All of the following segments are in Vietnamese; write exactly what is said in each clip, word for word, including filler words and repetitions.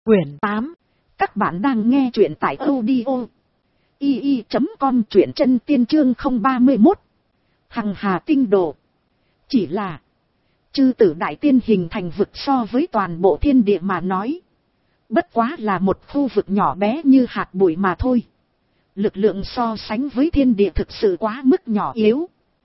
Quyển tám. Các bạn đang nghe truyện tại audio i i chấm com, truyện chân tiên chương không ba mươi mốt. Hằng hà tinh độ. Chỉ là chư tử đại tiên hình thành vực so với toàn bộ thiên địa mà nói, bất quá là một khu vực nhỏ bé như hạt bụi mà thôi. Lực lượng so sánh với thiên địa thực sự quá mức nhỏ yếu.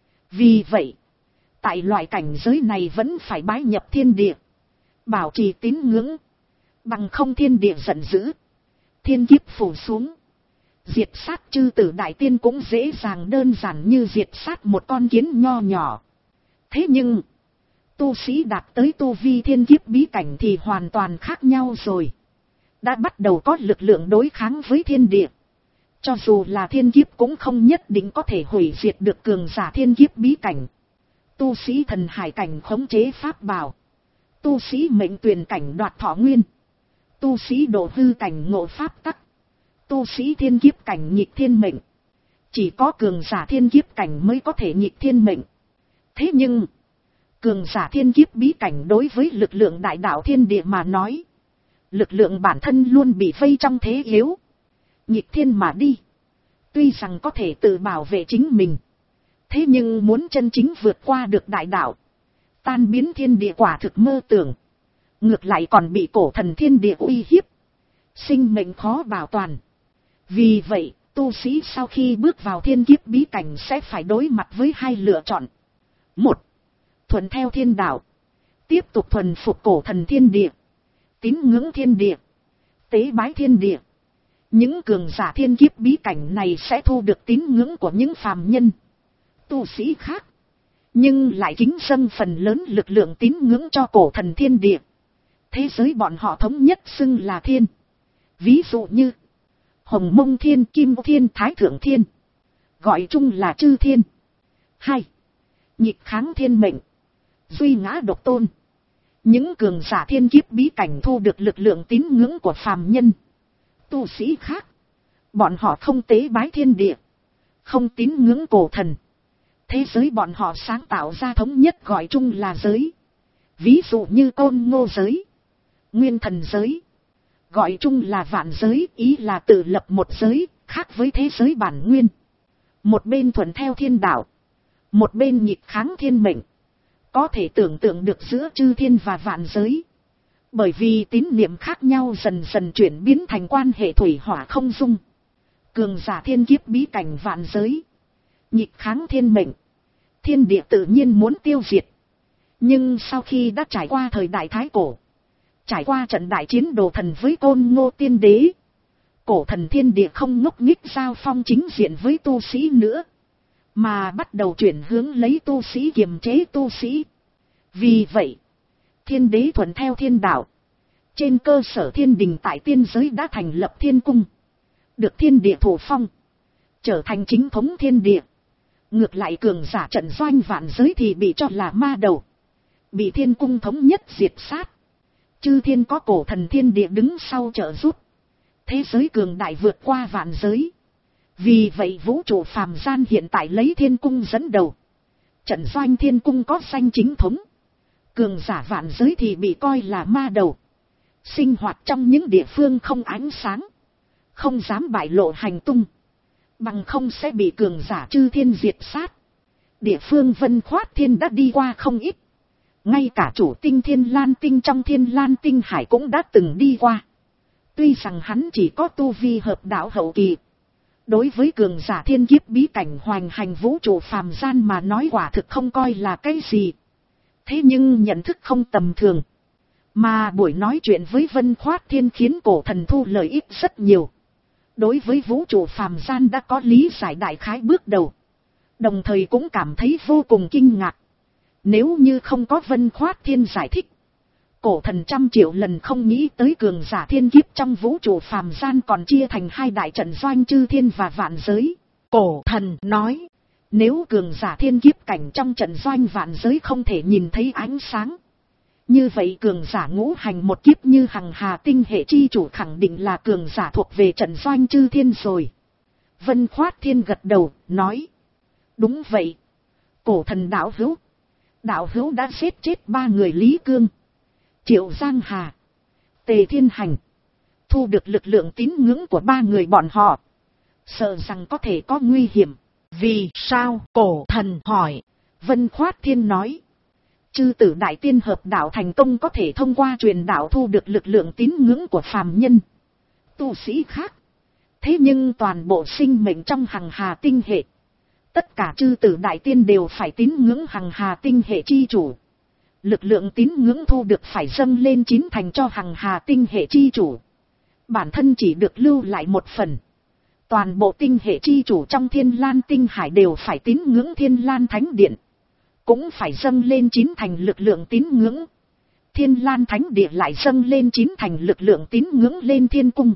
Vì vậy, tại loại cảnh giới này vẫn phải bái nhập thiên địa, bảo trì tín ngưỡng. Bằng không thiên địa giận dữ, thiên kiếp phủ xuống, diệt sát chư tử đại tiên cũng dễ dàng đơn giản như diệt sát một con kiến nho nhỏ. Thế nhưng, tu sĩ đạt tới tu vi thiên kiếp bí cảnh thì hoàn toàn khác nhau rồi. Đã bắt đầu có lực lượng đối kháng với thiên địa. Cho dù là thiên kiếp cũng không nhất định có thể hủy diệt được cường giả thiên kiếp bí cảnh. Tu sĩ thần hải cảnh khống chế pháp bảo, tu sĩ mệnh tuyền cảnh đoạt thọ nguyên, tu sĩ độ hư cảnh ngộ pháp tắc, tu sĩ thiên kiếp cảnh nhịp thiên mệnh. Chỉ có cường giả thiên kiếp cảnh mới có thể nhịp thiên mệnh. Thế nhưng, cường giả thiên kiếp bí cảnh đối với lực lượng đại đạo thiên địa mà nói, lực lượng bản thân luôn bị vây trong thế yếu. Nhịp thiên mà đi, tuy rằng có thể tự bảo vệ chính mình, thế nhưng muốn chân chính vượt qua được đại đạo, tan biến thiên địa quả thực mơ tưởng. Ngược lại còn bị cổ thần thiên địa uy hiếp, sinh mệnh khó bảo toàn. Vì vậy, tu sĩ sau khi bước vào thiên kiếp bí cảnh sẽ phải đối mặt với hai lựa chọn. Một, thuận theo thiên đạo, tiếp tục thuần phục cổ thần thiên địa, tín ngưỡng thiên địa, tế bái thiên địa. Những cường giả thiên kiếp bí cảnh này sẽ thu được tín ngưỡng của những phàm nhân, tu sĩ khác, nhưng lại kính dâng phần lớn lực lượng tín ngưỡng cho cổ thần thiên địa. Thế giới bọn họ thống nhất xưng là thiên. Ví dụ như Hồng Mông Thiên, Kim Thiên, Thái Thượng Thiên, gọi chung là chư thiên. Hai, nhịp kháng thiên mệnh, duy ngã độc tôn. Những cường giả thiên kiếp bí cảnh thu được lực lượng tín ngưỡng của phàm nhân, tu sĩ khác. Bọn họ không tế bái thiên địa, không tín ngưỡng cổ thần. Thế giới bọn họ sáng tạo ra thống nhất gọi chung là giới. Ví dụ như Côn Ngô giới, Nguyên Thần giới, gọi chung là vạn giới, ý là tự lập một giới, khác với thế giới bản nguyên. Một bên thuận theo thiên đạo, một bên nhịp kháng thiên mệnh. Có thể tưởng tượng được giữa chư thiên và vạn giới, bởi vì tín niệm khác nhau dần dần chuyển biến thành quan hệ thủy hỏa không dung. Cường giả thiên kiếp bí cảnh vạn giới, nhịp kháng thiên mệnh, thiên địa tự nhiên muốn tiêu diệt. Nhưng sau khi đã trải qua thời đại Thái Cổ, trải qua trận đại chiến đồ thần với Côn Ngô Tiên Đế, cổ thần thiên địa không ngốc nghếch giao phong chính diện với tu sĩ nữa, mà bắt đầu chuyển hướng lấy tu sĩ kiềm chế tu sĩ. Vì vậy, thiên đế thuận theo thiên đạo, trên cơ sở thiên đình tại tiên giới đã thành lập thiên cung, được thiên địa thủ phong, trở thành chính thống thiên địa. Ngược lại cường giả trận doanh vạn giới thì bị cho là ma đầu, bị thiên cung thống nhất diệt sát. Chư thiên có cổ thần thiên địa đứng sau trợ giúp, thế giới cường đại vượt qua vạn giới. Vì vậy vũ trụ phàm gian hiện tại lấy thiên cung dẫn đầu, trận doanh thiên cung có danh chính thống. Cường giả vạn giới thì bị coi là ma đầu, sinh hoạt trong những địa phương không ánh sáng, không dám bại lộ hành tung, bằng không sẽ bị cường giả chư thiên diệt sát. Địa phương Vân Khoát Thiên đã đi qua không ít, ngay cả chủ tinh Thiên Lan Tinh trong Thiên Lan Tinh Hải cũng đã từng đi qua. Tuy rằng hắn chỉ có tu vi hợp đạo hậu kỳ, đối với cường giả thiên kiếp bí cảnh hoành hành vũ trụ phàm gian mà nói quả thực không coi là cái gì. Thế nhưng nhận thức không tầm thường, mà buổi nói chuyện với Vân Khoát Thiên khiến cổ thần thu lợi ích rất nhiều. Đối với vũ trụ phàm gian đã có lý giải đại khái bước đầu, đồng thời cũng cảm thấy vô cùng kinh ngạc. Nếu như không có Vân Khoát Thiên giải thích, cổ thần trăm triệu lần không nghĩ tới cường giả thiên kiếp trong vũ trụ phàm gian còn chia thành hai đại trận doanh chư thiên và vạn giới. Cổ thần nói, nếu cường giả thiên kiếp cảnh trong trận doanh vạn giới không thể nhìn thấy ánh sáng, như vậy cường giả ngũ hành một kiếp như hằng hà tinh hệ chi chủ khẳng định là cường giả thuộc về trận doanh chư thiên rồi. Vân Khoát Thiên gật đầu, nói, đúng vậy. Cổ thần đạo hữu, đạo hữu đã giết chết ba người Lý Cương, Triệu Giang Hà, Tề Thiên Hành, thu được lực lượng tín ngưỡng của ba người bọn họ, sợ rằng có thể có nguy hiểm. Vì sao? Cổ thần hỏi. Vân Khoát Thiên nói, chư tử đại tiên hợp đạo thành công có thể thông qua truyền đạo thu được lực lượng tín ngưỡng của phàm nhân, tu sĩ khác. Thế nhưng toàn bộ sinh mệnh trong hằng hà tinh hệ, tất cả chư tử đại tiên đều phải tín ngưỡng hằng hà tinh hệ chi chủ. Lực lượng tín ngưỡng thu được phải dâng lên chín thành cho hằng hà tinh hệ chi chủ. Bản thân chỉ được lưu lại một phần. Toàn bộ tinh hệ chi chủ trong Thiên Lan tinh hải đều phải tín ngưỡng Thiên Lan Thánh Điện, cũng phải dâng lên chín thành lực lượng tín ngưỡng. Thiên Lan Thánh Địa lại dâng lên chín thành lực lượng tín ngưỡng lên Thiên Cung.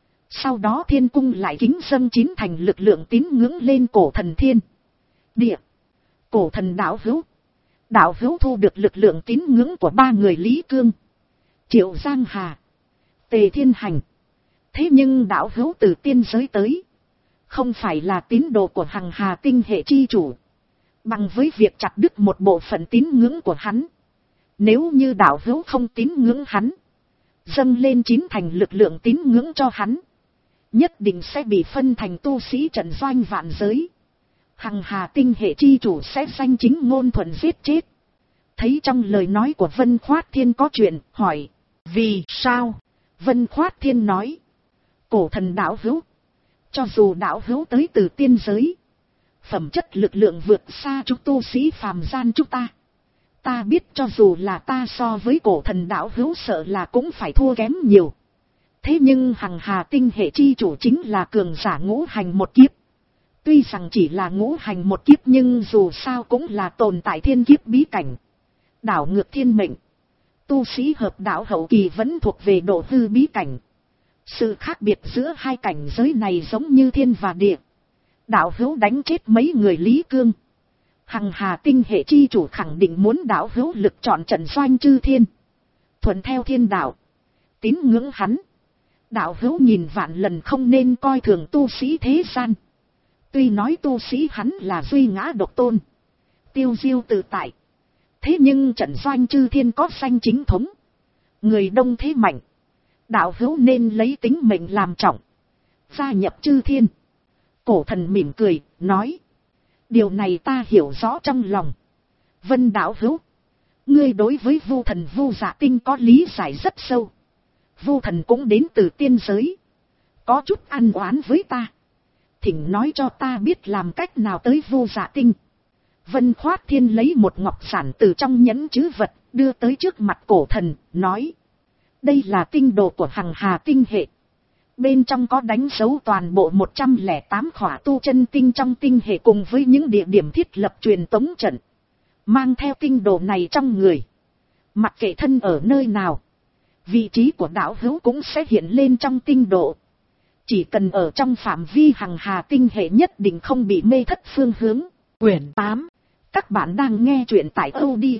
Sau đó Thiên Cung lại kính dâng chín thành lực lượng tín ngưỡng lên Cổ Thần Thiên Địa. Cổ thần đạo hữu. Đạo hữu thu được lực lượng tín ngưỡng của ba người Lý Cương, Triệu Giang Hà, Tề Thiên Hành. Thế nhưng đạo hữu từ tiên giới tới, không phải là tín đồ của hằng hà tinh hệ chi chủ. Bằng với việc chặt đứt một bộ phận tín ngưỡng của hắn, nếu như đạo hữu không tín ngưỡng hắn, dâng lên chín thành lực lượng tín ngưỡng cho hắn, nhất định sẽ bị phân thành tu sĩ trận doanh vạn giới. Hằng hà tinh hệ chi chủ sẽ danh chính ngôn thuận giết chết. Thấy trong lời nói của Vân Khoát Thiên có chuyện, hỏi, vì sao? Vân Khoát Thiên nói, cổ thần đạo hữu, cho dù đạo hữu tới từ tiên giới, phẩm chất lực lượng vượt xa chúng tu sĩ phàm gian chúng ta. Ta biết cho dù là ta so với cổ thần đạo hữu sợ là cũng phải thua kém nhiều. Thế nhưng hằng hà tinh hệ chi chủ chính là cường giả ngũ hành một kiếp. Tuy rằng chỉ là ngũ hành một kiếp nhưng dù sao cũng là tồn tại thiên kiếp bí cảnh. Đảo ngược thiên mệnh. Tu sĩ hợp đạo hậu kỳ vẫn thuộc về độ hư bí cảnh. Sự khác biệt giữa hai cảnh giới này giống như thiên và địa. Đạo hữu đánh chết mấy người Lý Cương. Hằng hà tinh hệ chi chủ khẳng định muốn đạo hữu lực chọn trận doanh chư thiên. Thuận theo thiên đạo. Tín ngưỡng hắn. Đạo hữu nhìn vạn lần không nên coi thường tu sĩ thế gian. Tuy nói tu sĩ hắn là duy ngã độc tôn, tiêu diêu tự tại. Thế nhưng trận doanh chư thiên có danh chính thống. Người đông thế mạnh. Đạo hữu nên lấy tính mệnh làm trọng. Gia nhập chư thiên. Cổ thần mỉm cười, nói. Điều này ta hiểu rõ trong lòng. Vân đạo hữu. Ngươi đối với Vu thần Vu Dạ Tinh có lý giải rất sâu. Vu thần cũng đến từ tiên giới. Có chút ăn oán với ta. Thỉnh nói cho ta biết làm cách nào tới Vu Dạ Tinh. Vân Khoát Thiên lấy một ngọc sản từ trong nhẫn trữ vật, đưa tới trước mặt cổ thần, nói. Đây là tinh đồ của hằng hà tinh hệ. Bên trong có đánh dấu toàn bộ một trăm lẻ tám khỏa tu chân tinh trong tinh hệ cùng với những địa điểm thiết lập truyền tống trận. Mang theo tinh đồ này trong người. Mặc kệ thân ở nơi nào, vị trí của đạo hữu cũng sẽ hiện lên trong tinh độ. Chỉ cần ở trong phạm vi hằng hà tinh hệ nhất định không bị mê thất phương hướng. Quyển tám. Các bạn đang nghe truyện tại audio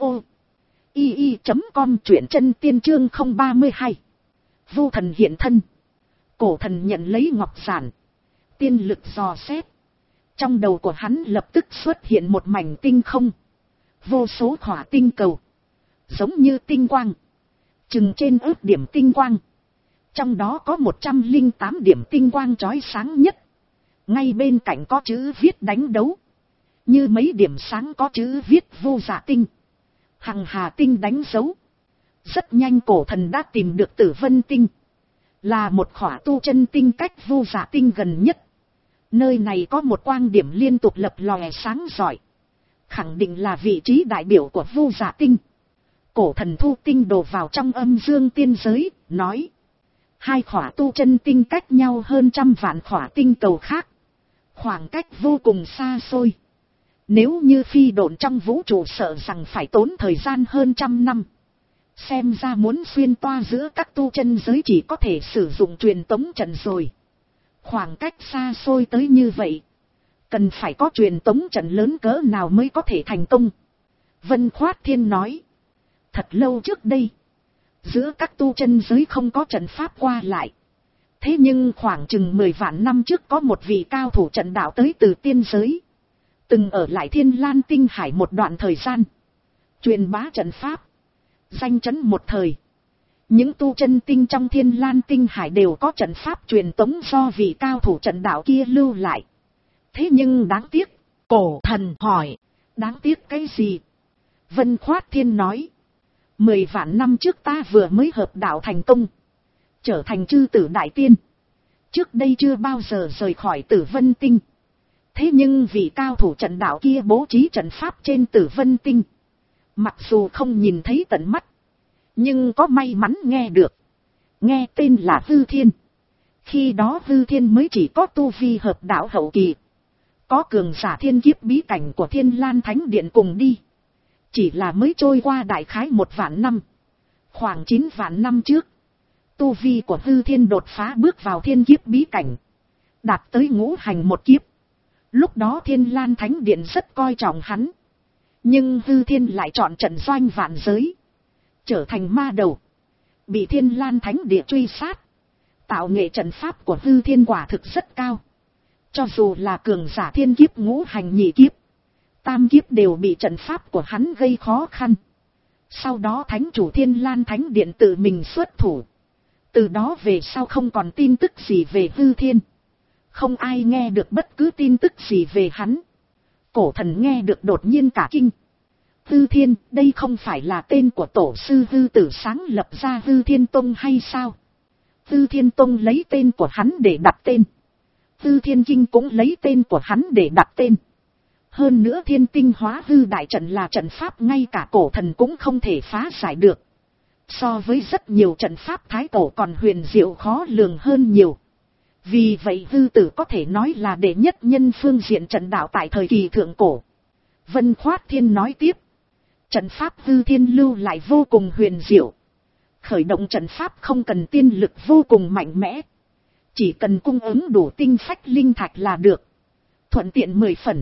i i chấm com, truyện chân tiên chương không ba hai. Vu thần hiện thân. Cổ thần nhận lấy ngọc giản. Tiên lực dò xét. Trong đầu của hắn lập tức xuất hiện một mảnh tinh không. Vô số khỏa tinh cầu. Giống như tinh quang. Chừng trên ước điểm tinh quang. Trong đó có một trăm lẻ tám điểm tinh quang chói sáng nhất. Ngay bên cạnh có chữ viết đánh đấu. Như mấy điểm sáng có chữ viết Vu Dạ Tinh. Hằng hà tinh đánh dấu. Rất nhanh cổ thần đã tìm được Tử Vân Tinh. Là một khỏa tu chân tinh cách Vu Dạ Tinh gần nhất. Nơi này có một quang điểm liên tục lập lòe sáng rọi. Khẳng định là vị trí đại biểu của Vu Dạ Tinh. Cổ thần thu tinh đồ vào trong âm dương tiên giới, nói. Hai khỏa tu chân tinh cách nhau hơn trăm vạn khỏa tinh cầu khác. Khoảng cách vô cùng xa xôi. Nếu như phi độn trong vũ trụ sợ rằng phải tốn thời gian hơn trăm năm. Xem ra muốn xuyên toa giữa các tu chân giới chỉ có thể sử dụng truyền tống trận rồi. Khoảng cách xa xôi tới như vậy. Cần phải có truyền tống trận lớn cỡ nào mới có thể thành công. Vân Khoát Thiên nói. Thật lâu trước đây. Giữa các tu chân giới không có trận pháp qua lại. Thế nhưng khoảng chừng mười vạn năm trước có một vị cao thủ trận đạo tới từ tiên giới. Từng ở lại Thiên Lan Tinh Hải một đoạn thời gian. Truyền bá trận pháp. Danh chấn một thời. Những tu chân tinh trong Thiên Lan tinh hải đều có trận pháp truyền tống do vị cao thủ trận đạo kia lưu lại. Thế nhưng đáng tiếc, Cổ Thần hỏi, đáng tiếc cái gì? Vân Khoát Thiên nói, mười vạn năm trước ta vừa mới hợp đạo thành công, trở thành chư tử đại tiên. Trước đây chưa bao giờ rời khỏi Tử Vân Tinh. Thế nhưng vị cao thủ trận đạo kia bố trí trận pháp trên Tử Vân Tinh. Mặc dù không nhìn thấy tận mắt, nhưng có may mắn nghe được. Nghe tên là Hư Thiên. Khi đó Hư Thiên mới chỉ có tu vi hợp đạo hậu kỳ. Có cường giả thiên kiếp bí cảnh của Thiên Lan Thánh Điện cùng đi. Chỉ là mới trôi qua đại khái một vạn năm. Khoảng chín vạn năm trước, tu vi của Hư Thiên đột phá bước vào thiên kiếp bí cảnh. Đạt tới ngũ hành một kiếp. Lúc đó Thiên Lan Thánh Điện rất coi trọng hắn. Nhưng Hư Thiên lại chọn trận doanh vạn giới. Trở thành ma đầu. Bị Thiên Lan Thánh Địa truy sát. Tạo nghệ trận pháp của Hư Thiên quả thực rất cao. Cho dù là cường giả thiên kiếp ngũ hành nhị kiếp, tam kiếp đều bị trận pháp của hắn gây khó khăn. Sau đó Thánh chủ Thiên Lan Thánh Điện tự mình xuất thủ. Từ đó về sau không còn tin tức gì về Hư Thiên. Không ai nghe được bất cứ tin tức gì về hắn. Cổ Thần nghe được đột nhiên cả kinh. Hư Thiên, đây không phải là tên của tổ sư Hư Tử sáng lập ra Hư Thiên Tông hay sao? Hư Thiên Tông lấy tên của hắn để đặt tên. Hư Thiên Kinh cũng lấy tên của hắn để đặt tên. Hơn nữa Thiên Tinh Hóa Hư Đại Trận là trận pháp ngay cả Cổ Thần cũng không thể phá giải được. So với rất nhiều trận pháp thái cổ còn huyền diệu khó lường hơn nhiều. Vì vậy Hư Tử có thể nói là đệ nhất nhân phương diện trận đạo tại thời kỳ thượng cổ. Vân Khoát Thiên nói tiếp. Trận pháp Hư Thiên lưu lại vô cùng huyền diệu. Khởi động trận pháp không cần tiên lực vô cùng mạnh mẽ. Chỉ cần cung ứng đủ tinh phách linh thạch là được. Thuận tiện mười phần.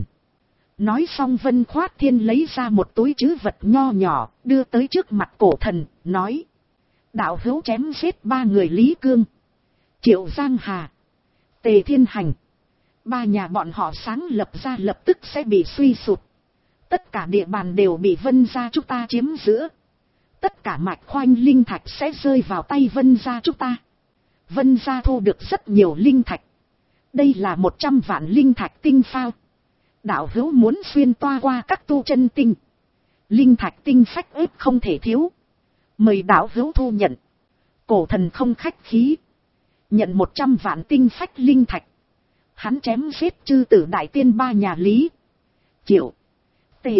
Nói xong Vân Khoát Thiên lấy ra một túi trữ vật nho nhỏ, đưa tới trước mặt Cổ Thần, nói. Đạo hữu chém giết ba người Lý Cương, Triệu Giang Hà, Tề Thiên Hành. Ba nhà bọn họ sáng lập ra lập tức sẽ bị suy sụp. Tất cả địa bàn đều bị Vân gia chúng ta chiếm giữ. Tất cả mạch khoanh linh thạch sẽ rơi vào tay Vân gia chúng ta. Vân gia thu được rất nhiều linh thạch. Đây là một trăm vạn linh thạch tinh phao. Đạo hữu muốn xuyên toa qua các tu chân tinh. Linh thạch tinh phách ếp không thể thiếu. Mời đạo hữu thu nhận. Cổ Thần không khách khí. Nhận một trăm vạn tinh phách linh thạch. Hắn chém giết chư tử đại tiên ba nhà Lý, Triệu, Tề.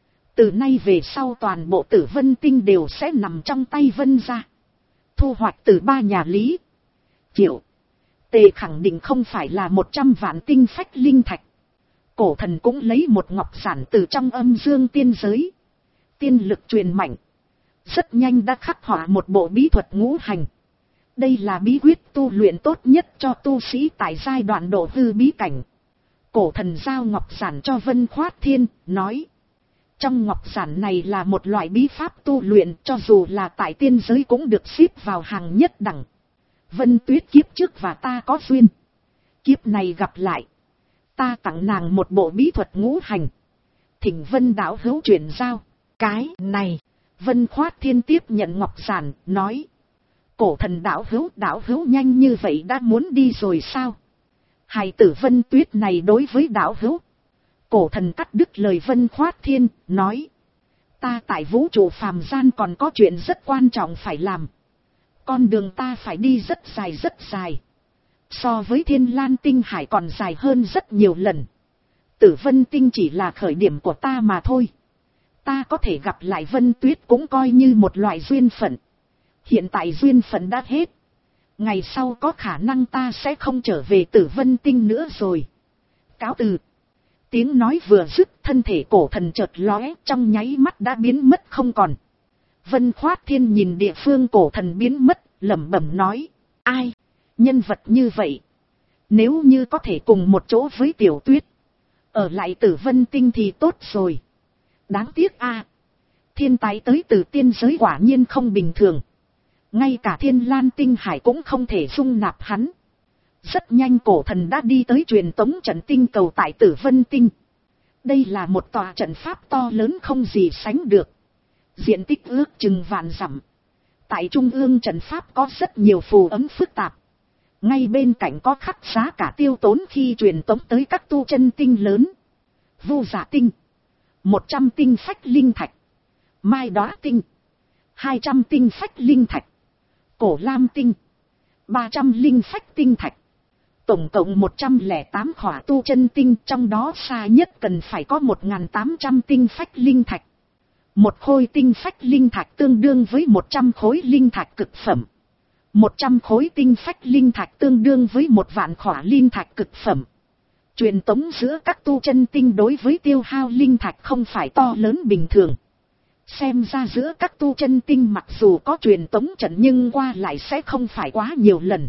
Từ nay về sau toàn bộ Tử Vân Tinh đều sẽ nằm trong tay Vân gia. Thu hoạch từ ba nhà Lý, Triệu, Tề khẳng định không phải là một trăm vạn tinh phách linh thạch. Cổ Thần cũng lấy một ngọc giản từ trong âm dương tiên giới. Tiên lực truyền mạnh. Rất nhanh đã khắc họa một bộ bí thuật ngũ hành. Đây là bí quyết tu luyện tốt nhất cho tu sĩ tại giai đoạn độ hư bí cảnh. Cổ Thần giao ngọc giản cho Vân Khoát Thiên, nói. Trong ngọc giản này là một loại bí pháp tu luyện, cho dù là tại tiên giới cũng được xếp vào hàng nhất đẳng. Vân Tuyết kiếp trước và ta có duyên. Kiếp này gặp lại. Ta tặng nàng một bộ bí thuật ngũ hành. Thỉnh Vân đạo hữu chuyển giao. Cái này, Vân Khoát Thiên tiếp nhận ngọc giản, nói. Cổ Thần đạo hữu đạo hữu nhanh như vậy đã muốn đi rồi sao? Hài tử Vân Tuyết này đối với đạo hữu. Cổ Thần cắt đứt lời Vân Khoát Thiên, nói. Ta tại vũ trụ phàm gian còn có chuyện rất quan trọng phải làm. Con đường ta phải đi rất dài rất dài. So với Thiên Lan Tinh Hải còn dài hơn rất nhiều lần. Tử Vân Tinh chỉ là khởi điểm của ta mà thôi. Ta có thể gặp lại Vân Tuyết cũng coi như một loại duyên phận. Hiện tại duyên phận đã hết. Ngày sau có khả năng ta sẽ không trở về Tử Vân Tinh nữa rồi. Cáo từ. Tiếng nói vừa dứt, thân thể Cổ Thần chợt lóe, trong nháy mắt đã biến mất không còn. Vân Khoát Thiên nhìn địa phương Cổ Thần biến mất, lẩm bẩm nói. Ai? Nhân vật như vậy. Nếu như có thể cùng một chỗ với Tiểu Tuyết. Ở lại Tử Vân Tinh thì tốt rồi. Đáng tiếc a, thiên tài tới từ tiên giới quả nhiên không bình thường. Ngay cả Thiên Lan Tinh Hải cũng không thể dung nạp hắn. Rất nhanh Cổ Thần đã đi tới truyền tống trận tinh cầu tại Tử Vân Tinh. Đây là một tòa trận pháp to lớn không gì sánh được. Diện tích ước chừng vạn dặm. Tại trung ương trận pháp có rất nhiều phù ấm phức tạp. Ngay bên cạnh có khắc giá cả tiêu tốn khi truyền tống tới các tu chân tinh lớn. Vu Dạ tinh, một trăm tinh phách linh thạch. Mai Đóa tinh, hai trăm tinh phách linh thạch. Cổ Lam tinh, ba trăm linh phách tinh thạch. Tổng cộng một trăm lẻ tám khỏa tu chân tinh, trong đó xa nhất cần phải có một nghìn tám trăm tinh phách linh thạch. Một khối tinh phách linh thạch tương đương với một trăm khối linh thạch cực phẩm. một trăm khối tinh phách linh thạch tương đương với một vạn khỏa linh thạch cực phẩm. Truyền tống giữa các tu chân tinh đối với tiêu hao linh thạch không phải to lớn bình thường. Xem ra giữa các tu chân tinh mặc dù có truyền tống trận nhưng qua lại sẽ không phải quá nhiều lần.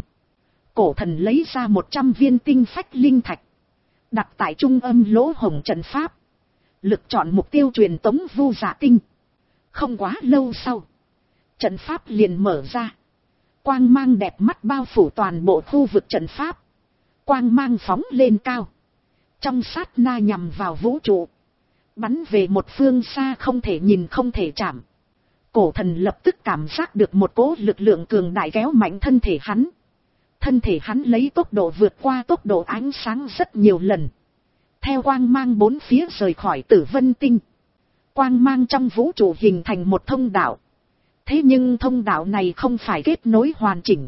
Cổ thần lấy ra một trăm viên tinh phách linh thạch, đặt tại trung âm lỗ hổng trận pháp, lực chọn mục tiêu truyền tống Vu Dạ tinh. Không quá lâu sau, trận pháp liền mở ra. Quang mang đẹp mắt bao phủ toàn bộ khu vực trận pháp. Quang mang phóng lên cao, trong sát na nhằm vào vũ trụ, bắn về một phương xa không thể nhìn không thể chạm. Cổ thần lập tức cảm giác được một cỗ lực lượng cường đại kéo mạnh thân thể hắn. Thân thể hắn lấy tốc độ vượt qua tốc độ ánh sáng rất nhiều lần. Theo quang mang bốn phía rời khỏi Tử Vân tinh. Quang mang trong vũ trụ hình thành một thông đạo. Thế nhưng thông đạo này không phải kết nối hoàn chỉnh,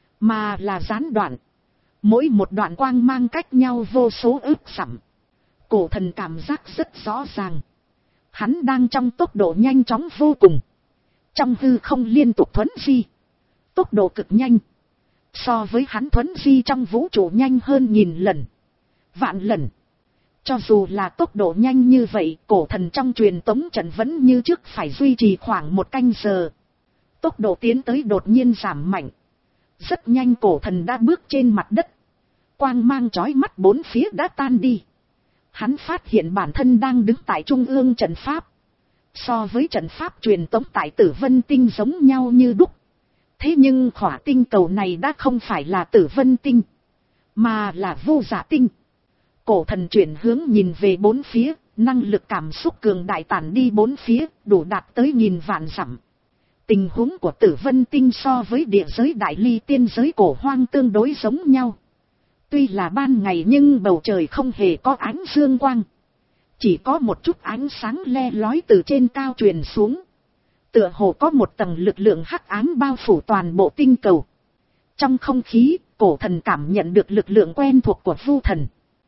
mà là gián đoạn. Mỗi một đoạn quang mang cách nhau vô số ức dặm. Cổ thần cảm giác rất rõ ràng. Hắn đang trong tốc độ nhanh chóng vô cùng. Trong hư không liên tục thuấn di. Tốc độ cực nhanh. So với hắn thuấn di trong vũ trụ nhanh hơn nghìn lần, vạn lần. Cho dù là tốc độ nhanh như vậy, cổ thần trong truyền tống trận vẫn như trước phải duy trì khoảng một canh giờ. Tốc độ tiến tới đột nhiên giảm mạnh. Rất nhanh cổ thần đã bước trên mặt đất. Quang mang chói mắt bốn phía đã tan đi. Hắn phát hiện bản thân đang đứng tại trung ương trận pháp. So với trận pháp truyền tống tại Tử Vân tinh giống nhau như đúc. Thế nhưng khỏa tinh cầu này đã không phải là Tử Vân tinh, mà là Vu Dạ tinh. Cổ thần chuyển hướng nhìn về bốn phía, năng lực cảm xúc cường đại tản đi bốn phía, đủ đạt tới nghìn vạn dặm. Tình huống của Tử Vân tinh so với địa giới đại ly tiên giới cổ hoang tương đối giống nhau. Tuy là ban ngày nhưng bầu trời không hề có ánh dương quang. Chỉ có một chút ánh sáng le lói từ trên cao truyền xuống. Tựa hồ có một tầng lực lượng hắc ám bao phủ toàn bộ tinh cầu. Trong không khí, cổ thần cảm nhận được lực lượng quen thuộc của Vu thần.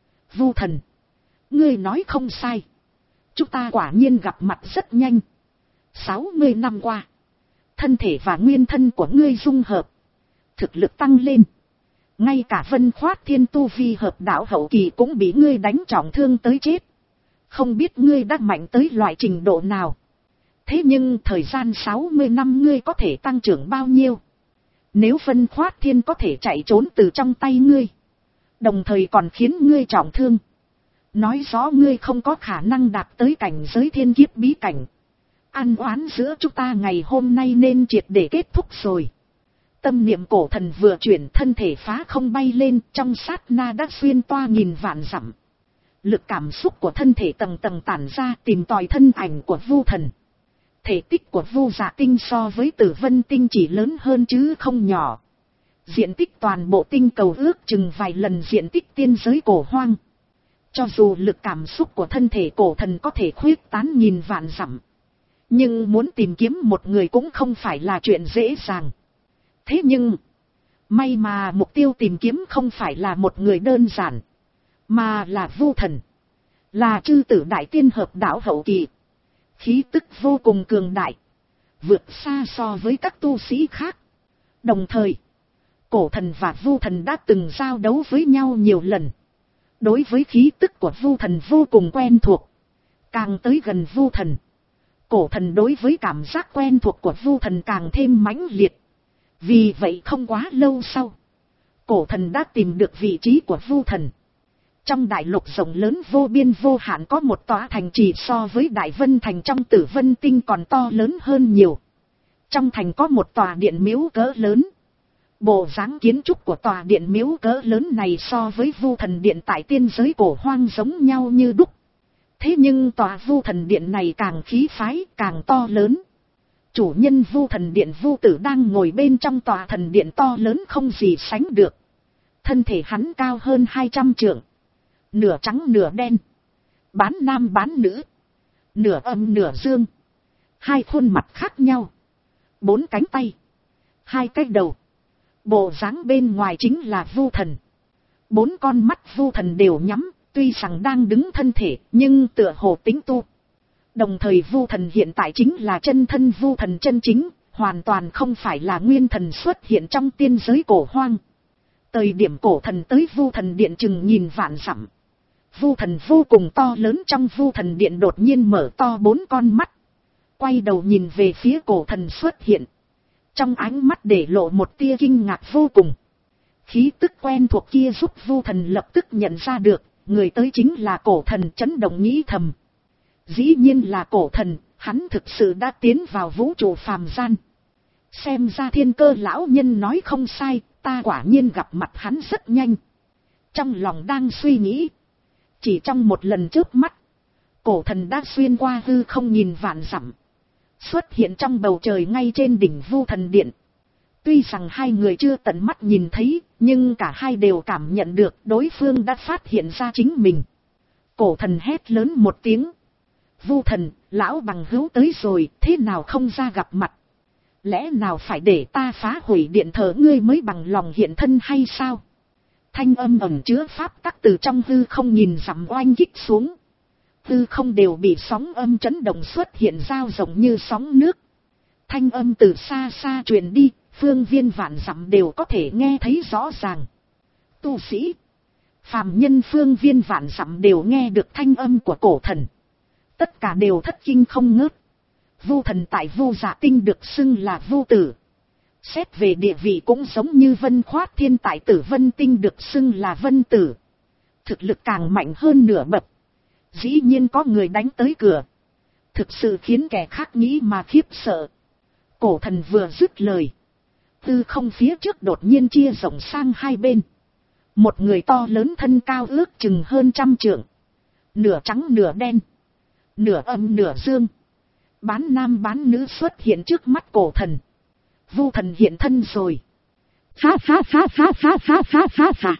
Vu thần, ngươi nói không sai. Chúng ta quả nhiên gặp mặt rất nhanh. sáu mươi năm qua, thân thể và nguyên thân của ngươi dung hợp, thực lực tăng lên. Ngay cả Vân Khoát Thiên tu vi hợp đạo hậu kỳ cũng bị ngươi đánh trọng thương tới chết. Không biết ngươi đã mạnh tới loại trình độ nào. Thế nhưng thời gian sáu mươi năm ngươi có thể tăng trưởng bao nhiêu? Nếu Vân Khoát Thiên có thể chạy trốn từ trong tay ngươi, đồng thời còn khiến ngươi trọng thương, nói rõ ngươi không có khả năng đạt tới cảnh giới thiên kiếp bí cảnh. Ăn oán giữa chúng ta ngày hôm nay nên triệt để kết thúc rồi. Tâm niệm cổ thần vừa chuyển, thân thể phá không bay lên, trong sát na đã xuyên toa nghìn vạn dặm. Lực cảm xúc của thân thể tầng tầng tản ra tìm tòi thân ảnh của Vu thần. Thể tích của Vu Dạ tinh so với Tử Vân tinh chỉ lớn hơn chứ không nhỏ. Diện tích toàn bộ tinh cầu ước chừng vài lần diện tích tiên giới cổ hoang. Cho dù lực cảm xúc của thân thể cổ thần có thể khuyết tán nghìn vạn dặm, nhưng muốn tìm kiếm một người cũng không phải là chuyện dễ dàng. Thế nhưng, may mà mục tiêu tìm kiếm không phải là một người đơn giản, mà là Vu thần. Là chư tử đại tiên hợp đạo hậu kỳ. Khí tức vô cùng cường đại, vượt xa so với các tu sĩ khác. Đồng thời, cổ thần và Vu thần đã từng giao đấu với nhau nhiều lần. Đối với khí tức của Vu thần vô cùng quen thuộc. Càng tới gần Vu thần, cổ thần đối với cảm giác quen thuộc của Vu thần càng thêm mãnh liệt. Vì vậy không quá lâu sau, cổ thần đã tìm được vị trí của Vu thần. Trong đại lục rộng lớn vô biên vô hạn có một tòa thành trì so với Đại Vân Thành trong Tử Vân tinh còn to lớn hơn nhiều. Trong thành có một tòa điện miếu cỡ lớn. Bộ dáng kiến trúc của tòa điện miếu cỡ lớn này so với Vu thần điện tại tiên giới cổ hoang giống nhau như đúc. Thế nhưng tòa Vu thần điện này càng khí phái, càng to lớn. Chủ nhân Vu Thần Điện Vu Tử đang ngồi bên trong tòa thần điện to lớn không gì sánh được. Thân thể hắn cao hơn hai trăm trượng. Nửa trắng nửa đen. Bán nam bán nữ. Nửa âm nửa dương. Hai khuôn mặt khác nhau. Bốn cánh tay. Hai cái đầu. Bộ dáng bên ngoài chính là Vu Thần. Bốn con mắt Vu Thần đều nhắm. Tuy rằng đang đứng thân thể nhưng tựa hồ tính tu. Đồng thời Vu Thần hiện tại chính là chân thân Vu Thần chân chính. Hoàn toàn không phải là nguyên thần xuất hiện trong tiên giới cổ hoang. Thời điểm cổ thần tới Vu Thần Điện chừng nhìn vạn dặm. Vu Thần vô cùng to lớn trong Vu Thần Điện đột nhiên mở to bốn con mắt. Quay đầu nhìn về phía cổ thần xuất hiện. Trong ánh mắt để lộ một tia kinh ngạc vô cùng. Khí tức quen thuộc kia giúp Vu Thần lập tức nhận ra được. Người tới chính là cổ thần, chấn động nghĩ thầm. Dĩ nhiên là cổ thần, hắn thực sự đã tiến vào vũ trụ phàm gian. Xem ra Thiên Cơ lão nhân nói không sai, ta quả nhiên gặp mặt hắn rất nhanh. Trong lòng đang suy nghĩ. Chỉ trong một lần chớp mắt, cổ thần đã xuyên qua hư không nhìn vạn dặm. Xuất hiện trong bầu trời ngay trên đỉnh Vu Thần Điện. Tuy rằng hai người chưa tận mắt nhìn thấy, nhưng cả hai đều cảm nhận được đối phương đã phát hiện ra chính mình. Cổ thần hét lớn một tiếng. Vu Thần, lão bằng hữu tới rồi, thế nào không ra gặp mặt? Lẽ nào phải để ta phá hủy điện thờ ngươi mới bằng lòng hiện thân hay sao? Thanh âm ẩn chứa pháp tắc từ trong hư không nhìn dặm oanh kích xuống. Hư không đều bị sóng âm chấn động xuất hiện dao rộng như sóng nước. Thanh âm từ xa xa truyền đi, phương viên vạn dặm đều có thể nghe thấy rõ ràng. Tu sĩ, phàm nhân phương viên vạn dặm đều nghe được thanh âm của cổ thần. Tất cả đều thất kinh không ngớt. Vu Thần tại Vu Dạ Tinh được xưng là Vu Tử. Xét về địa vị cũng giống như Vân Khoát Thiên tại Tử Vân Tinh được xưng là Vân Tử. Thực lực càng mạnh hơn nửa bậc. Dĩ nhiên có người đánh tới cửa. Thực sự khiến kẻ khác nghĩ mà khiếp sợ. Cổ thần vừa dứt lời. Tư không phía trước đột nhiên chia rộng sang hai bên. Một người to lớn thân cao ước chừng hơn trăm trượng. Nửa trắng nửa đen. Nửa âm nửa dương. Bán nam bán nữ xuất hiện trước mắt cổ thần. Vu Thần hiện thân rồi. Phá phá phá phá phá phá phá phá phá.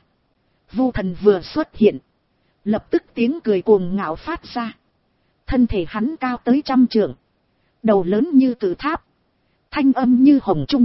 Vu Thần vừa xuất hiện. Lập tức tiếng cười cuồng ngạo phát ra. Thân thể hắn cao tới trăm trượng. Đầu lớn như cự tháp. Thanh âm như hồng trung.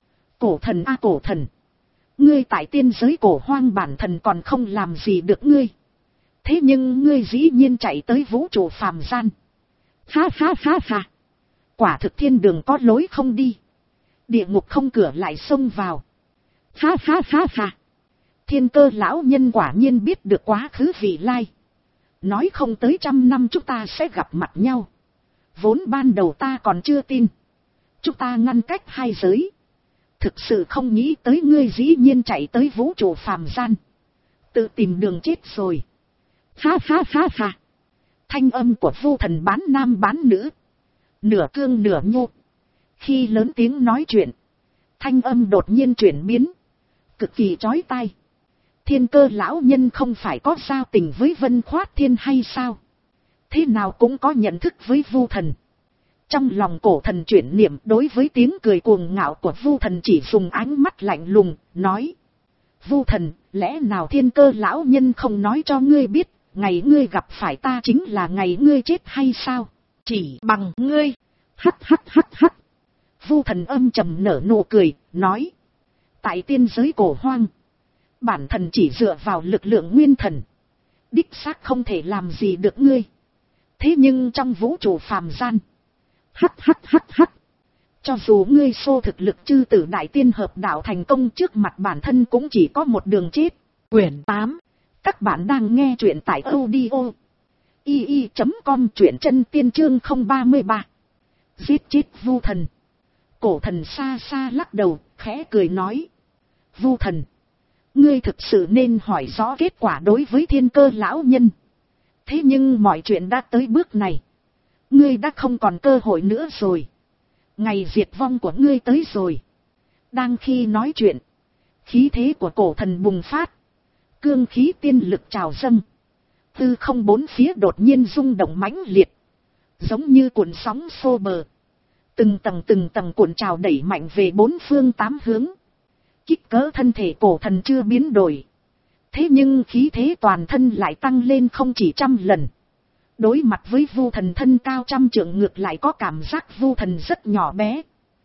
Cổ thần a cổ thần. Ngươi tại tiên giới cổ hoang bản thần còn không làm gì được ngươi. Thế nhưng ngươi dĩ nhiên chạy tới vũ trụ phàm gian. Phá phá phá phá. Quả thực thiên đường có lối không đi. Địa ngục không cửa lại xông vào. Phá phá phá phá. Thiên Cơ lão nhân quả nhiên biết được quá khứ vị lai. Nói không tới trăm năm chúng ta sẽ gặp mặt nhau. Vốn ban đầu ta còn chưa tin. Chúng ta ngăn cách hai giới. Thực sự không nghĩ tới ngươi dĩ nhiên chạy tới vũ trụ phàm gian. Tự tìm đường chết rồi. Phá phá phá phá. Thanh âm của Vu Thần bán nam bán nữ. Nửa cương nửa nhô. Khi lớn tiếng nói chuyện. Thanh âm đột nhiên chuyển biến. Cực kỳ chói tai. Thiên Cơ lão nhân không phải có giao tình với Vân Khoát Thiên hay sao? Thế nào cũng có nhận thức với Vu Thần. Trong lòng cổ thần chuyển niệm đối với tiếng cười cuồng ngạo của Vu Thần chỉ dùng ánh mắt lạnh lùng, nói. Vu Thần, lẽ nào Thiên Cơ lão nhân không nói cho ngươi biết, ngày ngươi gặp phải ta chính là ngày ngươi chết hay sao? Chỉ bằng ngươi. Hắt hắt hắt hắt. Vu Thần âm trầm nở nụ cười, nói. Tại tiên giới cổ hoang. Bản thần chỉ dựa vào lực lượng nguyên thần. Đích xác không thể làm gì được ngươi. Thế nhưng trong vũ trụ phàm gian. Hắt hắt hắt hắt. Cho dù ngươi xô thực lực chư tử đại tiên hợp đạo thành công trước mặt bản thân cũng chỉ có một đường chết. Quyển tám. Các bạn đang nghe truyện tại audio i i chấm com truyện chân tiên chương không ba ba. Giết chết Vu Thần. Cổ thần xa xa lắc đầu, khẽ cười nói. Vu Thần. Ngươi thực sự nên hỏi rõ kết quả đối với Thiên Cơ lão nhân. Thế nhưng mọi chuyện đã tới bước này. Ngươi đã không còn cơ hội nữa rồi. Ngày diệt vong của ngươi tới rồi. Đang khi nói chuyện. Khí thế của cổ thần bùng phát. Cương khí tiên lực trào dâng. Tư không bốn phía đột nhiên rung động mãnh liệt. Giống như cuộn sóng xô bờ. Từng tầng từng tầng cuộn trào đẩy mạnh về bốn phương tám hướng. Kích cỡ thân thể cổ thần chưa biến đổi. Thế nhưng khí thế toàn thân lại tăng lên không chỉ trăm lần. Đối mặt với vu thần thân cao trăm trượng ngược lại có cảm giác vu thần rất nhỏ bé.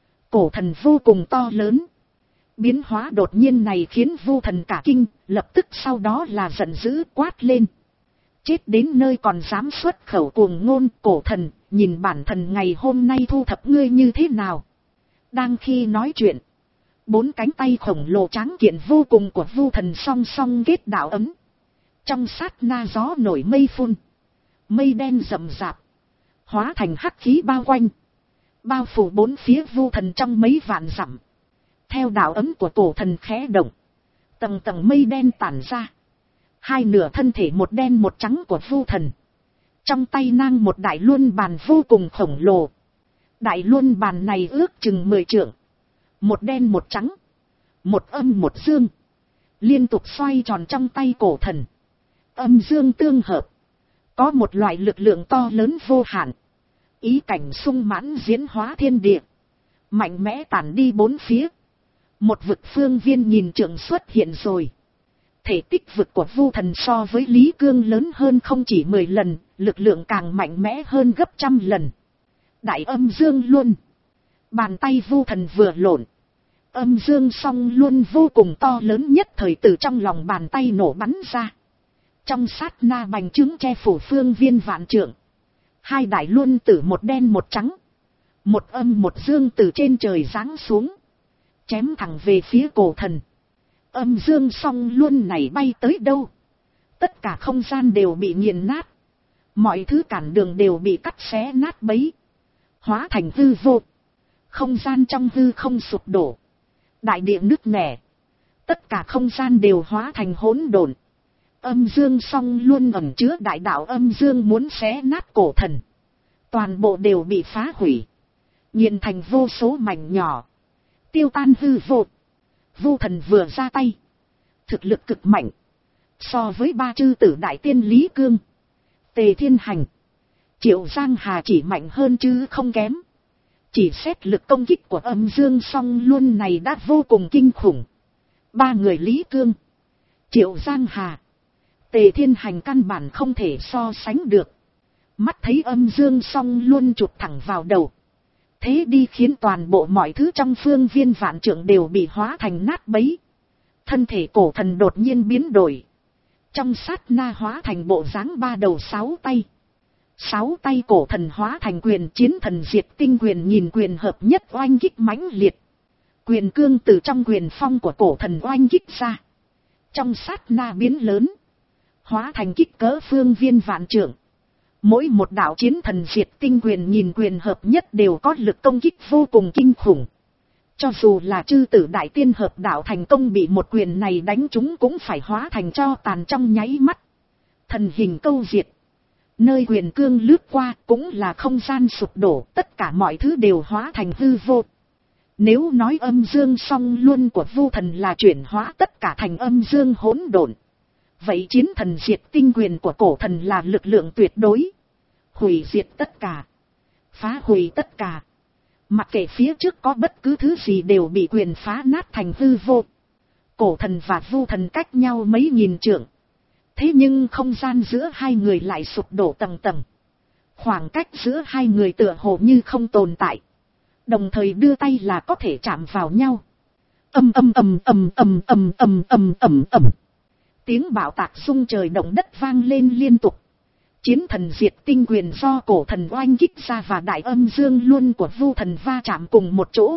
Cổ thần vô cùng to lớn. Biến hóa đột nhiên này khiến vu thần cả kinh, lập tức sau đó là giận dữ quát lên. Chết đến nơi còn dám xuất khẩu cuồng ngôn, cổ thần, nhìn bản thần ngày hôm nay thu thập ngươi như thế nào. Đang khi nói chuyện, bốn cánh tay khổng lồ tráng kiện vô cùng của vu thần song song kết đạo ấm. Trong sát na gió nổi mây phun, mây đen rậm rạp, hóa thành hắc khí bao quanh, bao phủ bốn phía vu thần trong mấy vạn dặm. Theo đạo ấm của cổ thần khẽ động, tầng tầng mây đen tản ra. Hai nửa thân thể một đen một trắng của vu thần. Trong tay nang một đại luân bàn vô cùng khổng lồ. Đại luân bàn này ước chừng mười trượng. Một đen một trắng. Một âm một dương. Liên tục xoay tròn trong tay cổ thần. Âm dương tương hợp. Có một loại lực lượng to lớn vô hạn. Ý cảnh sung mãn diễn hóa thiên địa. Mạnh mẽ tản đi bốn phía. Một vực phương viên nghìn trượng xuất hiện rồi. Thể tích vực của vu thần so với Lý Cương lớn hơn không chỉ mười lần, lực lượng càng mạnh mẽ hơn gấp trăm lần. Đại âm dương luân. Bàn tay vu thần vừa lộn. Âm dương song luân vô cùng to lớn nhất thời từ trong lòng bàn tay nổ bắn ra. Trong sát na bành trướng che phủ phương viên vạn trượng. Hai đại luân tử một đen một trắng. Một âm một dương từ trên trời giáng xuống. Chém thẳng về phía cổ thần. Âm dương song luân này bay tới đâu? Tất cả không gian đều bị nghiền nát. Mọi thứ cản đường đều bị cắt xé nát bấy. Hóa thành hư vô. Không gian trong hư không sụp đổ. Đại địa nứt nẻ. Tất cả không gian đều hóa thành hỗn độn. Âm dương song luân ẩn chứa đại đạo âm dương muốn xé nát cổ thần. Toàn bộ đều bị phá hủy. Nghiền thành vô số mảnh nhỏ. Tiêu tan hư vô. Vu thần vừa ra tay. Thực lực cực mạnh. So với ba chư tử đại tiên Lý Cương, Tề Thiên Hành, Triệu Giang Hà chỉ mạnh hơn chứ không kém. Chỉ xét lực công kích của âm dương song luân này đã vô cùng kinh khủng. Ba người Lý Cương, Triệu Giang Hà, Tề Thiên Hành căn bản không thể so sánh được. Mắt thấy âm dương song luân chụp thẳng vào đầu. Thế đi khiến toàn bộ mọi thứ trong phương viên vạn trượng đều bị hóa thành nát bấy. Thân thể cổ thần đột nhiên biến đổi. Trong sát na hóa thành bộ dáng ba đầu sáu tay. Sáu tay cổ thần hóa thành quyền chiến thần diệt tinh quyền, nhìn quyền hợp nhất oanh kích mãnh liệt. Quyền cương từ trong quyền phong của cổ thần oanh kích ra. Trong sát na biến lớn. Hóa thành kích cỡ phương viên vạn trượng. Mỗi một đạo chiến thần diệt tinh quyền nhìn quyền hợp nhất đều có lực công kích vô cùng kinh khủng. Cho dù là chư tử đại tiên hợp đạo thành công bị một quyền này đánh chúng cũng phải hóa thành tro tàn trong nháy mắt. Thần hình câu diệt. Nơi quyền cương lướt qua cũng là không gian sụp đổ, tất cả mọi thứ đều hóa thành hư vô. Nếu nói âm dương song luân của vu thần là chuyển hóa tất cả thành âm dương hỗn độn, vậy chiến thần diệt tinh quyền của cổ thần là lực lượng tuyệt đối. Hủy diệt tất cả. Phá hủy tất cả. Mặc kệ phía trước có bất cứ thứ gì đều bị quyền phá nát thành hư vô. Cổ thần và vu thần cách nhau mấy nghìn trượng. Thế nhưng không gian giữa hai người lại sụp đổ tầng tầng. Khoảng cách giữa hai người tựa hồ như không tồn tại. Đồng thời đưa tay là có thể chạm vào nhau. Ầm ầm ầm ầm ầm ầm ầm ầm ầm ầm. Tiếng bạo tạc rung trời động đất vang lên liên tục. Chiến thần diệt tinh quyền do cổ thần oanh kích ra và đại âm dương luân của vu thần va chạm cùng một chỗ.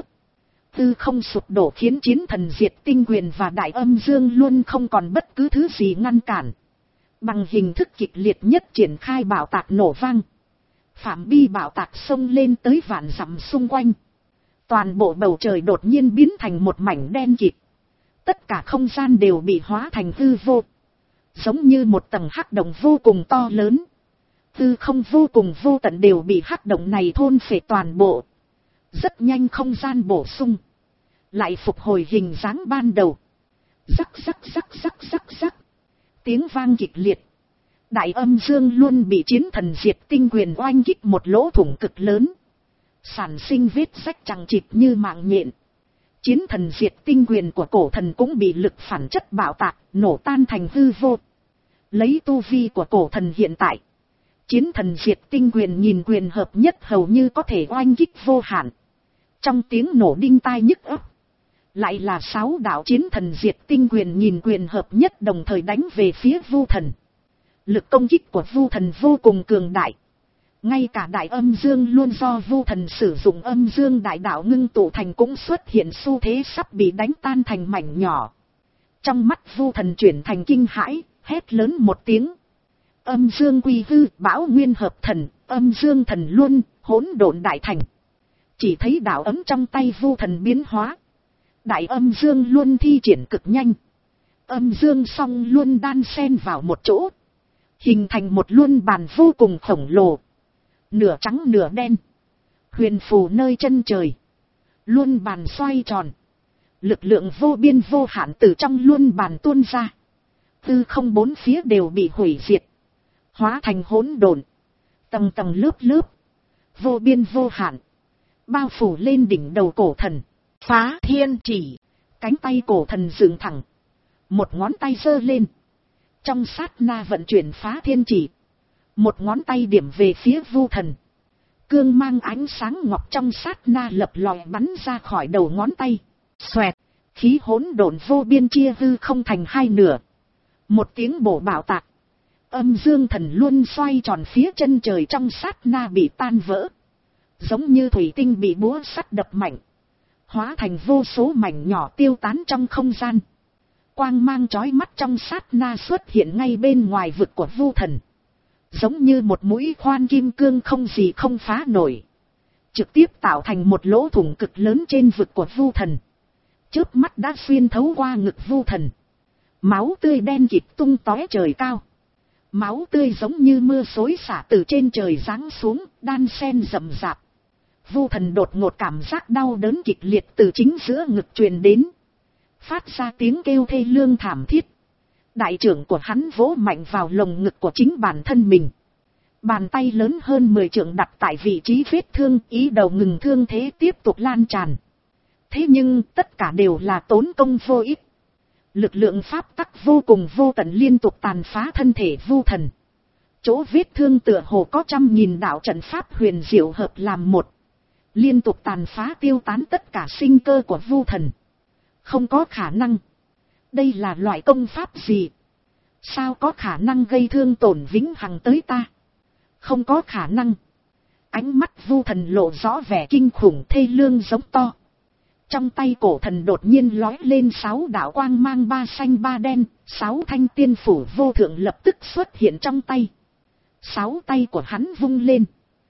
Tư không sụp đổ khiến chiến thần diệt tinh quyền và đại âm dương luân không còn bất cứ thứ gì ngăn cản. Bằng hình thức kịch liệt nhất triển khai bạo tạc nổ vang. Phạm vi bạo tạc xông lên tới vạn dặm xung quanh. Toàn bộ bầu trời đột nhiên biến thành một mảnh đen kịt. Tất cả không gian đều bị hóa thành hư vô. Giống như một tầng hắc động vô cùng to lớn. Hư không vô cùng vô tận đều bị hắc động này thôn phệ toàn bộ. Rất nhanh không gian bổ sung. Lại phục hồi hình dáng ban đầu. Rắc rắc rắc rắc rắc rắc. Tiếng vang kịch liệt. Đại âm dương luôn bị chiến thần diệt tinh quyền oanh kích một lỗ thủng cực lớn. sản sinh vết rách chằng chịt như mạng nhện. Chiến thần diệt tinh quyền của cổ thần cũng bị lực phản chất bạo tạc, nổ tan thành hư vô. Lấy tu vi của cổ thần hiện tại, chiến thần diệt tinh quyền nghìn quyền hợp nhất hầu như có thể oanh kích vô hạn. Trong tiếng nổ đinh tai nhức óc, lại là sáu đạo chiến thần diệt tinh quyền nghìn quyền hợp nhất đồng thời đánh về phía Vu Thần. Lực công kích của Vu Thần vô cùng cường đại. Ngay cả đại âm dương luôn do Vu Thần sử dụng âm dương đại đạo ngưng tụ thành cũng xuất hiện xu thế sắp bị đánh tan thành mảnh nhỏ. Trong mắt Vu Thần chuyển thành kinh hãi, hét lớn một tiếng. Âm dương quy hư, bão nguyên hợp thần, âm dương thần luân, hỗn độn đại thành. Chỉ thấy đạo ấm trong tay Vu Thần biến hóa. Đại âm dương luân thi triển cực nhanh. Âm dương song luân đan xen vào một chỗ, hình thành một luân bàn vô cùng khổng lồ. Nửa trắng nửa đen, huyền phù nơi chân trời. Luân bàn xoay tròn, lực lượng vô biên vô hạn từ trong luân bàn tuôn ra. Tư không bốn phía đều bị hủy diệt, hóa thành hỗn độn, tầng tầng lớp lớp, vô biên vô hạn, bao phủ lên đỉnh đầu cổ thần. Phá thiên chỉ, cánh tay cổ thần dựng thẳng, một ngón tay giơ lên, trong sát na vận chuyển phá thiên chỉ, một ngón tay điểm về phía Vu Thần. Cương mang ánh sáng ngọc trong sát na lập lòe bắn ra khỏi đầu ngón tay. Xoẹt, khí hỗn độn vô biên chia hư không thành hai nửa. Một tiếng bổ bạo tạc, âm dương thần luân xoay tròn phía chân trời trong sát na bị tan vỡ, giống như thủy tinh bị búa sắt đập mạnh, hóa thành vô số mảnh nhỏ tiêu tán trong không gian. Quang mang chói mắt trong sát na xuất hiện ngay bên ngoài vực của Vu Thần, giống như một mũi khoan kim cương không gì không phá nổi, trực tiếp tạo thành một lỗ thủng cực lớn trên vực của Vu Thần. Chớp mắt đã xuyên thấu qua ngực Vu Thần, máu tươi đen kịt tung tóe trời cao. Máu tươi giống như mưa xối xả từ trên trời giáng xuống, đan sen rậm rạp. Vu Thần đột ngột cảm giác đau đớn kịch liệt từ chính giữa ngực truyền đến, phát ra tiếng kêu thê lương thảm thiết. Đại trưởng của hắn vỗ mạnh vào lồng ngực của chính bản thân mình. Bàn tay lớn hơn mười trượng đặt tại vị trí vết thương, ý đầu ngừng thương thế tiếp tục lan tràn. Thế nhưng tất cả đều là tốn công vô ích. Lực lượng pháp tắc vô cùng vô tận liên tục tàn phá thân thể Vu Thần. Chỗ vết thương tựa hồ có trăm nghìn đạo trận pháp huyền diệu hợp làm một, liên tục tàn phá tiêu tán tất cả sinh cơ của Vu Thần. Không có khả năng. Đây là loại công pháp gì? Sao có khả năng gây thương tổn vĩnh hằng tới ta? Không có khả năng. Ánh mắt Vu Thần lộ rõ vẻ kinh khủng thê lương giống to. Trong tay cổ thần đột nhiên lói lên sáu đạo quang mang ba xanh ba đen, sáu thanh tiên phủ vô thượng lập tức xuất hiện trong tay. Sáu tay của hắn vung lên,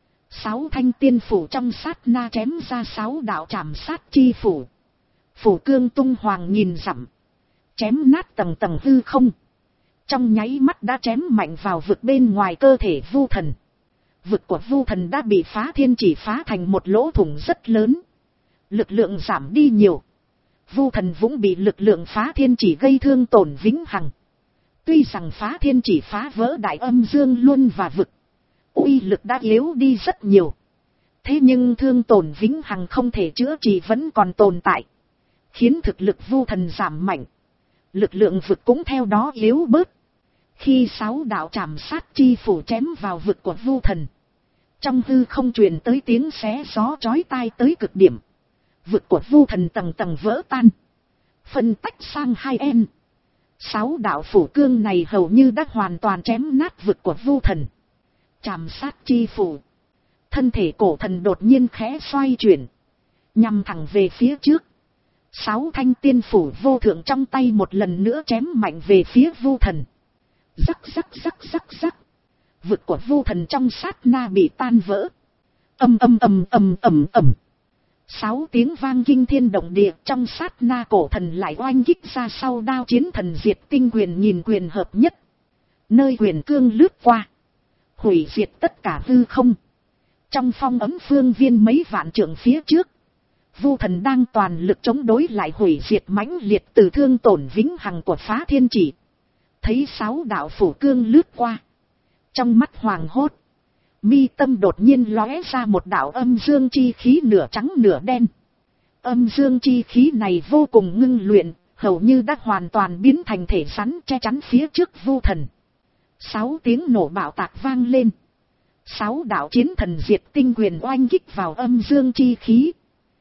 sáu thanh tiên phủ trong sát na chém ra sáu đạo trảm sát chi phủ. Phủ cương tung hoàng nghìn dặm, chém nát tầng tầng hư không. Trong nháy mắt đã chém mạnh vào vực bên ngoài cơ thể Vu Thần. Vực của Vu Thần đã bị phá thiên chỉ phá thành một lỗ thủng rất lớn, lực lượng giảm đi nhiều. Vu Thần cũng bị lực lượng phá thiên chỉ gây thương tổn vĩnh hằng. Tuy rằng phá thiên chỉ phá vỡ đại âm dương luân và vực, uy lực đã yếu đi rất nhiều. Thế nhưng thương tổn vĩnh hằng không thể chữa trị vẫn còn tồn tại, khiến thực lực Vu Thần giảm mạnh. Lực lượng vực cũng theo đó yếu bớt. Khi sáu đạo trảm sát chi phủ chém vào vực của Vu Thần, trong hư không truyền tới tiếng xé gió chói tai tới cực điểm. Vực của Vu Thần tầng tầng vỡ tan, phân tách sang hai em. Sáu đạo phủ cương này hầu như đã hoàn toàn chém nát vực của Vu Thần. Trảm sát chi phủ, thân thể cổ thần đột nhiên khẽ xoay chuyển, nhằm thẳng về phía trước. Sáu thanh tiên phủ vô thượng trong tay một lần nữa chém mạnh về phía Vu Thần. Rắc rắc rắc rắc rắc, vực của Vu Thần trong sát na bị tan vỡ. Âm âm âm âm âm ầm. Sáu tiếng vang kinh thiên động địa, trong sát na cổ thần lại oanh kích ra sau đao chiến thần diệt tinh quyền nghìn quyền hợp nhất. Nơi quyền cương lướt qua, hủy diệt tất cả hư không. Trong phong ấm phương viên mấy vạn trượng phía trước, Vu Thần đang toàn lực chống đối lại hủy diệt mãnh liệt từ thương tổn vĩnh hằng của phá thiên chỉ. Thấy sáu đạo phủ cương lướt qua, trong mắt hoàng hốt, Mi tâm đột nhiên lóe ra một đạo âm dương chi khí nửa trắng nửa đen. Âm dương chi khí này vô cùng ngưng luyện, hầu như đã hoàn toàn biến thành thể rắn che chắn phía trước Vu Thần. Sáu tiếng nổ bạo tạc vang lên. Sáu đạo chiến thần diệt tinh quyền oanh kích vào âm dương chi khí.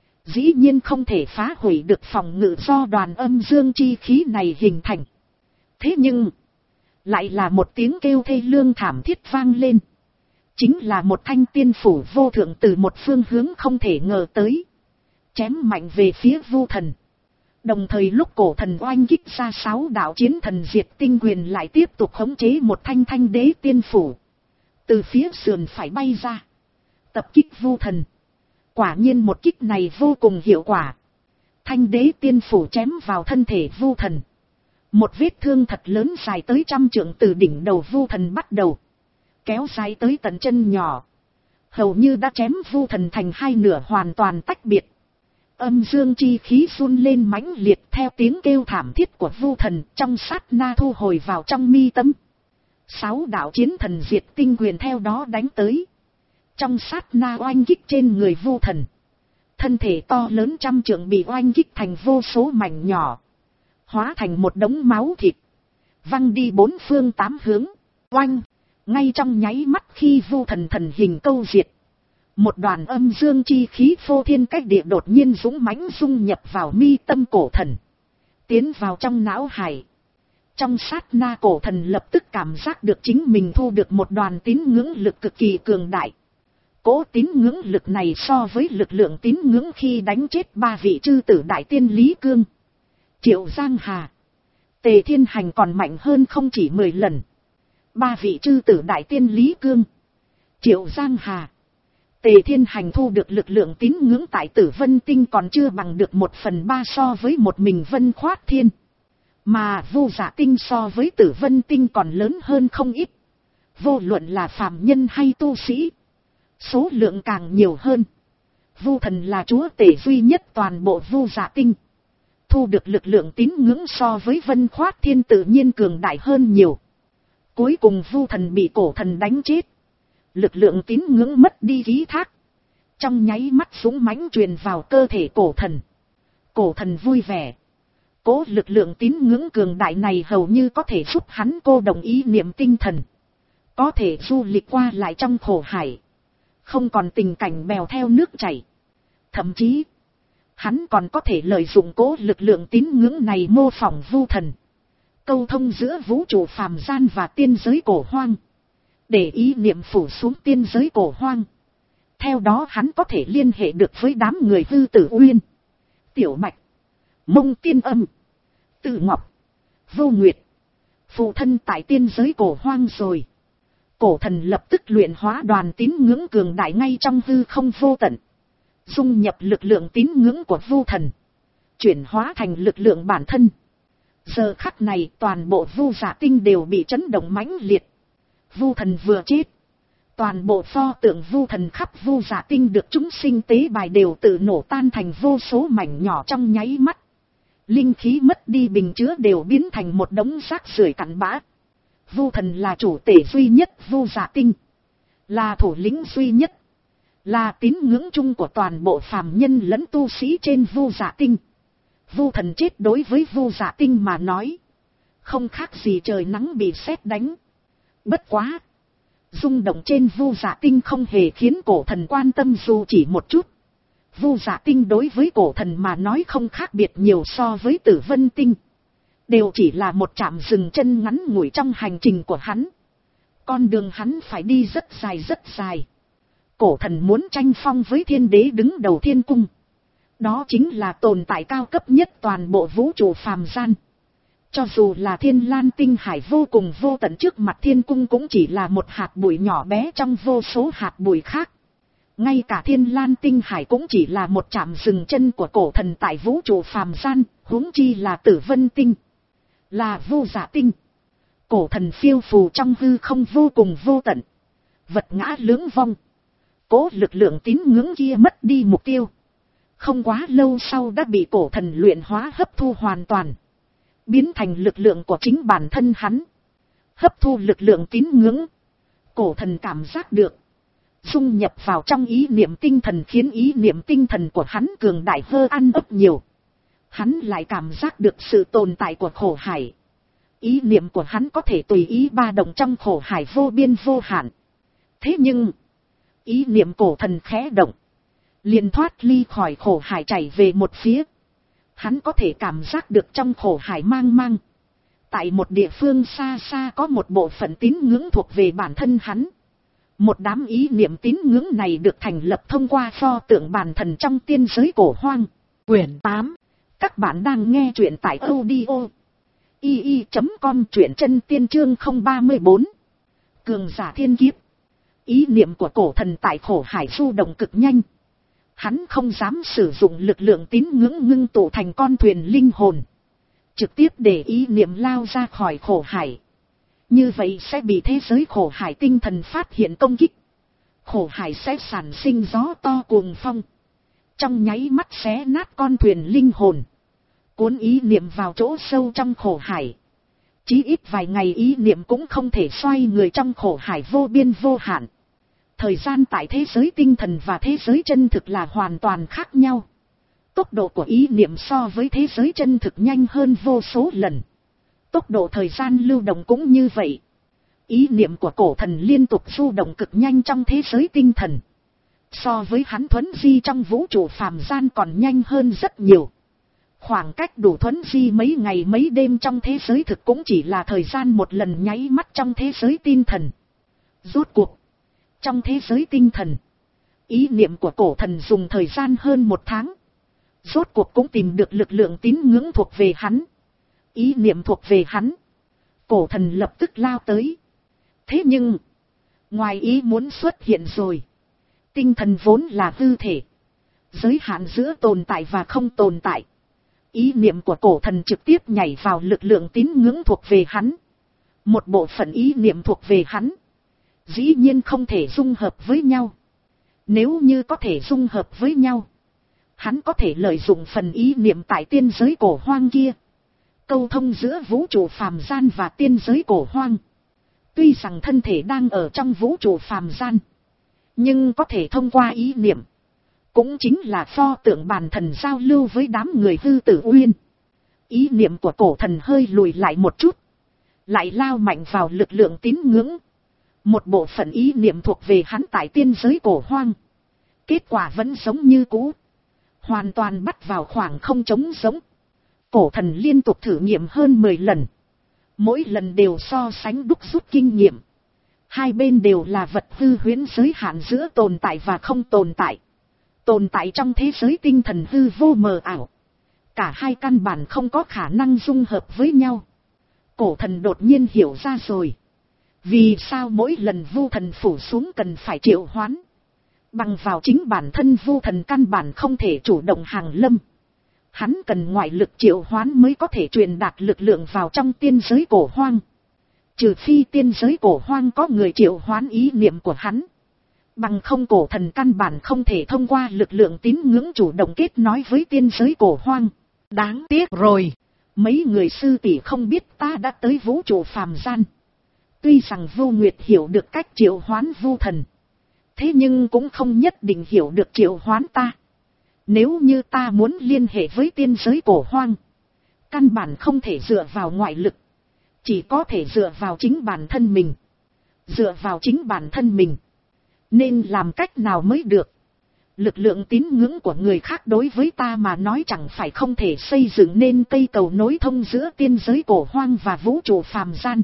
Dĩ nhiên không thể phá hủy được phòng ngự do đoàn âm dương chi khí này hình thành. Thế nhưng, lại là một tiếng kêu thê lương thảm thiết vang lên. Chính là một thanh tiên phủ vô thượng từ một phương hướng không thể ngờ tới. Chém mạnh về phía Vu Thần. Đồng thời lúc cổ thần oanh kích ra sáu đạo chiến thần diệt tinh quyền lại tiếp tục khống chế một thanh thanh đế tiên phủ. Từ phía sườn phải bay ra. Tập kích Vu Thần. Quả nhiên một kích này vô cùng hiệu quả. Thanh đế tiên phủ chém vào thân thể Vu Thần. Một vết thương thật lớn dài tới trăm trượng từ đỉnh đầu Vu Thần bắt đầu. Kéo dài tới tận chân nhỏ. Hầu như đã chém Vu Thần thành hai nửa hoàn toàn tách biệt. Âm dương chi khí run lên mãnh liệt theo tiếng kêu thảm thiết của Vu Thần trong sát na thu hồi vào trong mi tâm. Sáu đạo chiến thần diệt tinh quyền theo đó đánh tới. Trong sát na oanh kích trên người Vu Thần. Thân thể to lớn trăm trượng bị oanh kích thành vô số mảnh nhỏ. Hóa thành một đống máu thịt. Văng đi bốn phương tám hướng. Oanh. Ngay trong nháy mắt khi Vu Thần thần hình câu diệt. Một đoàn âm dương chi khí phô thiên cách địa đột nhiên dũng mãnh dung nhập vào mi tâm cổ thần. Tiến vào trong não hải. Trong sát na cổ thần lập tức cảm giác được chính mình thu được một đoàn tín ngưỡng lực cực kỳ cường đại. Cố tín ngưỡng lực này so với lực lượng tín ngưỡng khi đánh chết ba vị chư tử đại tiên Lý Cương, Triệu Giang Hà, Tề Thiên Hành còn mạnh hơn không chỉ mười lần. Ba vị chư tử đại tiên Lý Cương, Triệu Giang Hà, Tề Thiên Hành thu được lực lượng tín ngưỡng tại Tử Vân Tinh còn chưa bằng được một phần ba so với một mình Vân Khoát Thiên. Mà Vu Dạ Tinh so với Tử Vân Tinh còn lớn hơn không ít. Vô luận là phàm nhân hay tu sĩ, số lượng càng nhiều hơn. Vu Thần là chúa tể duy nhất toàn bộ Vu Dạ Tinh. Thu được lực lượng tín ngưỡng so với Vân Khoát Thiên tự nhiên cường đại hơn nhiều. Cuối cùng Vu Thần bị cổ thần đánh chết. Lực lượng tín ngưỡng mất đi ký thác. Trong nháy mắt dũng mãnh truyền vào cơ thể cổ thần. Cổ thần vui vẻ. Cố lực lượng tín ngưỡng cường đại này hầu như có thể giúp hắn cô đồng ý niệm tinh thần. Có thể du lịch qua lại trong khổ hải. Không còn tình cảnh bèo theo nước chảy. Thậm chí, hắn còn có thể lợi dụng cố lực lượng tín ngưỡng này mô phỏng Vu Thần. Câu thông giữa vũ trụ phàm gian và tiên giới cổ hoang. Để ý niệm phủ xuống tiên giới cổ hoang. Theo đó hắn có thể liên hệ được với đám người Hư Tử Uyên, Tiểu Bạch, Mông Tiên Âm, Tử Ngọc, Vô Nguyệt, phụ thân tại tiên giới cổ hoang rồi. Cổ thần lập tức luyện hóa đoàn tín ngưỡng cường đại ngay trong hư không vô tận. Dung nhập lực lượng tín ngưỡng của Vu Thần. Chuyển hóa thành lực lượng bản thân. Giờ khắc này toàn bộ Vu Dạ Tinh đều bị chấn động mãnh liệt. Vu Thần vừa chết. Toàn bộ pho tượng Vu Thần khắp Vu Dạ Tinh được chúng sinh tế bài đều tự nổ tan thành vô số mảnh nhỏ trong nháy mắt. Linh khí mất đi bình chứa đều biến thành một đống rác rưởi cặn bã. Vu Thần là chủ tể duy nhất Vu Dạ Tinh. Là thủ lĩnh duy nhất. Là tín ngưỡng chung của toàn bộ phàm nhân lẫn tu sĩ trên Vu Dạ Tinh. Vu Thần chết đối với Vu Dạ Tinh mà nói. Không khác gì trời nắng bị sét đánh. Bất quá. Rung động trên Vu Dạ Tinh không hề khiến cổ thần quan tâm dù chỉ một chút. Vu Dạ Tinh đối với cổ thần mà nói không khác biệt nhiều so với Tử Vân Tinh. Đều chỉ là một trạm dừng chân ngắn ngủi trong hành trình của hắn. Con đường hắn phải đi rất dài rất dài. Cổ thần muốn tranh phong với thiên đế đứng đầu thiên cung. Đó chính là tồn tại cao cấp nhất toàn bộ vũ trụ phàm gian. Cho dù là Thiên Lan Tinh Hải vô cùng vô tận trước mặt thiên cung cũng chỉ là một hạt bụi nhỏ bé trong vô số hạt bụi khác. Ngay cả Thiên Lan Tinh Hải cũng chỉ là một trạm dừng chân của cổ thần tại vũ trụ phàm gian, huống chi là Tử Vân Tinh. Là Vu Dạ Tinh. Cổ thần phiêu phù trong hư không vô cùng vô tận. Vật ngã lưỡng vong. Cố lực lượng tín ngưỡng kia mất đi mục tiêu. Không quá lâu sau đã bị cổ thần luyện hóa hấp thu hoàn toàn. Biến thành lực lượng của chính bản thân hắn. Hấp thu lực lượng tín ngưỡng. Cổ thần cảm giác được. dung nhập vào trong ý niệm tinh thần khiến ý niệm tinh thần của hắn cường đại hơn ăn ấp nhiều. Hắn lại cảm giác được sự tồn tại của khổ hải. Ý niệm của hắn có thể tùy ý ba động trong khổ hải vô biên vô hạn. Thế nhưng, ý niệm cổ thần khẽ động, liền thoát ly khỏi khổ hải chảy về một phía. Hắn có thể cảm giác được trong khổ hải mang mang. Tại một địa phương xa xa có một bộ phận tín ngưỡng thuộc về bản thân hắn. Một đám ý niệm tín ngưỡng này được thành lập thông qua pho tượng bàn thần trong tiên giới cổ hoang. Quyển tám. Các bạn đang nghe truyện tại audio i i chấm com, truyện chân tiên chương không ba mươi bốn. Cường giả thiên kiếp. Ý niệm của cổ thần tại khổ hải du động cực nhanh. Hắn không dám sử dụng lực lượng tín ngưỡng ngưng tụ thành con thuyền linh hồn, trực tiếp để ý niệm lao ra khỏi khổ hải. Như vậy sẽ bị thế giới khổ hải tinh thần phát hiện công kích. Khổ hải sẽ sản sinh gió to cuồng phong, trong nháy mắt xé nát con thuyền linh hồn, cuốn ý niệm vào chỗ sâu trong khổ hải. Chí ít vài ngày ý niệm cũng không thể xoay người trong khổ hải vô biên vô hạn. Thời gian tại thế giới tinh thần và thế giới chân thực là hoàn toàn khác nhau. Tốc độ của ý niệm so với thế giới chân thực nhanh hơn vô số lần. Tốc độ thời gian lưu động cũng như vậy. Ý niệm của cổ thần liên tục du động cực nhanh trong thế giới tinh thần. So với hắn thuấn di trong vũ trụ phàm gian còn nhanh hơn rất nhiều. Khoảng cách đủ thuấn di mấy ngày mấy đêm trong thế giới thực cũng chỉ là thời gian một lần nháy mắt trong thế giới tinh thần. Rốt cuộc, trong thế giới tinh thần, ý niệm của cổ thần dùng thời gian hơn một tháng. Rốt cuộc cũng tìm được lực lượng tín ngưỡng thuộc về hắn. Ý niệm thuộc về hắn. Cổ thần lập tức lao tới. Thế nhưng, ngoài ý muốn xuất hiện rồi. Tinh thần vốn là hư thể, giới hạn giữa tồn tại và không tồn tại. Ý niệm của cổ thần trực tiếp nhảy vào lực lượng tín ngưỡng thuộc về hắn. Một bộ phận ý niệm thuộc về hắn, dĩ nhiên không thể dung hợp với nhau. Nếu như có thể dung hợp với nhau, hắn có thể lợi dụng phần ý niệm tại tiên giới cổ hoang kia, câu thông giữa vũ trụ phàm gian và tiên giới cổ hoang. Tuy rằng thân thể đang ở trong vũ trụ phàm gian, nhưng có thể thông qua ý niệm, cũng chính là pho tượng bàn thần giao lưu với đám người hư tử uyên. Ý niệm của cổ thần hơi lùi lại một chút, lại lao mạnh vào lực lượng tín ngưỡng. Một bộ phận ý niệm thuộc về hắn tại tiên giới cổ hoang. Kết quả vẫn giống như cũ, hoàn toàn bắt vào khoảng không trống giống. Cổ thần liên tục thử nghiệm hơn mười lần. Mỗi lần đều so sánh đúc rút kinh nghiệm. Hai bên đều là vật hư huyễn giới hạn giữa tồn tại và không tồn tại. Tồn tại trong thế giới tinh thần hư vô mờ ảo. Cả hai căn bản không có khả năng dung hợp với nhau. Cổ thần đột nhiên hiểu ra rồi. Vì sao mỗi lần vu thần phủ xuống cần phải triệu hoán. Bằng vào chính bản thân vu thần căn bản không thể chủ động hàng lâm. Hắn cần ngoại lực triệu hoán mới có thể truyền đạt lực lượng vào trong tiên giới cổ hoang. Trừ phi tiên giới cổ hoang có người triệu hoán ý niệm của hắn. Bằng không cổ thần căn bản không thể thông qua lực lượng tín ngưỡng chủ động kết nối với tiên giới cổ hoang. Đáng tiếc rồi. Mấy người sư tỷ không biết ta đã tới vũ trụ phàm gian. Tuy rằng Vô Nguyệt hiểu được cách triệu hoán vu thần, thế nhưng cũng không nhất định hiểu được triệu hoán ta. Nếu như ta muốn liên hệ với tiên giới cổ hoang, căn bản không thể dựa vào ngoại lực, chỉ có thể dựa vào chính bản thân mình. Dựa vào chính bản thân mình, nên làm cách nào mới được? Lực lượng tín ngưỡng của người khác đối với ta mà nói chẳng phải không thể xây dựng nên cây cầu nối thông giữa tiên giới cổ hoang và vũ trụ phàm gian.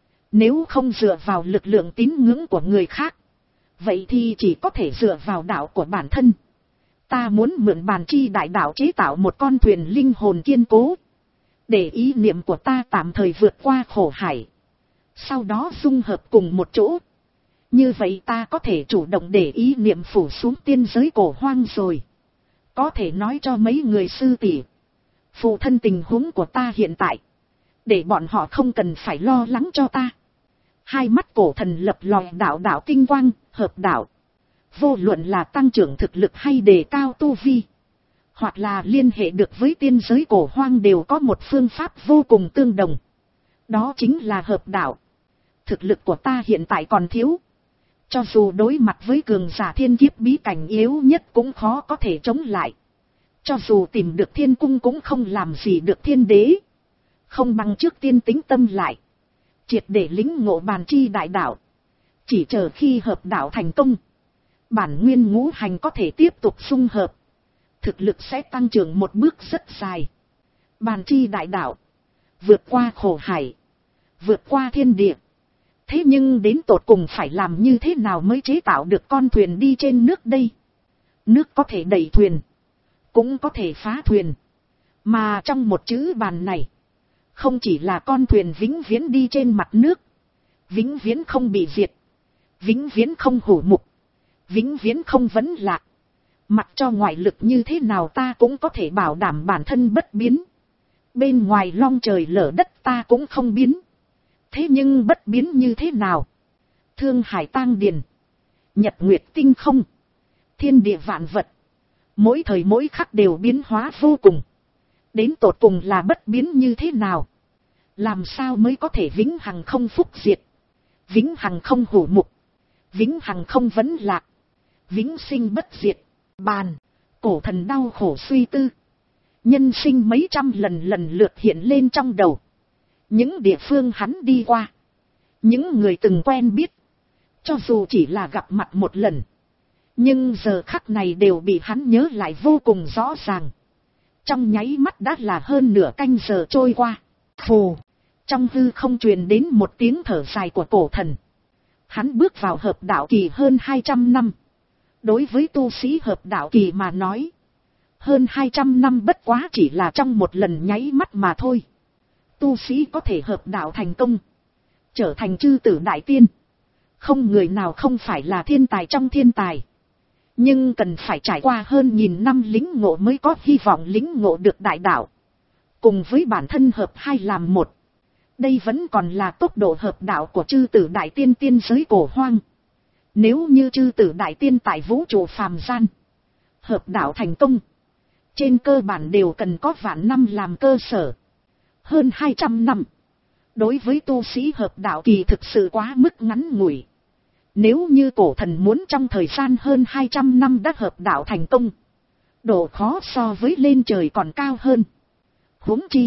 Nếu không dựa vào lực lượng tín ngưỡng của người khác, vậy thì chỉ có thể dựa vào đạo của bản thân. Ta muốn mượn bàn chi đại đạo chế tạo một con thuyền linh hồn kiên cố, để ý niệm của ta tạm thời vượt qua khổ hải, sau đó dung hợp cùng một chỗ. Như vậy ta có thể chủ động để ý niệm phủ xuống tiên giới cổ hoang rồi. Có thể nói cho mấy người sư tỷ, phụ thân tình huống của ta hiện tại, để bọn họ không cần phải lo lắng cho ta. Hai mắt cổ thần lập lòi đạo đạo tinh quang, hợp đạo. Vô luận là tăng trưởng thực lực hay đề cao tu vi, hoặc là liên hệ được với tiên giới cổ hoang, đều có một phương pháp vô cùng tương đồng. Đó chính là hợp đạo. Thực lực của ta hiện tại còn thiếu, Cho dù đối mặt với cường giả thiên kiếp bí cảnh yếu nhất cũng khó có thể chống lại. Cho dù tìm được thiên cung cũng không làm gì được thiên đế. Không bằng trước tiên tĩnh tâm lại. Triệt để lĩnh ngộ bàn chi đại đạo. Chỉ chờ khi hợp đạo thành công. Bản nguyên ngũ hành có thể tiếp tục xung hợp. Thực lực sẽ tăng trưởng một bước rất dài. Bàn chi đại đạo. Vượt qua khổ hải. Vượt qua thiên địa. Thế nhưng đến tột cùng phải làm như thế nào mới chế tạo được con thuyền đi trên nước đây? Nước có thể đẩy thuyền. Cũng có thể phá thuyền. Mà trong một chữ bàn này. Không chỉ là con thuyền vĩnh viễn đi trên mặt nước. Vĩnh viễn không bị diệt. Vĩnh viễn không hủ mục. Vĩnh viễn không vấn lạc. Mặc cho ngoại lực như thế nào ta cũng có thể bảo đảm bản thân bất biến. Bên ngoài long trời lở đất ta cũng không biến. Thế nhưng bất biến như thế nào? Thương hải tang điền. Nhật nguyệt tinh không. Thiên địa vạn vật. Mỗi thời mỗi khắc đều biến hóa vô cùng. Đến tột cùng là bất biến như thế nào? Làm sao mới có thể vĩnh hằng không phúc diệt? Vĩnh hằng không hủ mục. Vĩnh hằng không vấn lạc. Vĩnh sinh bất diệt. Bàn. Cổ thần đau khổ suy tư. Nhân sinh mấy trăm lần lần lượt hiện lên trong đầu. Những địa phương hắn đi qua. Những người từng quen biết. Cho dù chỉ là gặp mặt một lần. Nhưng giờ khắc này đều bị hắn nhớ lại vô cùng rõ ràng. Trong nháy mắt đã là hơn nửa canh giờ trôi qua. Phù. Trong hư không truyền đến một tiếng thở dài của cổ thần. Hắn bước vào hợp đạo kỳ hơn hai trăm năm. Đối với tu sĩ hợp đạo kỳ mà nói. Hơn hai trăm năm bất quá chỉ là trong một lần nháy mắt mà thôi. Tu sĩ có thể hợp đạo thành công. Trở thành chư tử đại tiên. Không người nào không phải là thiên tài trong thiên tài. Nhưng cần phải trải qua hơn nghìn năm lĩnh ngộ mới có hy vọng lĩnh ngộ được đại đạo. Cùng với bản thân hợp hai làm một. Đây vẫn còn là tốc độ hợp đạo của chư tử đại tiên tiên giới cổ hoang. Nếu như chư tử đại tiên tại vũ trụ phàm gian. Hợp đạo thành công. Trên cơ bản đều cần có vạn năm làm cơ sở. Hơn hai trăm năm. Đối với tu sĩ hợp đạo kỳ thực sự quá mức ngắn ngủi. Nếu như cổ thần muốn trong thời gian hơn hai trăm năm đã hợp đạo thành công. Độ khó so với lên trời còn cao hơn. Huống chi.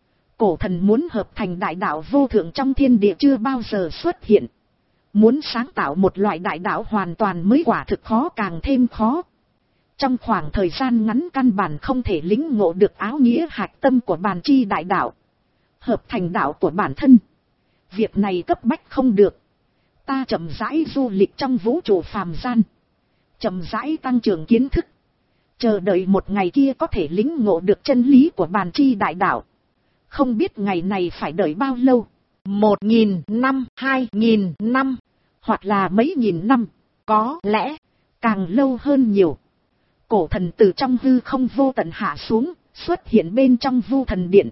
Cổ thần muốn hợp thành đại đạo vô thượng trong thiên địa chưa bao giờ xuất hiện. Muốn sáng tạo một loại đại đạo hoàn toàn mới quả thực khó càng thêm khó. Trong khoảng thời gian ngắn căn bản không thể lĩnh ngộ được áo nghĩa hạch tâm của bàn chi đại đạo. Hợp thành đạo của bản thân. Việc này cấp bách không được. Ta chậm rãi du lịch trong vũ trụ phàm gian. Chậm rãi tăng trưởng kiến thức. Chờ đợi một ngày kia có thể lĩnh ngộ được chân lý của bàn chi đại đạo. Không biết ngày này phải đợi bao lâu. Một nghìn năm, hai nghìn năm. Hoặc là mấy nghìn năm. Có lẽ càng lâu hơn nhiều. Cổ thần từ trong hư không vô tận hạ xuống. Xuất hiện bên trong vu thần điện.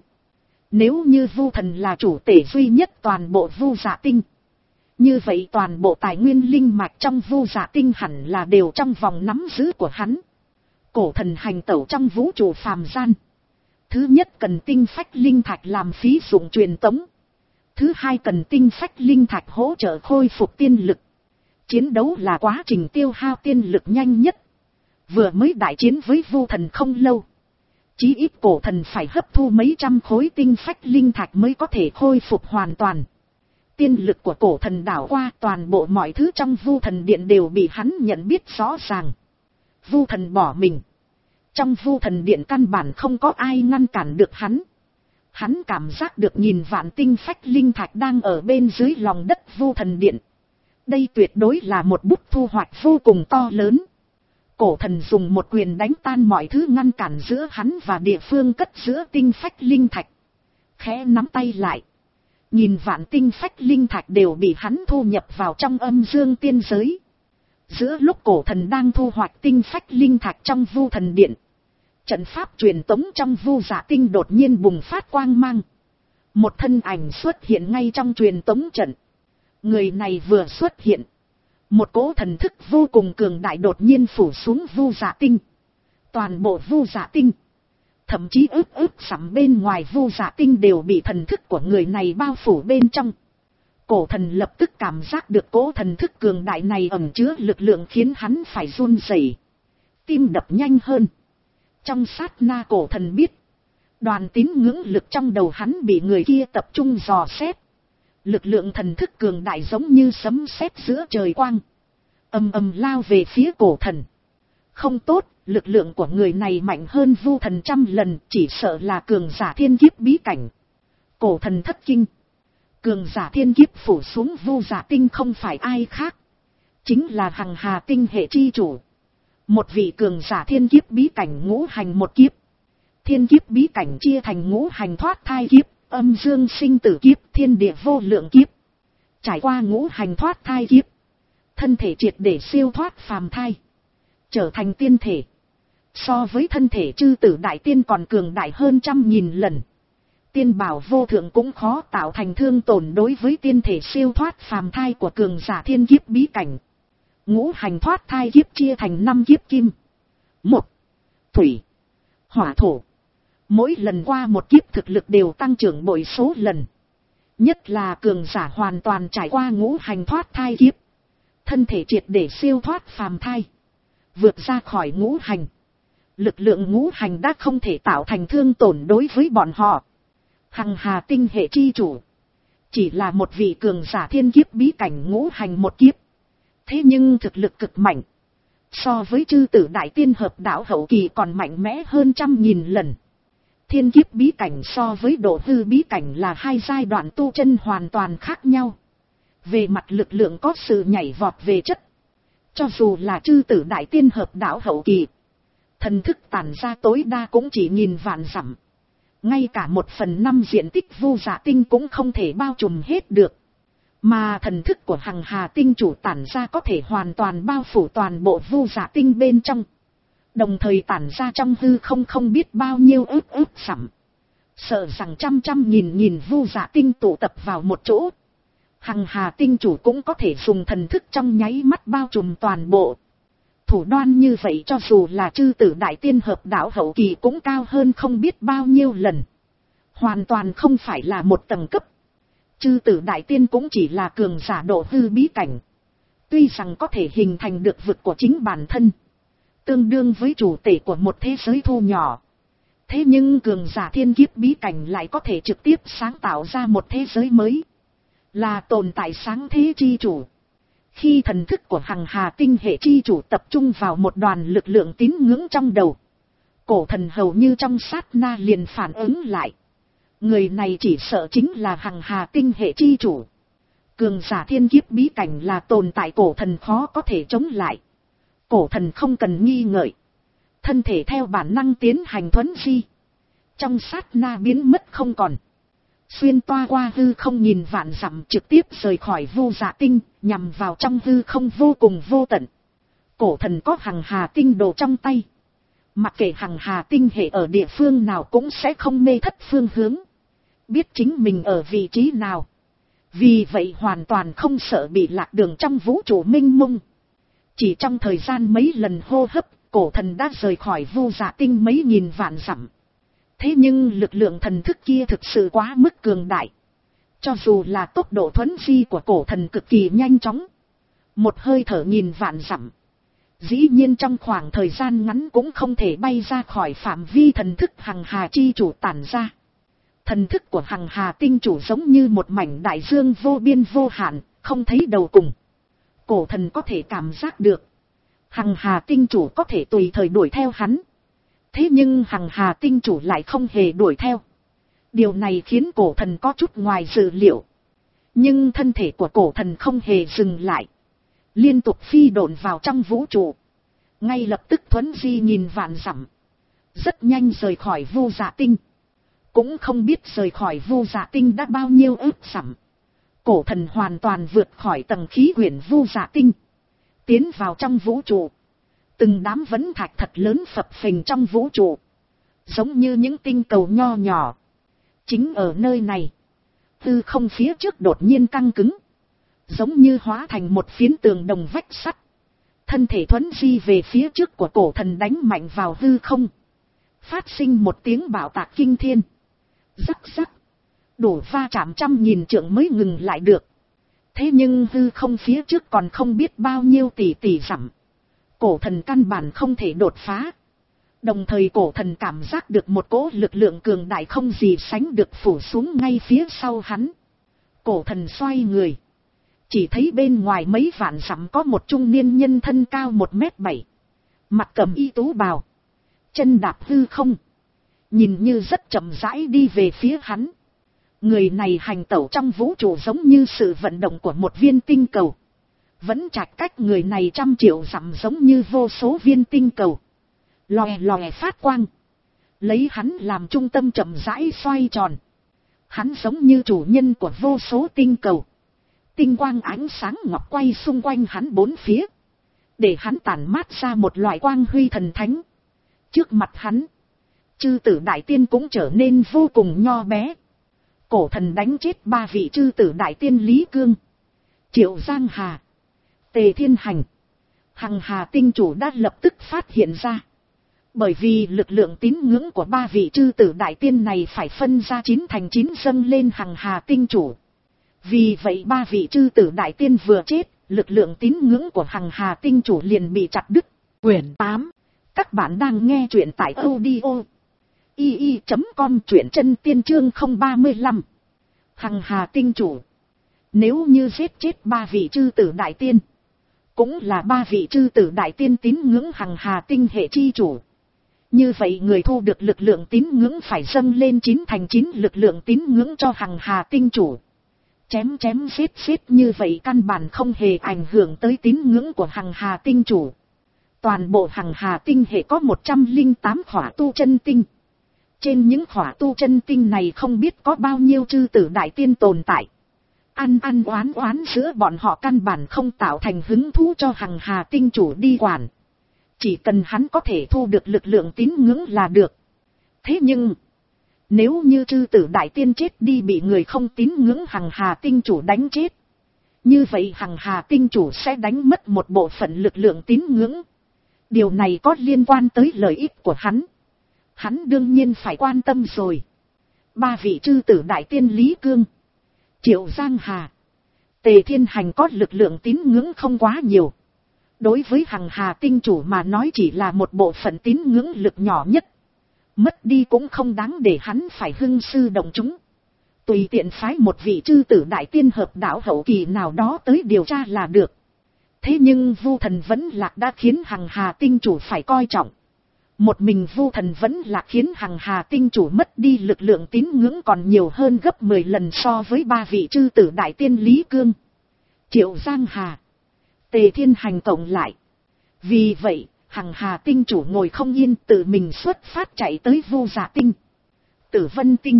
Nếu như vu thần là chủ tể duy nhất toàn bộ vu dạ tinh. Như vậy toàn bộ tài nguyên linh mạch trong vu dạ tinh hẳn là đều trong vòng nắm giữ của hắn. Cổ thần hành tẩu trong vũ trụ phàm gian. Thứ nhất cần tinh phách linh thạch làm phí dụng truyền tống. Thứ hai cần tinh phách linh thạch hỗ trợ khôi phục tiên lực. Chiến đấu là quá trình tiêu hao tiên lực nhanh nhất. Vừa mới đại chiến với vu thần không lâu. Chí ít cổ thần phải hấp thu mấy trăm khối tinh phách linh thạch mới có thể khôi phục hoàn toàn. Tiên lực của cổ thần đảo qua toàn bộ mọi thứ trong vu thần điện đều bị hắn nhận biết rõ ràng. Vu thần bỏ mình. Trong vu thần điện căn bản không có ai ngăn cản được hắn. Hắn cảm giác được nghìn vạn tinh phách linh thạch đang ở bên dưới lòng đất vu thần điện. Đây tuyệt đối là một bút thu hoạch vô cùng to lớn. Cổ thần dùng một quyền đánh tan mọi thứ ngăn cản giữa hắn và địa phương cất giữa tinh phách linh thạch. Khẽ nắm tay lại. Nhìn vạn tinh phách linh thạch đều bị hắn thu nhập vào trong âm dương tiên giới. Giữa lúc cổ thần đang thu hoạch tinh phách linh thạch trong vu thần điện. Trận pháp truyền tống trong vu dạ tinh đột nhiên bùng phát quang mang. Một thân ảnh xuất hiện ngay trong truyền tống trận. Người này vừa xuất hiện. Một cỗ thần thức vô cùng cường đại đột nhiên phủ xuống vu dạ tinh. Toàn bộ vu dạ tinh. Thậm chí ướp ướp sắm bên ngoài vu dạ tinh đều bị thần thức của người này bao phủ bên trong. Cổ thần lập tức cảm giác được cỗ thần thức cường đại này ẩn chứa lực lượng khiến hắn phải run rẩy, tim đập nhanh hơn. Trong sát na cổ thần biết, đoàn tín ngưỡng lực trong đầu hắn bị người kia tập trung dò xét. Lực lượng thần thức cường đại giống như sấm sét giữa trời quang, ầm ầm lao về phía cổ thần. Không tốt, lực lượng của người này mạnh hơn Vu Thần trăm lần, chỉ sợ là cường giả thiên kiếp bí cảnh. Cổ thần thất kinh. Cường giả thiên kiếp phủ xuống Vu Dạ Tinh không phải ai khác, chính là Hằng Hà Tinh hệ chi chủ. Một vị cường giả thiên kiếp bí cảnh ngũ hành một kiếp. Thiên kiếp bí cảnh chia thành ngũ hành thoát thai kiếp, âm dương sinh tử kiếp, thiên địa vô lượng kiếp. Trải qua ngũ hành thoát thai kiếp, thân thể triệt để siêu thoát phàm thai, trở thành tiên thể. So với thân thể chư tử đại tiên còn cường đại hơn trăm nghìn lần. Tiên bảo vô thượng cũng khó tạo thành thương tổn đối với tiên thể siêu thoát phàm thai của cường giả thiên kiếp bí cảnh. Ngũ hành thoát thai kiếp chia thành năm kiếp kim, một, thủy, hỏa thổ. Mỗi lần qua một kiếp thực lực đều tăng trưởng bội số lần. Nhất là cường giả hoàn toàn trải qua ngũ hành thoát thai kiếp, thân thể triệt để siêu thoát phàm thai, vượt ra khỏi ngũ hành. Lực lượng ngũ hành đã không thể tạo thành thương tổn đối với bọn họ. Hằng Hà Tinh hệ chi chủ chỉ là một vị cường giả thiên kiếp bí cảnh ngũ hành một kiếp, thế nhưng thực lực cực mạnh, so với chư tử đại tiên hợp đạo hậu kỳ còn mạnh mẽ hơn trăm nghìn lần. Thiên kiếp bí cảnh so với độ hư bí cảnh là hai giai đoạn tu chân hoàn toàn khác nhau. Về mặt lực lượng có sự nhảy vọt về chất. Cho dù là chư tử đại tiên hợp đạo hậu kỳ, thần thức tản ra tối đa cũng chỉ nghìn vạn dặm. Ngay cả một phần năm diện tích Vu Dạ Tinh cũng không thể bao trùm hết được. Mà thần thức của Hằng Hà Tinh chủ tản ra có thể hoàn toàn bao phủ toàn bộ Vu Dạ Tinh bên trong. Đồng thời tản ra trong hư không không biết bao nhiêu ước ước dặm. Sợ rằng trăm trăm nghìn nghìn Vu Dạ Tinh tụ tập vào một chỗ, Hằng Hà Tinh chủ cũng có thể dùng thần thức trong nháy mắt bao trùm toàn bộ. Thủ đoan như vậy cho dù là chư tử đại tiên hợp đạo hậu kỳ cũng cao hơn không biết bao nhiêu lần. Hoàn toàn không phải là một tầng cấp. Chư tử đại tiên cũng chỉ là cường giả độ hư bí cảnh. Tuy rằng có thể hình thành được vực của chính bản thân, tương đương với chủ thể của một thế giới thu nhỏ. Thế nhưng cường giả thiên kiếp bí cảnh lại có thể trực tiếp sáng tạo ra một thế giới mới. Là tồn tại sáng thế chi chủ. Khi thần thức của Hằng Hà Tinh hệ chi chủ tập trung vào một đoàn lực lượng tín ngưỡng trong đầu, cổ thần hầu như trong sát na liền phản ứng lại. Người này chỉ sợ chính là Hằng Hà Tinh hệ chi chủ. Cường giả thiên kiếp bí cảnh là tồn tại cổ thần khó có thể chống lại. Cổ thần không cần nghi ngợi, thân thể theo bản năng tiến hành thuấn di, trong sát na biến mất không còn. Xuyên toa qua hư không nghìn vạn dặm trực tiếp rời khỏi Vu Dạ Tinh, nhằm vào trong hư không vô cùng vô tận. Cổ thần có Hằng Hà Tinh đồ trong tay, mặc kệ Hằng Hà Tinh hệ ở địa phương nào cũng sẽ không mê thất phương hướng, biết chính mình ở vị trí nào. Vì vậy hoàn toàn không sợ bị lạc đường trong vũ trụ mênh mông. Chỉ trong thời gian mấy lần hô hấp, cổ thần đã rời khỏi Vu Dạ Tinh mấy nghìn vạn dặm. Thế nhưng lực lượng thần thức kia thực sự quá mức cường đại. Cho dù là tốc độ thuấn di của cổ thần cực kỳ nhanh chóng, một hơi thở nghìn vạn dặm, dĩ nhiên trong khoảng thời gian ngắn cũng không thể bay ra khỏi phạm vi thần thức Hằng Hà chi chủ tản ra. Thần thức của Hằng Hà Tinh chủ giống như một mảnh đại dương vô biên vô hạn, không thấy đầu cùng. Cổ thần có thể cảm giác được, Hằng Hà Tinh chủ có thể tùy thời đuổi theo hắn. Thế nhưng Hằng Hà Tinh chủ lại không hề đuổi theo. Điều này khiến cổ thần có chút ngoài dự liệu. Nhưng thân thể của cổ thần không hề dừng lại, liên tục phi độn vào trong vũ trụ. Ngay lập tức thuấn di nghìn vạn dặm, rất nhanh rời khỏi Vu Dạ Tinh. Cũng không biết rời khỏi Vu Dạ Tinh đã bao nhiêu ước dặm. Cổ thần hoàn toàn vượt khỏi tầng khí quyển Vu Dạ Tinh, tiến vào trong vũ trụ. Từng đám vấn thạch thật lớn phập phình trong vũ trụ, giống như những tinh cầu nho nhỏ. Chính ở nơi này, hư không phía trước đột nhiên căng cứng, giống như hóa thành một phiến tường đồng vách sắt. Thân thể thuấn di về phía trước của cổ thần đánh mạnh vào hư không, phát sinh một tiếng bạo tạc kinh thiên. Rắc rắc, đủ va chạm trăm nghìn trượng mới ngừng lại được. Thế nhưng hư không phía trước còn không biết bao nhiêu tỷ tỷ dặm. Cổ thần căn bản không thể đột phá. Đồng thời cổ thần cảm giác được một cỗ lực lượng cường đại không gì sánh được phủ xuống ngay phía sau hắn. Cổ thần xoay người. Chỉ thấy bên ngoài mấy vạn dặm có một trung niên nhân thân cao một mét bảy. Mặt cầm y tú bào. Chân đạp hư không. Nhìn như rất chậm rãi đi về phía hắn. Người này hành tẩu trong vũ trụ giống như sự vận động của một viên tinh cầu. Vẫn chạch cách người này trăm triệu dặm giống như vô số viên tinh cầu. Lòe lòe phát quang. Lấy hắn làm trung tâm chậm rãi xoay tròn. Hắn giống như chủ nhân của vô số tinh cầu. Tinh quang ánh sáng ngọc quay xung quanh hắn bốn phía. Để hắn tản mát ra một loại quang huy thần thánh. Trước mặt hắn, chư tử đại tiên cũng trở nên vô cùng nho bé. Cổ thần đánh chết ba vị chư tử đại tiên Lý Cương, Triệu Giang Hà, Tề Thiên Hành. Hằng Hà tinh chủ đã lập tức phát hiện ra. Bởi vì lực lượng tín ngưỡng của ba vị chư tử đại tiên này phải phân ra chín thành chín dâng lên Hằng Hà tinh chủ. Vì vậy ba vị chư tử đại tiên vừa chết, lực lượng tín ngưỡng của Hằng Hà tinh chủ liền bị chặt đứt. Quyển tám. Các bạn đang nghe truyện tại audio i i chấm com, truyện chân tiên chương không ba lăm. Hằng Hà tinh chủ. Nếu như giết chết ba vị chư tử đại tiên, cũng là ba vị chư tử đại tiên tín ngưỡng Hằng Hà tinh hệ chi chủ. Như vậy người thu được lực lượng tín ngưỡng phải dâng lên chín thành chín lực lượng tín ngưỡng cho Hằng Hà tinh chủ. Chém chém giết giết như vậy căn bản không hề ảnh hưởng tới tín ngưỡng của Hằng Hà tinh chủ. Toàn bộ Hằng Hà tinh hệ có một trăm lẻ tám khỏa tu chân tinh. Trên những khỏa tu chân tinh này không biết có bao nhiêu chư tử đại tiên tồn tại. Ăn ăn oán oán giữa bọn họ căn bản không tạo thành hứng thú cho Hằng Hà tinh chủ đi quản. Chỉ cần hắn có thể thu được lực lượng tín ngưỡng là được. Thế nhưng, nếu như chư tử đại tiên chết đi bị người không tín ngưỡng Hằng Hà tinh chủ đánh chết, như vậy Hằng Hà tinh chủ sẽ đánh mất một bộ phận lực lượng tín ngưỡng. Điều này có liên quan tới lợi ích của hắn. Hắn đương nhiên phải quan tâm rồi. Ba vị chư tử đại tiên Lý Cương, Triệu Giang Hà, Tề Thiên Hành có lực lượng tín ngưỡng không quá nhiều. Đối với Hằng Hà tinh chủ mà nói chỉ là một bộ phận tín ngưỡng lực nhỏ nhất. Mất đi cũng không đáng để hắn phải hưng sư động chúng. Tùy tiện phái một vị chư tử đại tiên hợp đạo hậu kỳ nào đó tới điều tra là được. Thế nhưng Vu Thần Vẫn Lạc đã khiến Hằng Hà tinh chủ phải coi trọng. Một mình Vu Thần Vẫn Lạc khiến Hằng Hà tinh chủ mất đi lực lượng tín ngưỡng còn nhiều hơn gấp mười lần so với ba vị chư tử đại tiên Lý Cương, Triệu Giang Hà, Tề Thiên Hành cộng lại. Vì vậy, Hằng Hà tinh chủ ngồi không yên, tự mình xuất phát chạy tới Vu Dạ tinh, Tử Vân tinh.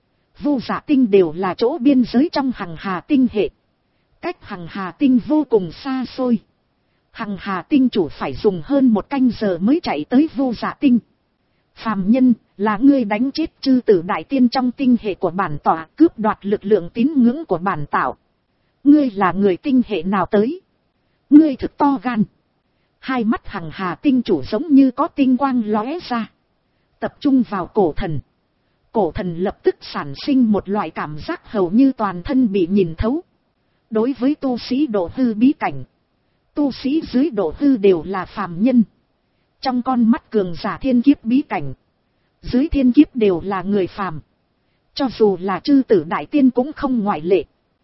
Vu Dạ tinh đều là chỗ biên giới trong Hằng Hà tinh hệ. Cách Hằng Hà tinh vô cùng xa xôi. Hằng Hà tinh chủ phải dùng hơn một canh giờ mới chạy tới Vu Dạ tinh. Phàm nhân, là ngươi đánh chết chư tử đại tiên trong tinh hệ của bản tọa, cướp đoạt lực lượng tín ngưỡng của bản tạo. Ngươi là người tinh hệ nào tới? Ngươi thực to gan. Hai mắt Hằng Hà tinh chủ giống như có tinh quang lóe ra. Tập trung vào cổ thần. Cổ thần lập tức sản sinh một loại cảm giác hầu như toàn thân bị nhìn thấu. Đối với tu sĩ độ hư bí cảnh, tu sĩ dưới độ hư đều là phàm nhân. Trong con mắt cường giả thiên kiếp bí cảnh, dưới thiên kiếp đều là người phàm. Cho dù là chư tử đại tiên cũng không ngoại lệ.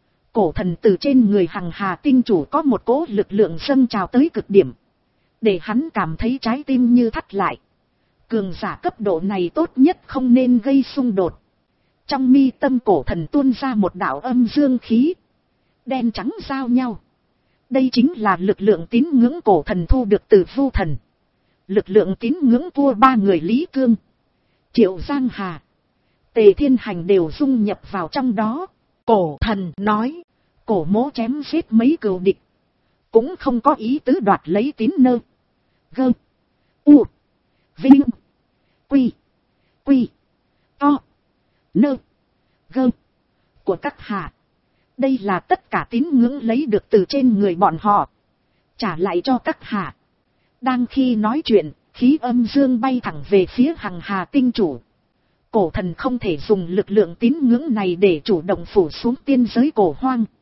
Cổ thần từ trên người Hằng Hà tinh chủ có một cỗ lực lượng dâng trào tới cực điểm, để hắn cảm thấy trái tim như thắt lại. Cường giả cấp độ này tốt nhất không nên gây xung đột. Trong mi tâm cổ thần tuôn ra một đạo âm dương khí, đen trắng giao nhau. Đây chính là lực lượng tín ngưỡng cổ thần thu được từ Vu Thần. Lực lượng tín ngưỡng của ba người Lý Cương, Triệu Giang Hà, Tề Thiên Hành đều dung nhập vào trong đó. Cổ thần nói, cổ mố chém giết mấy cừu địch, cũng không có ý tứ đoạt lấy tín nơ. Gơ, u, vinh, quy, quy, to, nơ, gơ, của các hạ. Đây là tất cả tín ngưỡng lấy được từ trên người bọn họ, trả lại cho các hạ. Đang khi nói chuyện, khí âm dương bay thẳng về phía Hằng Hà tinh chủ. Cổ thần không thể dùng lực lượng tín ngưỡng này để chủ động phủ xuống tiên giới cổ hoang.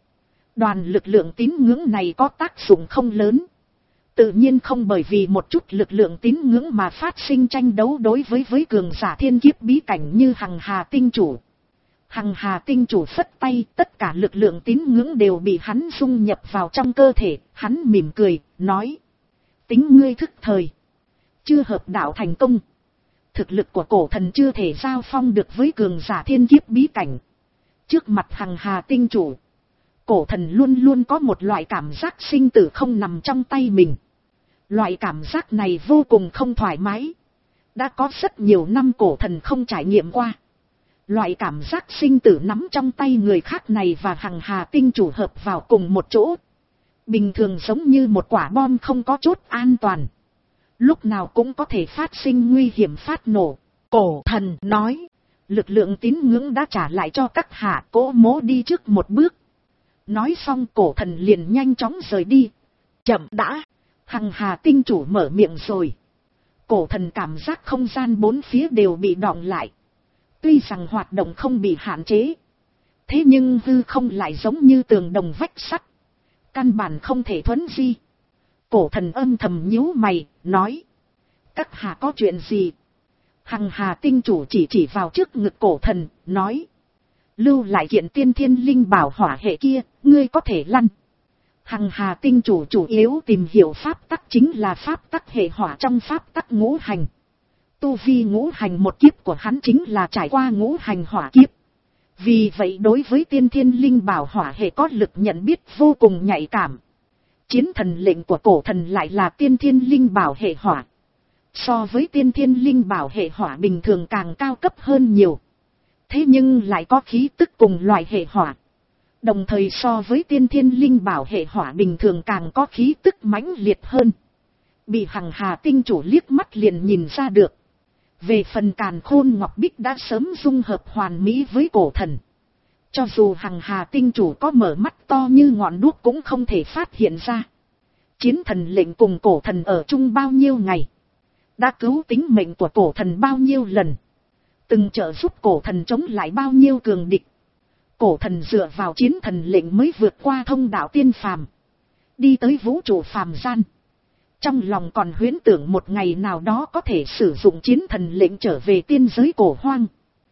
Đoàn lực lượng tín ngưỡng này có tác dụng không lớn. Tự nhiên không bởi vì một chút lực lượng tín ngưỡng mà phát sinh tranh đấu đối với với cường giả thiên kiếp bí cảnh như Hằng Hà Tinh Chủ. Hằng Hà Tinh Chủ phất tay, tất cả lực lượng tín ngưỡng đều bị hắn dung nhập vào trong cơ thể, hắn mỉm cười, nói. Tính ngươi thức thời. Chưa hợp đạo thành công. Thực lực của cổ thần chưa thể giao phong được với cường giả thiên kiếp bí cảnh. Trước mặt Hằng Hà Tinh Chủ, cổ thần luôn luôn có một loại cảm giác sinh tử không nằm trong tay mình. Loại cảm giác này vô cùng không thoải mái. Đã có rất nhiều năm cổ thần không trải nghiệm qua. Loại cảm giác sinh tử nắm trong tay người khác này và Hằng Hà Tinh Chủ hợp vào cùng một chỗ. Bình thường giống như một quả bom không có chốt an toàn. Lúc nào cũng có thể phát sinh nguy hiểm phát nổ. Cổ thần nói. Lực lượng tín ngưỡng đã trả lại cho các hạ, Cố Mỗ đi trước một bước. Nói xong cổ thần liền nhanh chóng rời đi. Chậm đã. Hằng Hà Tinh Chủ mở miệng rồi. Cổ thần cảm giác không gian bốn phía đều bị đọng lại. Tuy rằng hoạt động không bị hạn chế. Thế nhưng hư không lại giống như tường đồng vách sắt. Căn bản không thể thuấn di. Cổ thần âm thầm nhíu mày, nói. Các hạ có chuyện gì? Hằng Hà Tinh Chủ chỉ chỉ vào trước ngực cổ thần, nói. Lưu lại kiện tiên thiên linh bảo hỏa hệ kia, ngươi có thể lăn. Hằng Hà Tinh Chủ chủ yếu tìm hiểu pháp tắc chính là pháp tắc hệ hỏa trong pháp tắc ngũ hành. Tu vi ngũ hành một kiếp của hắn chính là trải qua ngũ hành hỏa kiếp. Vì vậy đối với tiên thiên linh bảo hỏa hệ có lực nhận biết vô cùng nhạy cảm. Chiến thần lệnh của cổ thần lại là tiên thiên linh bảo hệ hỏa. So với tiên thiên linh bảo hệ hỏa bình thường càng cao cấp hơn nhiều. Thế nhưng lại có khí tức cùng loại hệ hỏa. Đồng thời so với tiên thiên linh bảo hệ hỏa bình thường càng có khí tức mãnh liệt hơn. Bị Hằng Hà Tinh Chủ liếc mắt liền nhìn ra được. Về phần càn khôn ngọc bích đã sớm dung hợp hoàn mỹ với cổ thần. Cho dù Hằng Hà Tinh Chủ có mở mắt to như ngọn đuốc cũng không thể phát hiện ra. Chiến thần lệnh cùng cổ thần ở chung bao nhiêu ngày. Đã cứu tính mệnh của cổ thần bao nhiêu lần. Từng trợ giúp cổ thần chống lại bao nhiêu cường địch. Cổ thần dựa vào chiến thần lệnh mới vượt qua thông đạo tiên phàm. Đi tới vũ trụ phàm gian. Trong lòng còn huyễn tưởng một ngày nào đó có thể sử dụng chiến thần lệnh trở về tiên giới cổ hoang.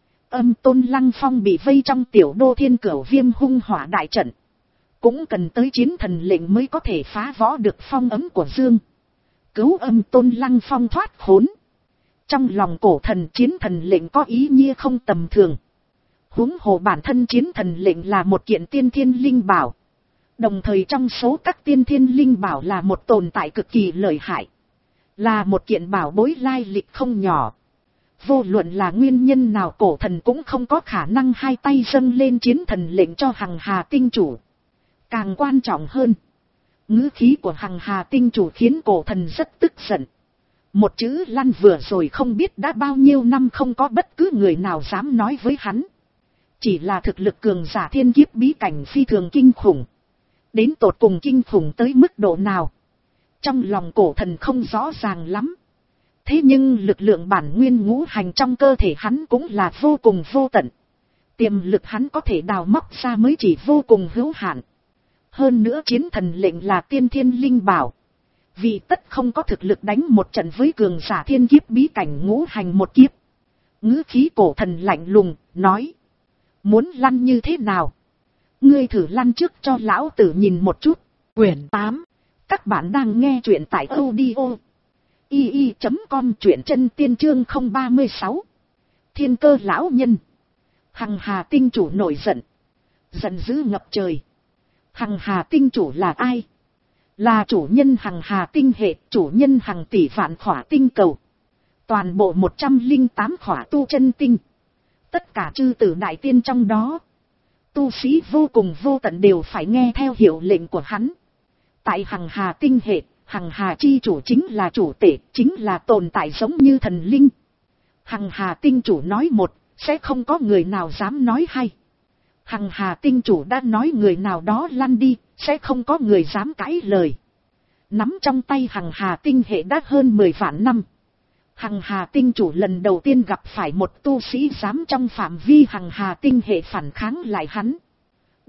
Âm Tôn Lăng Phong bị vây trong tiểu đô thiên cửu viêm hung hỏa đại trận. Cũng cần tới chiến thần lệnh mới có thể phá võ được phong ấm của Dương. Cứu Âm Tôn Lăng Phong thoát khốn. Trong lòng cổ thần chiến thần lệnh có ý nghĩa không tầm thường. Huống hồ bản thân chiến thần lệnh là một kiện tiên thiên linh bảo. Đồng thời trong số các tiên thiên linh bảo là một tồn tại cực kỳ lợi hại. Là một kiện bảo bối lai lịch không nhỏ. Vô luận là nguyên nhân nào cổ thần cũng không có khả năng hai tay dâng lên chiến thần lệnh cho Hằng Hà Tinh Chủ. Càng quan trọng hơn. Ngữ khí của Hằng Hà Tinh Chủ khiến cổ thần rất tức giận. Một chữ lăn vừa rồi không biết đã bao nhiêu năm không có bất cứ người nào dám nói với hắn. Chỉ là thực lực cường giả thiên kiếp bí cảnh phi thường kinh khủng. Đến tột cùng kinh khủng tới mức độ nào. Trong lòng cổ thần không rõ ràng lắm. Thế nhưng lực lượng bản nguyên ngũ hành trong cơ thể hắn cũng là vô cùng vô tận. Tiềm lực hắn có thể đào móc ra mới chỉ vô cùng hữu hạn. Hơn nữa chiến thần lệnh là tiên thiên linh bảo. Vì tất không có thực lực đánh một trận với cường giả thiên kiếp bí cảnh ngũ hành một kiếp. Ngữ khí cổ thần lạnh lùng, nói. Muốn lăn như thế nào? Ngươi thử lăn trước cho lão tử nhìn một chút. Quyển tám. Các bạn đang nghe truyện tại audio i i chấm com truyện chân tiên chương không ba sáu. Thiên cơ lão nhân. Hằng Hà Tinh Chủ nổi giận. Giận dữ ngập trời. Hằng Hà Tinh Chủ là ai? Là chủ nhân Hằng Hà Tinh hệ, chủ nhân hàng tỷ vạn khỏa tinh cầu. Toàn bộ một trăm lẻ tám khỏa tu chân tinh. Tất cả chư tử đại tiên trong đó. Tu sĩ vô cùng vô tận đều phải nghe theo hiệu lệnh của hắn. Tại Hằng Hà Tinh hệ, Hằng Hà chi chủ chính là chủ tể, chính là tồn tại giống như thần linh. Hằng Hà Tinh Chủ nói một, sẽ không có người nào dám nói hai. Hằng Hà Tinh Chủ đã nói người nào đó lăn đi, sẽ không có người dám cãi lời. Nắm trong tay Hằng Hà Tinh hệ đã hơn mười vạn năm. Hằng Hà Tinh Chủ lần đầu tiên gặp phải một tu sĩ dám trong phạm vi Hằng Hà Tinh hệ phản kháng lại hắn.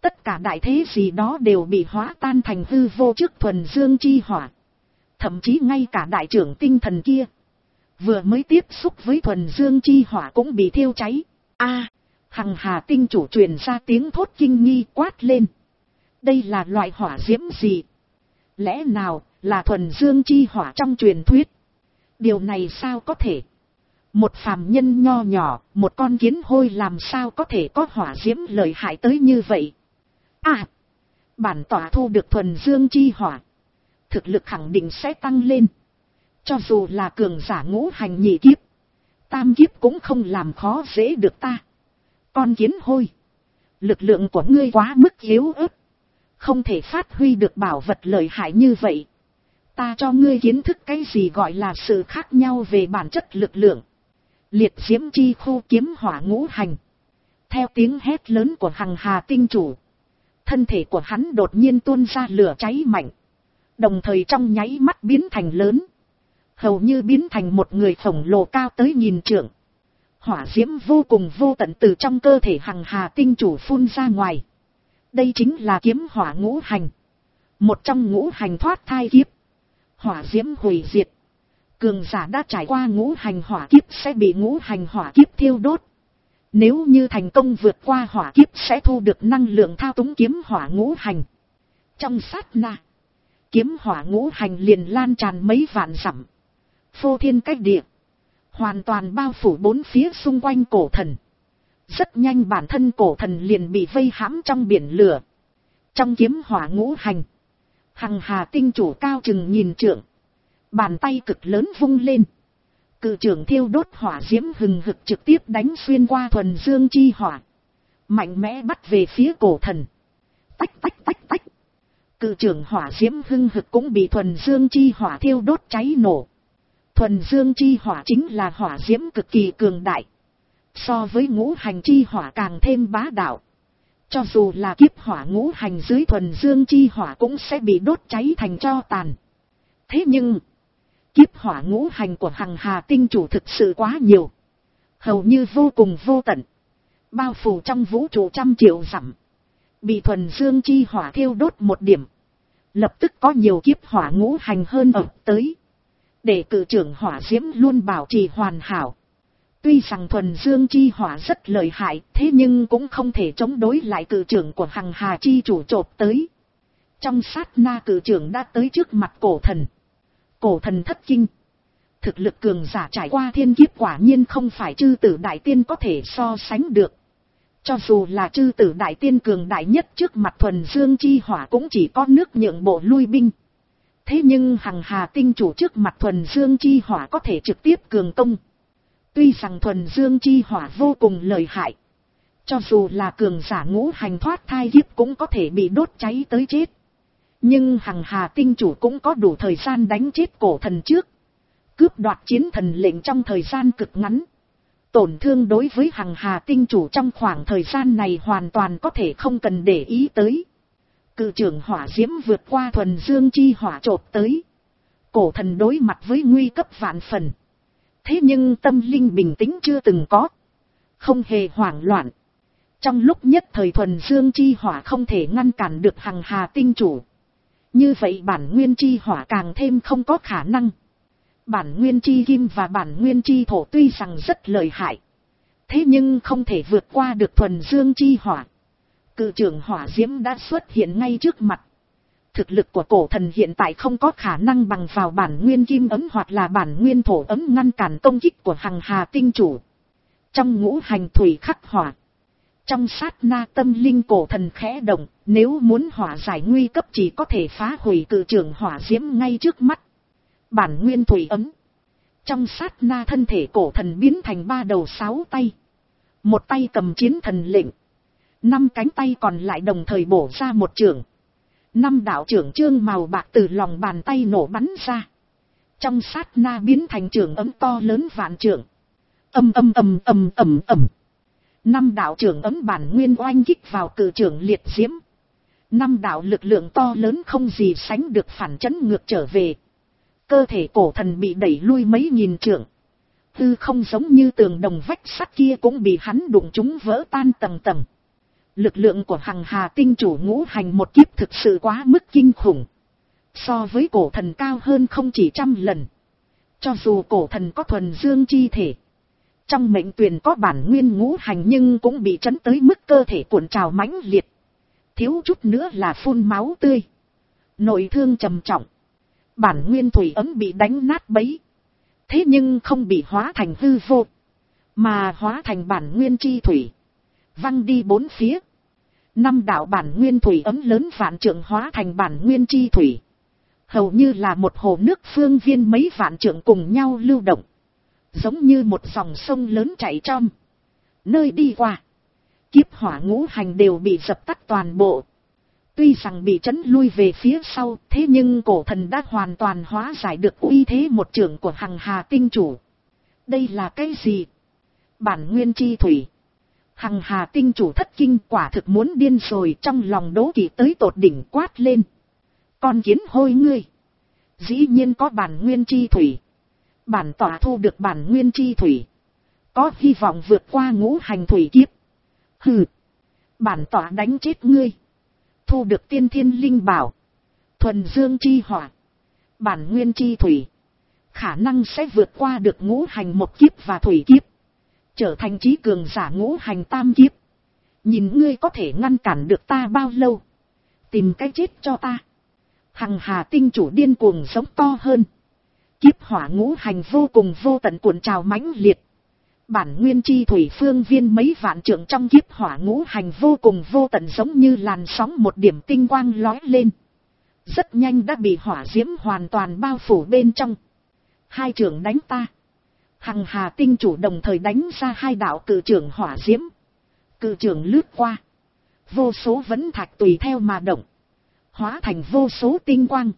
Tất cả đại thế gì đó đều bị hóa tan thành hư vô trước thuần dương chi hỏa. Thậm chí ngay cả đại trưởng tinh thần kia, vừa mới tiếp xúc với thuần dương chi hỏa cũng bị thiêu cháy. A, Hằng Hà tinh chủ truyền ra tiếng thốt kinh nghi, quát lên. Đây là loại hỏa diễm gì? Lẽ nào là thuần dương chi hỏa trong truyền thuyết? Điều này sao có thể? Một phàm nhân nho nhỏ, một con kiến hôi làm sao có thể có hỏa diễm lợi hại tới như vậy? À, bản tỏa thu được thuần dương chi hỏa, thực lực khẳng định sẽ tăng lên. Cho dù là cường giả ngũ hành nhị kiếp, tam kiếp cũng không làm khó dễ được ta. Con kiến hôi, lực lượng của ngươi quá mức yếu ớt, không thể phát huy được bảo vật lợi hại như vậy. Ta cho ngươi kiến thức cái gì gọi là sự khác nhau về bản chất lực lượng. Liệt diễm chi khu kiếm hỏa ngũ hành. Theo tiếng hét lớn của Hằng Hà tinh chủ, thân thể của hắn đột nhiên tuôn ra lửa cháy mạnh, đồng thời trong nháy mắt biến thành lớn, hầu như biến thành một người khổng lồ cao tới nghìn trượng. Hỏa diễm vô cùng vô tận từ trong cơ thể Hằng Hà tinh chủ phun ra ngoài. Đây chính là kiếm hỏa ngũ hành, một trong ngũ hành thoát thai kiếp. Hỏa diễm hủy diệt, cường giả đã trải qua ngũ hành hỏa kiếp sẽ bị ngũ hành hỏa kiếp thiêu đốt. Nếu như thành công vượt qua hỏa kiếp sẽ thu được năng lượng thao túng kiếm hỏa ngũ hành. Trong sát na, kiếm hỏa ngũ hành liền lan tràn mấy vạn dặm, phô thiên cách địa, hoàn toàn bao phủ bốn phía xung quanh cổ thần. Rất nhanh bản thân cổ thần liền bị vây hãm trong biển lửa. Trong kiếm hỏa ngũ hành, Hằng Hà tinh chủ cao chừng nghìn trượng, bàn tay cực lớn vung lên, cự trưởng thiêu đốt hỏa diễm hừng hực trực tiếp đánh xuyên qua thuần dương chi hỏa, mạnh mẽ bắt về phía cổ thần. Tách tách tách tách, cự trưởng hỏa diễm hừng hực cũng bị thuần dương chi hỏa thiêu đốt cháy nổ. Thuần dương chi hỏa chính là hỏa diễm cực kỳ cường đại, so với ngũ hành chi hỏa càng thêm bá đạo. Cho dù là kiếp hỏa ngũ hành dưới thuần dương chi hỏa cũng sẽ bị đốt cháy thành tro tàn. Thế nhưng, kiếp hỏa ngũ hành của Hằng Hà tinh chủ thực sự quá nhiều, hầu như vô cùng vô tận, bao phủ trong vũ trụ trăm triệu dặm. Bị thuần dương chi hỏa thiêu đốt một điểm, lập tức có nhiều kiếp hỏa ngũ hành hơn ập tới, để cự trưởng hỏa diễm luôn bảo trì hoàn hảo. Tuy rằng thuần dương chi hỏa rất lợi hại, thế nhưng cũng không thể chống đối lại cự trưởng của Hằng Hà chi chủ chộp tới. Trong sát na cự trưởng đã tới trước mặt cổ thần. Cổ thần thất kinh. Thực lực cường giả trải qua thiên kiếp quả nhiên không phải chư tử đại tiên có thể so sánh được. Cho dù là chư tử đại tiên cường đại nhất trước mặt thuần dương chi hỏa cũng chỉ có nước nhượng bộ lui binh. Thế nhưng Hằng Hà tinh chủ trước mặt thuần dương chi hỏa có thể trực tiếp cường công. Tuy rằng thuần dương chi hỏa vô cùng lợi hại, cho dù là cường giả ngũ hành thoát thai kiếp cũng có thể bị đốt cháy tới chết. Nhưng Hằng Hà tinh chủ cũng có đủ thời gian đánh chết cổ thần trước, cướp đoạt chiến thần lệnh trong thời gian cực ngắn. Tổn thương đối với Hằng Hà tinh chủ trong khoảng thời gian này hoàn toàn có thể không cần để ý tới. Cự trưởng hỏa diễm vượt qua thuần dương chi hỏa chộp tới. Cổ thần đối mặt với nguy cấp vạn phần. Thế nhưng tâm linh bình tĩnh chưa từng có, không hề hoảng loạn. Trong lúc nhất thời thuần dương chi hỏa không thể ngăn cản được Hằng Hà tinh chủ. Như vậy bản nguyên chi hỏa càng thêm không có khả năng. Bản nguyên chi kim và bản nguyên chi thổ tuy rằng rất lợi hại, thế nhưng không thể vượt qua được thuần dương chi hỏa. Cự trưởng hỏa diễm đã xuất hiện ngay trước mặt. Thực lực của cổ thần hiện tại không có khả năng bằng vào bản nguyên kim ấm hoặc là bản nguyên thổ ấm ngăn cản công kích của Hằng Hà tinh chủ. Trong ngũ hành thủy khắc hỏa, trong sát na tâm linh cổ thần khẽ động, nếu muốn hỏa giải nguy cấp chỉ có thể phá hủy cự trưởng hỏa diễm ngay trước mắt. Bản nguyên thủy ấm. Trong sát na thân thể cổ thần biến thành ba đầu sáu tay. Một tay cầm chiến thần lệnh, năm cánh tay còn lại đồng thời bổ ra một chưởng. Năm đạo chưởng chương màu bạc từ lòng bàn tay nổ bắn ra. Trong sát na biến thành chưởng ấm to lớn vạn chưởng. Âm âm âm âm ầm ầm. Năm đạo chưởng ấm bản nguyên oanh kích vào cự chưởng liệt diễm. Năm đạo lực lượng to lớn không gì sánh được phản chấn ngược trở về. Cơ thể cổ thần bị đẩy lui mấy nghìn trượng. Tư không giống như tường đồng vách sắt kia cũng bị hắn đụng chúng vỡ tan tầng tầng. Lực lượng của Hằng Hà tinh chủ ngũ hành một kiếp thực sự quá mức kinh khủng. So với cổ thần cao hơn không chỉ trăm lần. Cho dù cổ thần có thuần dương chi thể, trong mệnh tuyền có bản nguyên ngũ hành nhưng cũng bị trấn tới mức cơ thể cuộn trào mãnh liệt. Thiếu chút nữa là phun máu tươi. Nội thương trầm trọng. Bản nguyên thủy ấm bị đánh nát bấy. Thế nhưng không bị hóa thành hư vô, mà hóa thành bản nguyên chi thủy. Văng đi bốn phía. Năm đạo bản nguyên thủy ấm lớn vạn trượng hóa thành bản nguyên chi thủy. Hầu như là một hồ nước phương viên mấy vạn trượng cùng nhau lưu động. Giống như một dòng sông lớn chảy trong. Nơi đi qua, kiếp hỏa ngũ hành đều bị dập tắt toàn bộ. Tuy rằng bị trấn lui về phía sau, thế nhưng cổ thần đã hoàn toàn hóa giải được uy thế một trưởng của Hằng Hà tinh chủ. Đây là cái gì? Bản nguyên chi thủy. Hằng Hà tinh chủ thất kinh, quả thực muốn điên rồi, trong lòng đố kỵ tới tột đỉnh, quát lên. Con kiến hôi ngươi! Dĩ nhiên có bản nguyên chi thủy. Bản tỏa thu được bản nguyên chi thủy, có hy vọng vượt qua ngũ hành thủy kiếp. Hừ! Bản tỏa đánh chết ngươi! Thu được tiên thiên linh bảo, thuần dương chi hỏa, bản nguyên chi thủy, khả năng sẽ vượt qua được ngũ hành một kiếp và thủy kiếp, trở thành chí cường giả ngũ hành tam kiếp. Nhìn ngươi có thể ngăn cản được ta bao lâu? Tìm cái chết cho ta! Hằng Hà tinh chủ điên cuồng giống to hơn. Kiếp hỏa ngũ hành vô cùng vô tận cuộn trào mãnh liệt. Bản nguyên chi thủy phương viên mấy vạn trượng trong kiếp hỏa ngũ hành vô cùng vô tận giống như làn sóng một điểm tinh quang lói lên. Rất nhanh đã bị hỏa diễm hoàn toàn bao phủ bên trong. Hai trưởng đánh ta! Hằng Hà tinh chủ đồng thời đánh ra hai đạo cự trưởng hỏa diễm. Cự trưởng lướt qua, vô số vấn thạch tùy theo mà động, hóa thành vô số tinh quang.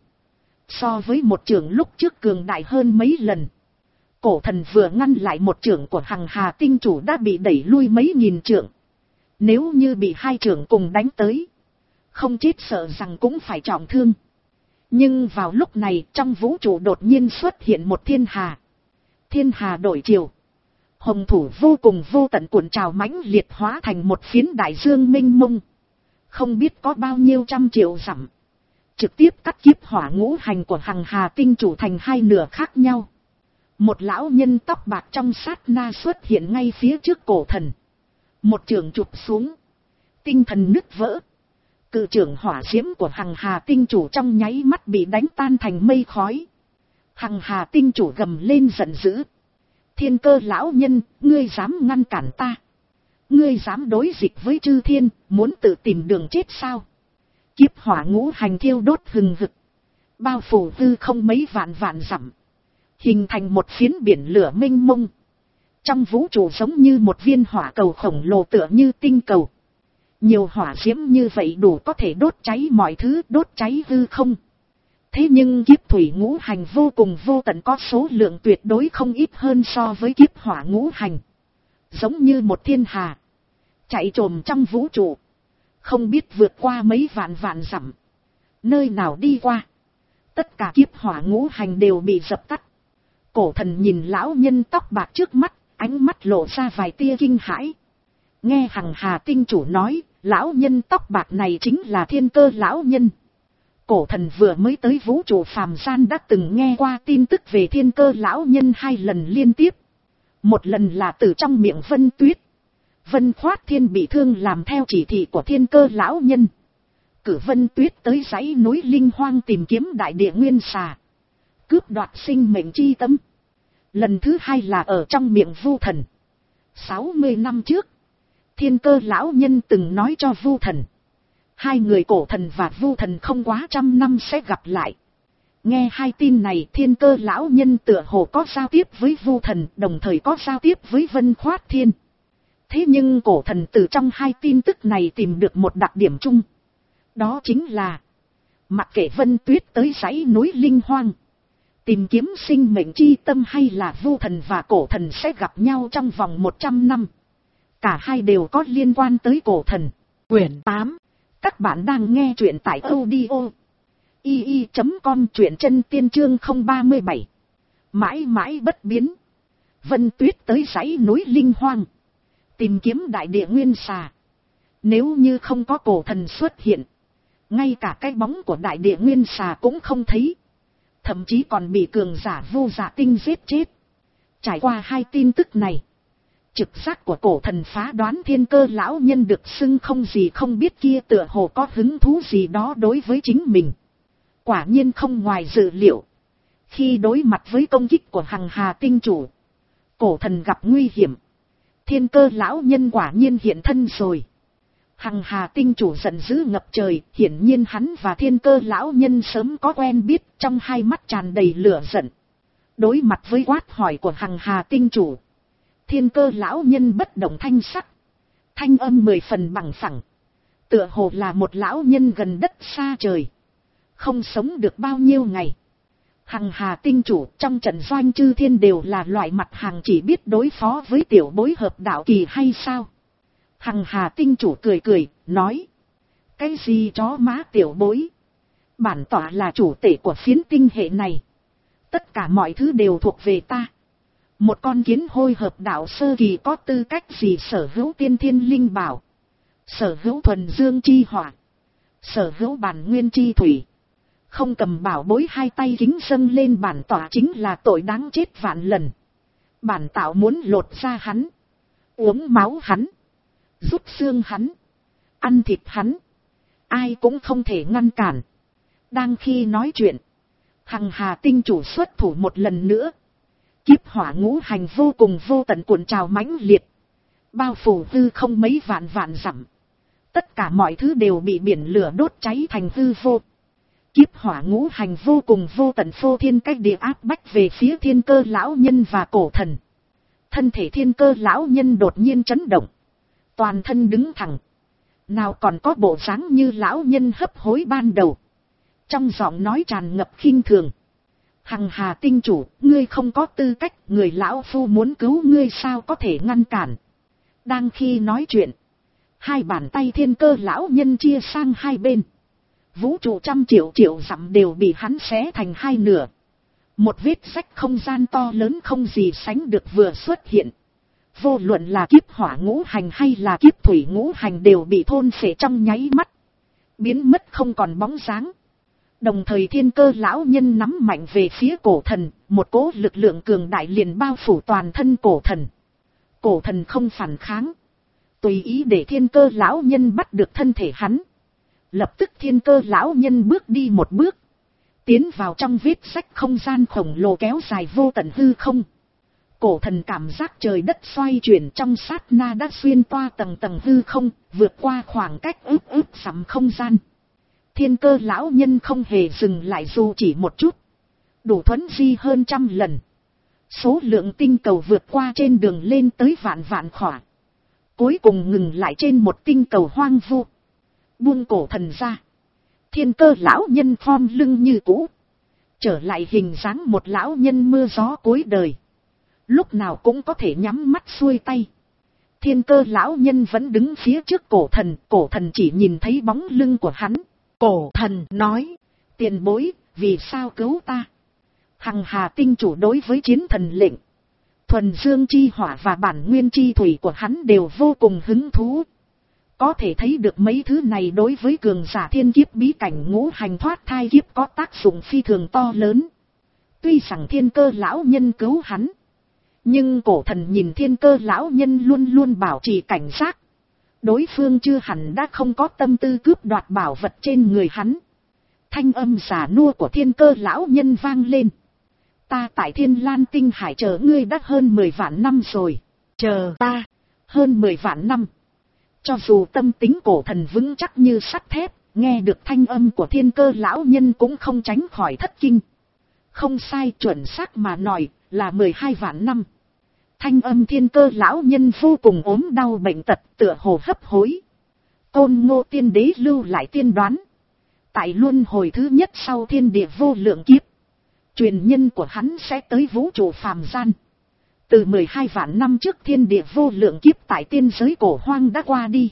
So với một trưởng lúc trước cường đại hơn mấy lần. Cổ thần vừa ngăn lại một trưởng của Hằng Hà tinh chủ đã bị đẩy lui mấy nghìn trượng. Nếu như bị hai trưởng cùng đánh tới, không chết sợ rằng cũng phải trọng thương. Nhưng vào lúc này trong vũ trụ đột nhiên xuất hiện một thiên hà. Thiên hà đổi chiều. Hồng thủ vô cùng vô tận cuộn trào mãnh liệt hóa thành một phiến đại dương mênh mông. Không biết có bao nhiêu trăm triệu dặm. Trực tiếp cắt kiếp hỏa ngũ hành của Hằng Hà tinh chủ thành hai nửa khác nhau. Một lão nhân tóc bạc trong sát na xuất hiện ngay phía trước cổ thần. Một trường chụp xuống. Tinh thần nứt vỡ. Cự trưởng hỏa diễm của Hằng Hà tinh chủ trong nháy mắt bị đánh tan thành mây khói. Hằng Hà tinh chủ gầm lên giận dữ. Thiên Cơ lão nhân, ngươi dám ngăn cản ta? Ngươi dám đối dịch với chư thiên, muốn tự tìm đường chết sao? Kiếp hỏa ngũ hành thiêu đốt hừng hực, bao phủ hư không mấy vạn vạn dặm, hình thành một phiến biển lửa mênh mông. Trong vũ trụ giống như một viên hỏa cầu khổng lồ tựa như tinh cầu. Nhiều hỏa diễm như vậy đủ có thể đốt cháy mọi thứ, đốt cháy hư không. Thế nhưng kiếp thủy ngũ hành vô cùng vô tận có số lượng tuyệt đối không ít hơn so với kiếp hỏa ngũ hành. Giống như một thiên hà, chạy trồm trong vũ trụ. Không biết vượt qua mấy vạn vạn dặm. Nơi nào đi qua, tất cả kiếp hỏa ngũ hành đều bị dập tắt. Cổ thần nhìn lão nhân tóc bạc trước mắt, ánh mắt lộ ra vài tia kinh hãi. Nghe Hằng Hà tinh chủ nói, lão nhân tóc bạc này chính là Thiên Cơ lão nhân. Cổ thần vừa mới tới vũ trụ phàm gian đã từng nghe qua tin tức về Thiên Cơ lão nhân hai lần liên tiếp. Một lần là từ trong miệng Vân Tuyết. Vân Khoát Thiên bị thương làm theo chỉ thị của Thiên Cơ lão nhân. Cử Vân Tuyết tới dãy núi Linh Hoang tìm kiếm đại địa nguyên xà, cướp đoạt sinh mệnh chi tâm. Lần thứ hai là ở trong miệng Vu Thần. sáu mươi năm trước, Thiên Cơ lão nhân từng nói cho Vu Thần, hai người cổ thần và Vu Thần không quá trăm năm sẽ gặp lại. Nghe hai tin này, Thiên Cơ lão nhân tựa hồ có giao tiếp với Vu Thần, đồng thời có giao tiếp với Vân Khoát Thiên. Thế nhưng cổ thần từ trong hai tin tức này tìm được một đặc điểm chung. Đó chính là, mặc kệ Vân Tuyết tới dãy núi Linh Hoang tìm kiếm sinh mệnh chi tâm hay là Vu Thần và cổ thần sẽ gặp nhau trong vòng một trăm năm, cả hai đều có liên quan tới cổ thần. Quyển tám. Các bạn đang nghe truyện tại audio i i chấm com, truyện chân tiên chương không ba mươi bảy. Mãi mãi bất biến. Vân Tuyết tới dãy núi Linh Hoang tìm kiếm đại địa nguyên xà. Nếu như không có cổ thần xuất hiện, ngay cả cái bóng của đại địa nguyên xà cũng không thấy. Thậm chí còn bị cường giả vô dạ tinh giết chết. Trải qua hai tin tức này, trực giác của cổ thần phá đoán thiên cơ lão nhân được xưng không gì không biết kia tựa hồ có hứng thú gì đó đối với chính mình. Quả nhiên không ngoài dự liệu. Khi đối mặt với công kích của Hằng Hà tinh chủ, cổ thần gặp nguy hiểm. Thiên cơ lão nhân quả nhiên hiện thân rồi. Hằng Hà tinh chủ giận dữ ngập trời, hiển nhiên hắn và thiên cơ lão nhân sớm có quen biết, trong hai mắt tràn đầy lửa giận. Đối mặt với quát hỏi của Hằng Hà tinh chủ, thiên cơ lão nhân bất động thanh sắc, thanh âm mười phần bằng phẳng, tựa hồ là một lão nhân gần đất xa trời, không sống được bao nhiêu ngày. Hằng Hà tinh chủ trong trận doanh chư thiên đều là loại mặt hàng chỉ biết đối phó với tiểu bối hợp đạo kỳ hay sao? Hằng Hà tinh chủ cười cười, nói. Cái gì chó má tiểu bối? Bản tọa là chủ tể của phiến tinh hệ này. Tất cả mọi thứ đều thuộc về ta. Một con kiến hôi hợp đạo sơ kỳ có tư cách gì sở hữu tiên thiên linh bảo, sở hữu thuần dương chi hỏa, sở hữu bản nguyên chi thủy. Không cầm bảo bối hai tay kính dâng lên bản tọa chính là tội đáng chết vạn lần. Bản tạo muốn lột ra hắn, uống máu hắn, rút xương hắn, ăn thịt hắn. Ai cũng không thể ngăn cản. Đang khi nói chuyện, Hằng Hà tinh chủ xuất thủ một lần nữa. Kiếp hỏa ngũ hành vô cùng vô tận cuộn trào mãnh liệt, bao phủ hư không mấy vạn vạn dặm. Tất cả mọi thứ đều bị biển lửa đốt cháy thành hư vô. Kiếp hỏa ngũ hành vô cùng vô tận phô thiên cách địa áp bách về phía thiên cơ lão nhân và cổ thần. Thân thể thiên cơ lão nhân đột nhiên chấn động, toàn thân đứng thẳng, nào còn có bộ dáng như lão nhân hấp hối ban đầu. Trong giọng nói tràn ngập khinh thường. Hằng Hà tinh chủ, ngươi không có tư cách, người lão phu muốn cứu ngươi sao có thể ngăn cản. Đang khi nói chuyện, hai bàn tay thiên cơ lão nhân chia sang hai bên. Vũ trụ trăm triệu triệu dặm đều bị hắn xé thành hai nửa. Một vết rách không gian to lớn không gì sánh được vừa xuất hiện. Vô luận là kiếp hỏa ngũ hành hay là kiếp thủy ngũ hành đều bị thôn phệ trong nháy mắt, biến mất không còn bóng dáng. Đồng thời thiên cơ lão nhân nắm mạnh về phía cổ thần, một cỗ lực lượng cường đại liền bao phủ toàn thân cổ thần. Cổ thần không phản kháng, tùy ý để thiên cơ lão nhân bắt được thân thể hắn. Lập tức thiên cơ lão nhân bước đi một bước, tiến vào trong vết rách không gian khổng lồ kéo dài vô tận hư không. Cổ thần cảm giác trời đất xoay chuyển trong sát na đã xuyên toa tầng tầng hư không, vượt qua khoảng cách ước ước sắm không gian. Thiên cơ lão nhân không hề dừng lại dù chỉ một chút, đủ thuấn di hơn trăm lần. Số lượng tinh cầu vượt qua trên đường lên tới vạn vạn khỏa, cuối cùng ngừng lại trên một tinh cầu hoang vu. Buông cổ thần ra, thiên cơ lão nhân khom lưng như cũ, trở lại hình dáng một lão nhân mưa gió cuối đời, lúc nào cũng có thể nhắm mắt xuôi tay. Thiên cơ lão nhân vẫn đứng phía trước cổ thần, cổ thần chỉ nhìn thấy bóng lưng của hắn. Cổ thần nói, tiền bối, vì sao cứu ta? Hằng Hà tinh chủ đối với chiến thần lệnh, thuần dương chi hỏa và bản nguyên chi thủy của hắn đều vô cùng hứng thú. Có thể thấy được mấy thứ này đối với cường giả thiên kiếp bí cảnh ngũ hành thoát thai kiếp có tác dụng phi thường to lớn. Tuy rằng thiên cơ lão nhân cứu hắn, nhưng cổ thần nhìn thiên cơ lão nhân luôn luôn bảo trì cảnh giác. Đối phương chưa hẳn đã không có tâm tư cướp đoạt bảo vật trên người hắn. Thanh âm giả nua của thiên cơ lão nhân vang lên. Ta tại Thiên Lan Tinh Hải chờ ngươi đã hơn mười vạn năm rồi. Chờ ta, hơn mười vạn năm. Cho dù tâm tính cổ thần vững chắc như sắt thép, nghe được thanh âm của thiên cơ lão nhân cũng không tránh khỏi thất kinh. Không sai, chuẩn xác mà nói là mười hai vạn năm. Thanh âm thiên cơ lão nhân vô cùng ốm đau bệnh tật, tựa hồ hấp hối. Côn Ngô tiên đế lưu lại tiên đoán. Tại luân hồi thứ nhất sau thiên địa vô lượng kiếp, truyền nhân của hắn sẽ tới vũ trụ phàm gian. Từ mười hai vạn năm trước thiên địa vô lượng kiếp tại tiên giới cổ hoang đã qua đi.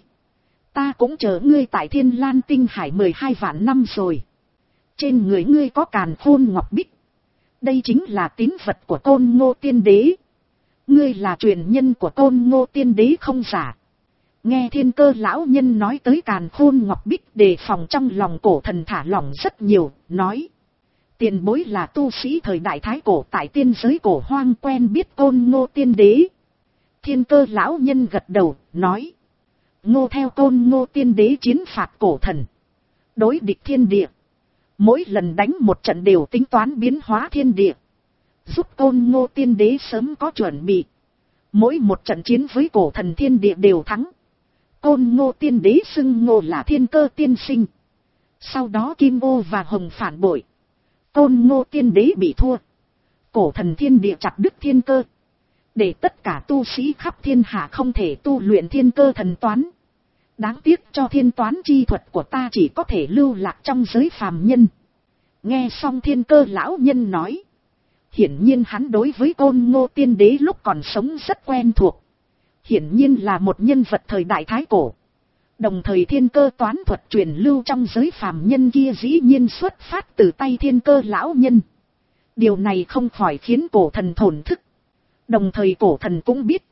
Ta cũng chờ ngươi tại Thiên Lan Tinh Hải mười hai vạn năm rồi. Trên người ngươi có càn khôn ngọc bích. Đây chính là tín vật của Côn Ngô tiên đế. Ngươi là truyền nhân của Côn Ngô tiên đế không giả. Nghe thiên cơ lão nhân nói tới càn khôn ngọc bích, đề phòng trong lòng cổ thần thả lỏng rất nhiều, nói. Tiền bối là tu sĩ thời đại thái cổ tại tiên giới cổ hoang, quen biết Côn Ngô tiên đế. Thiên cơ lão nhân gật đầu, nói. Ngô theo Côn Ngô tiên đế chiến phạt cổ thần, đối địch thiên địa. Mỗi lần đánh một trận đều tính toán biến hóa thiên địa, giúp Côn Ngô tiên đế sớm có chuẩn bị. Mỗi một trận chiến với cổ thần thiên địa đều thắng. Côn Ngô tiên đế xưng Ngô là thiên cơ tiên sinh. Sau đó Kim Ô và Hồng phản bội, Côn Ngô tiên đế bị thua. Cổ thần thiên địa chặt đứt thiên cơ, để tất cả tu sĩ khắp thiên hạ không thể tu luyện thiên cơ thần toán. Đáng tiếc cho thiên toán chi thuật của ta chỉ có thể lưu lạc trong giới phàm nhân. Nghe xong thiên cơ lão nhân nói, hiển nhiên hắn đối với Côn Ngô tiên đế lúc còn sống rất quen thuộc. Hiển nhiên là một nhân vật thời đại thái cổ. Đồng thời thiên cơ toán thuật truyền lưu trong giới phàm nhân kia dĩ nhiên xuất phát từ tay thiên cơ lão nhân. Điều này không khỏi khiến cổ thần thổn thức. Đồng thời cổ thần cũng biết,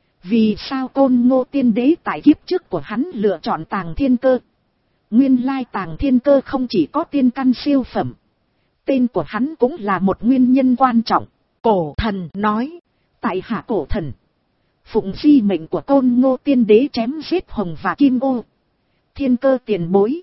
vì sao Côn Ngô tiên đế tại kiếp trước của hắn lựa chọn tàng thiên cơ. Nguyên lai tàng thiên cơ không chỉ có tiên căn siêu phẩm, tên của hắn cũng là một nguyên nhân quan trọng. Cổ thần nói, tại hạ cổ thần, phụng di mệnh của Côn Ngô tiên đế chém giết Hồng và Kim Ô. Thiên cơ tiền bối,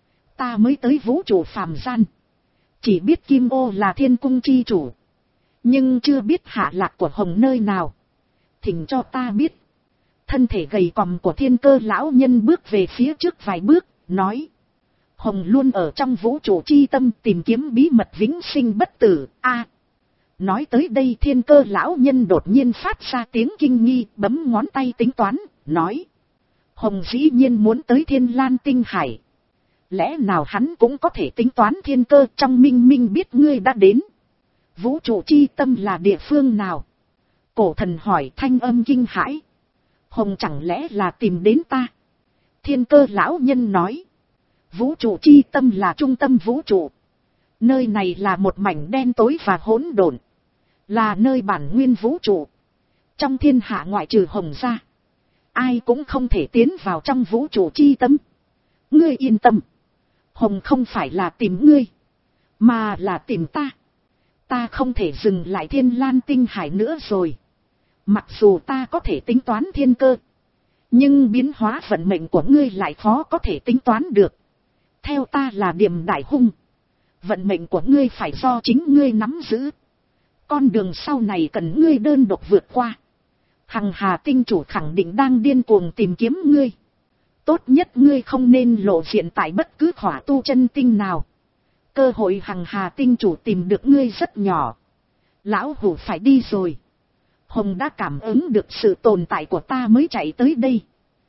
ta mới tới vũ trụ phàm gian, chỉ biết Kim Ô là thiên cung chi chủ, nhưng chưa biết hạ lạc của Hồng nơi nào. Thỉnh cho ta biết. Thân thể gầy còm của thiên cơ lão nhân bước về phía trước vài bước, nói. Hồng luôn ở trong vũ trụ chi tâm tìm kiếm bí mật vĩnh sinh bất tử. A. Nói tới đây thiên cơ lão nhân đột nhiên phát ra tiếng kinh nghi, bấm ngón tay tính toán, nói. Hồng dĩ nhiên muốn tới Thiên Lan tinh hải. Lẽ nào hắn cũng có thể tính toán thiên cơ? Trong minh minh biết ngươi đã đến. Vũ trụ chi tâm là địa phương nào? Cổ thần hỏi thanh âm kinh hãi. Hồng chẳng lẽ là tìm đến ta? Thiên cơ lão nhân nói. Vũ trụ chi tâm là trung tâm vũ trụ. Nơi này là một mảnh đen tối và hỗn độn, là nơi bản nguyên vũ trụ. Trong thiên hạ ngoại trừ Hồng ra, ai cũng không thể tiến vào trong vũ trụ chi tâm. Ngươi yên tâm, Hồng không phải là tìm ngươi, mà là tìm ta. Ta không thể dừng lại Thiên Lan tinh hải nữa rồi. Mặc dù ta có thể tính toán thiên cơ, nhưng biến hóa vận mệnh của ngươi lại khó có thể tính toán được. Theo ta là Điềm Đại Hung, vận mệnh của ngươi phải do chính ngươi nắm giữ. Con đường sau này cần ngươi đơn độc vượt qua. Hằng Hà tinh chủ khẳng định đang điên cuồng tìm kiếm ngươi. Tốt nhất ngươi không nên lộ diện tại bất cứ khỏa tu chân tinh nào. Cơ hội Hằng Hà tinh chủ tìm được ngươi rất nhỏ. Lão hủ phải đi rồi. Hồng đã cảm ứng được sự tồn tại của ta mới chạy tới đây.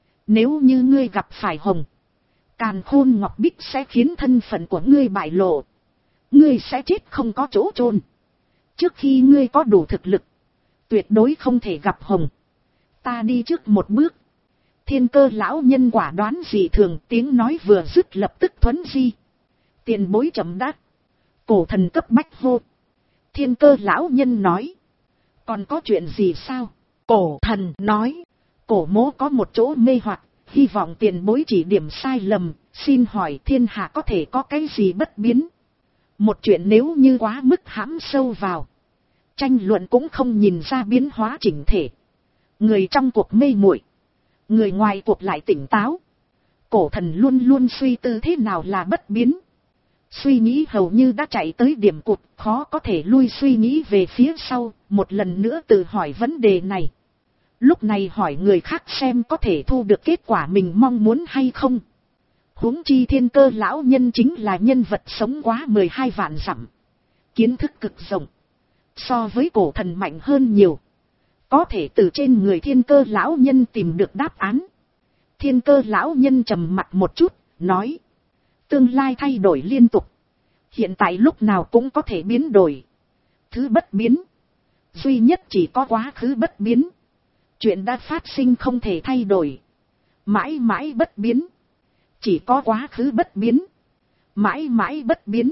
Nếu như ngươi gặp phải Hồng, Càn Khôn Ngọc Bích sẽ khiến thân phận của ngươi bại lộ. Ngươi sẽ chết không có chỗ chôn. Trước khi ngươi có đủ thực lực, tuyệt đối không thể gặp Hồng. Ta đi trước một bước. Thiên cơ lão nhân quả đoán dị thường, tiếng nói vừa dứt lập tức thuấn di. Tiền bối chậm đáp. Cổ thần cấp bách hô. Thiên cơ lão nhân nói. Còn có chuyện gì sao? Cổ thần nói. Cổ mố có một chỗ mê hoặc, hy vọng tiền bối chỉ điểm sai lầm. Xin hỏi thiên hạ có thể có cái gì bất biến? Một chuyện nếu như quá mức hãm sâu vào, tranh luận cũng không nhìn ra biến hóa chỉnh thể. Người trong cuộc mê muội, người ngoài cuộc lại tỉnh táo. Cổ thần luôn luôn suy tư thế nào là bất biến. Suy nghĩ hầu như đã chạy tới điểm cụt, khó có thể lui suy nghĩ về phía sau, một lần nữa tự hỏi vấn đề này. Lúc này hỏi người khác xem có thể thu được kết quả mình mong muốn hay không. Huống chi thiên cơ lão nhân chính là nhân vật sống quá mười hai vạn dặm, kiến thức cực rộng, so với cổ thần mạnh hơn nhiều. Có thể từ trên người thiên cơ lão nhân tìm được đáp án. Thiên cơ lão nhân trầm mặt một chút, nói. Tương lai thay đổi liên tục, hiện tại lúc nào cũng có thể biến đổi. Thứ bất biến, duy nhất chỉ có quá khứ bất biến. Chuyện đã phát sinh không thể thay đổi, mãi mãi bất biến. Chỉ có quá khứ bất biến, mãi mãi bất biến.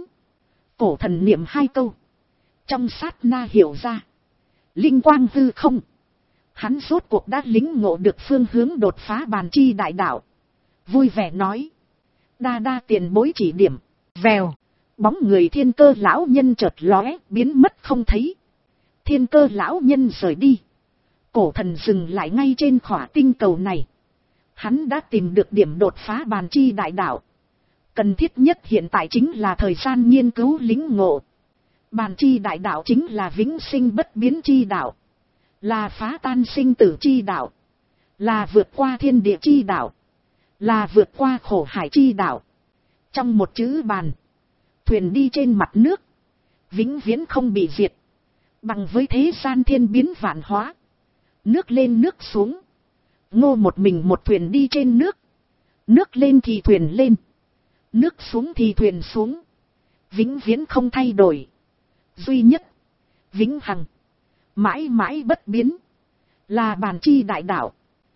Cổ thần niệm hai câu, trong sát na hiểu ra. Linh quang hư không, Hắn rốt cuộc đã lĩnh ngộ được phương hướng đột phá bàn chi đại đạo. Vui vẻ nói. Đa đa tiền bối chỉ điểm. Vèo. Bóng người thiên cơ lão nhân chợt lóe, biến mất không thấy. Thiên cơ lão nhân rời đi. Cổ thần dừng lại ngay trên khỏa tinh cầu này. Hắn đã tìm được điểm đột phá bàn chi đại đạo. Cần thiết nhất hiện tại chính là thời gian nghiên cứu lĩnh ngộ. Bàn chi đại đạo chính là vĩnh sinh bất biến chi đạo. Là phá tan sinh tử chi đạo. Là vượt qua thiên địa chi đạo. Là vượt qua khổ hải chi đạo. Trong một chữ bàn. Thuyền đi trên mặt nước. Vĩnh viễn không bị diệt. Bằng với thế gian thiên biến vạn hóa. Nước lên nước xuống. Ngô một mình một thuyền đi trên nước. Nước lên thì thuyền lên. Nước xuống thì thuyền xuống. Vĩnh viễn không thay đổi. Duy nhất. Vĩnh hằng. Mãi mãi bất biến. Là bàn chi đại đạo.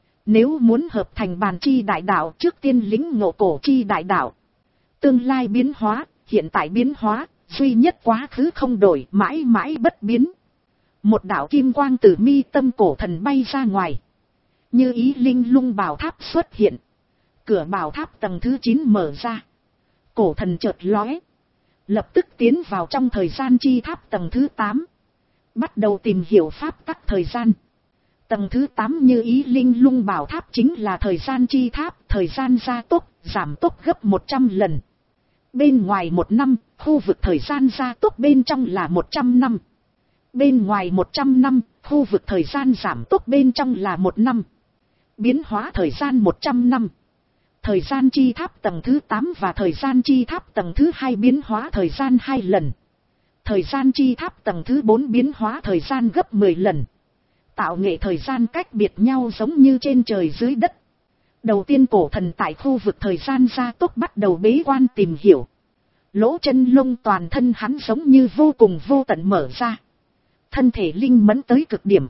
Nếu muốn hợp thành bàn chi đại đạo, trước tiên lĩnh ngộ cổ chi đại đạo. Tương lai biến hóa, hiện tại biến hóa, duy nhất quá khứ không đổi, mãi mãi bất biến. Một đạo kim quang từ mi tâm cổ thần bay ra ngoài. Như ý linh lung bảo tháp xuất hiện. Cửa bảo tháp tầng thứ chín mở ra. Cổ thần chợt lóe. Lập tức tiến vào trong thời gian chi tháp tầng thứ tám. Bắt đầu tìm hiểu pháp tắc thời gian. Tầng thứ tám như ý linh lung bảo tháp chính là thời gian chi tháp. Thời gian gia tốc, giảm tốc gấp một trăm lần. Bên ngoài một năm, khu vực thời gian gia tốc bên trong là một trăm năm. Bên ngoài một trăm năm, khu vực thời gian giảm tốc bên trong là một năm. Biến hóa thời gian một trăm năm. Thời gian chi tháp tầng thứ tám và thời gian chi tháp tầng thứ hai biến hóa thời gian hai lần. Thời gian chi tháp tầng thứ bốn biến hóa thời gian gấp mười lần. Tạo nghệ thời gian cách biệt nhau giống như trên trời dưới đất. Đầu tiên cổ thần tại khu vực thời gian gia tốc bắt đầu bế quan tìm hiểu. Lỗ chân lông toàn thân hắn giống như vô cùng vô tận mở ra. Thân thể linh mẫn tới cực điểm.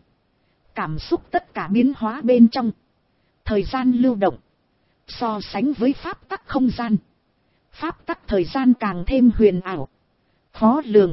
Cảm xúc tất cả biến hóa bên trong. Thời gian lưu động. So sánh với pháp tắc không gian. Pháp tắc thời gian càng thêm huyền ảo. Khó lường.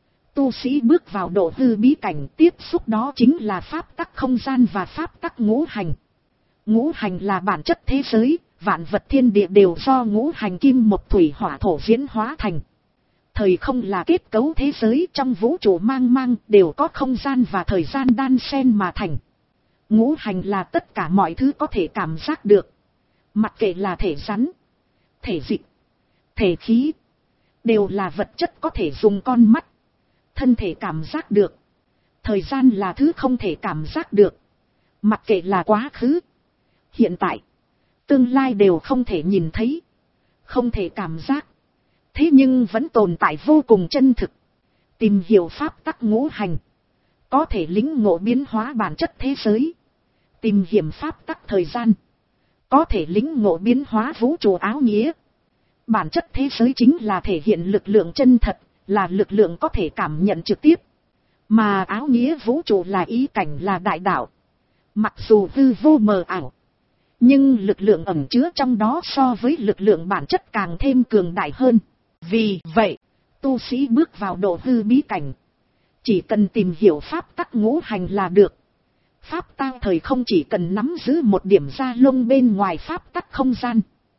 Tu sĩ bước vào độ hư bí cảnh, tiếp xúc đó chính là pháp tắc không gian và pháp tắc ngũ hành. Ngũ hành là bản chất thế giới, vạn vật thiên địa đều do ngũ hành kim một thủy hỏa thổ diễn hóa thành. Thời không là kết cấu thế giới, trong vũ trụ mang mang đều có không gian và thời gian đan xen mà thành. Ngũ hành là tất cả mọi thứ có thể cảm giác được. Mặc kệ là thể rắn, thể dịch, thể khí, đều là vật chất có thể dùng con mắt, thân thể cảm giác được. Thời gian là thứ không thể cảm giác được. Mặc kệ là quá khứ, hiện tại, tương lai đều không thể nhìn thấy, không thể cảm giác. Thế nhưng vẫn tồn tại vô cùng chân thực. Tìm hiểu pháp tắc ngũ hành, có thể lĩnh ngộ biến hóa bản chất thế giới. Tìm hiểu pháp tắc thời gian, có thể lĩnh ngộ biến hóa vũ trụ áo nghĩa. Bản chất thế giới chính là thể hiện lực lượng chân thật, là lực lượng có thể cảm nhận trực tiếp. Mà áo nghĩa vũ trụ là ý cảnh, là đại đạo. Mặc dù hư vô mờ ảo, nhưng lực lượng ẩn chứa trong đó so với lực lượng bản chất càng thêm cường đại hơn. Vì vậy, tu sĩ bước vào độ hư bí cảnh, chỉ cần tìm hiểu pháp tắc ngũ hành là được. Pháp tao thời không chỉ cần nắm giữ một điểm da lông bên ngoài pháp tắc không gian.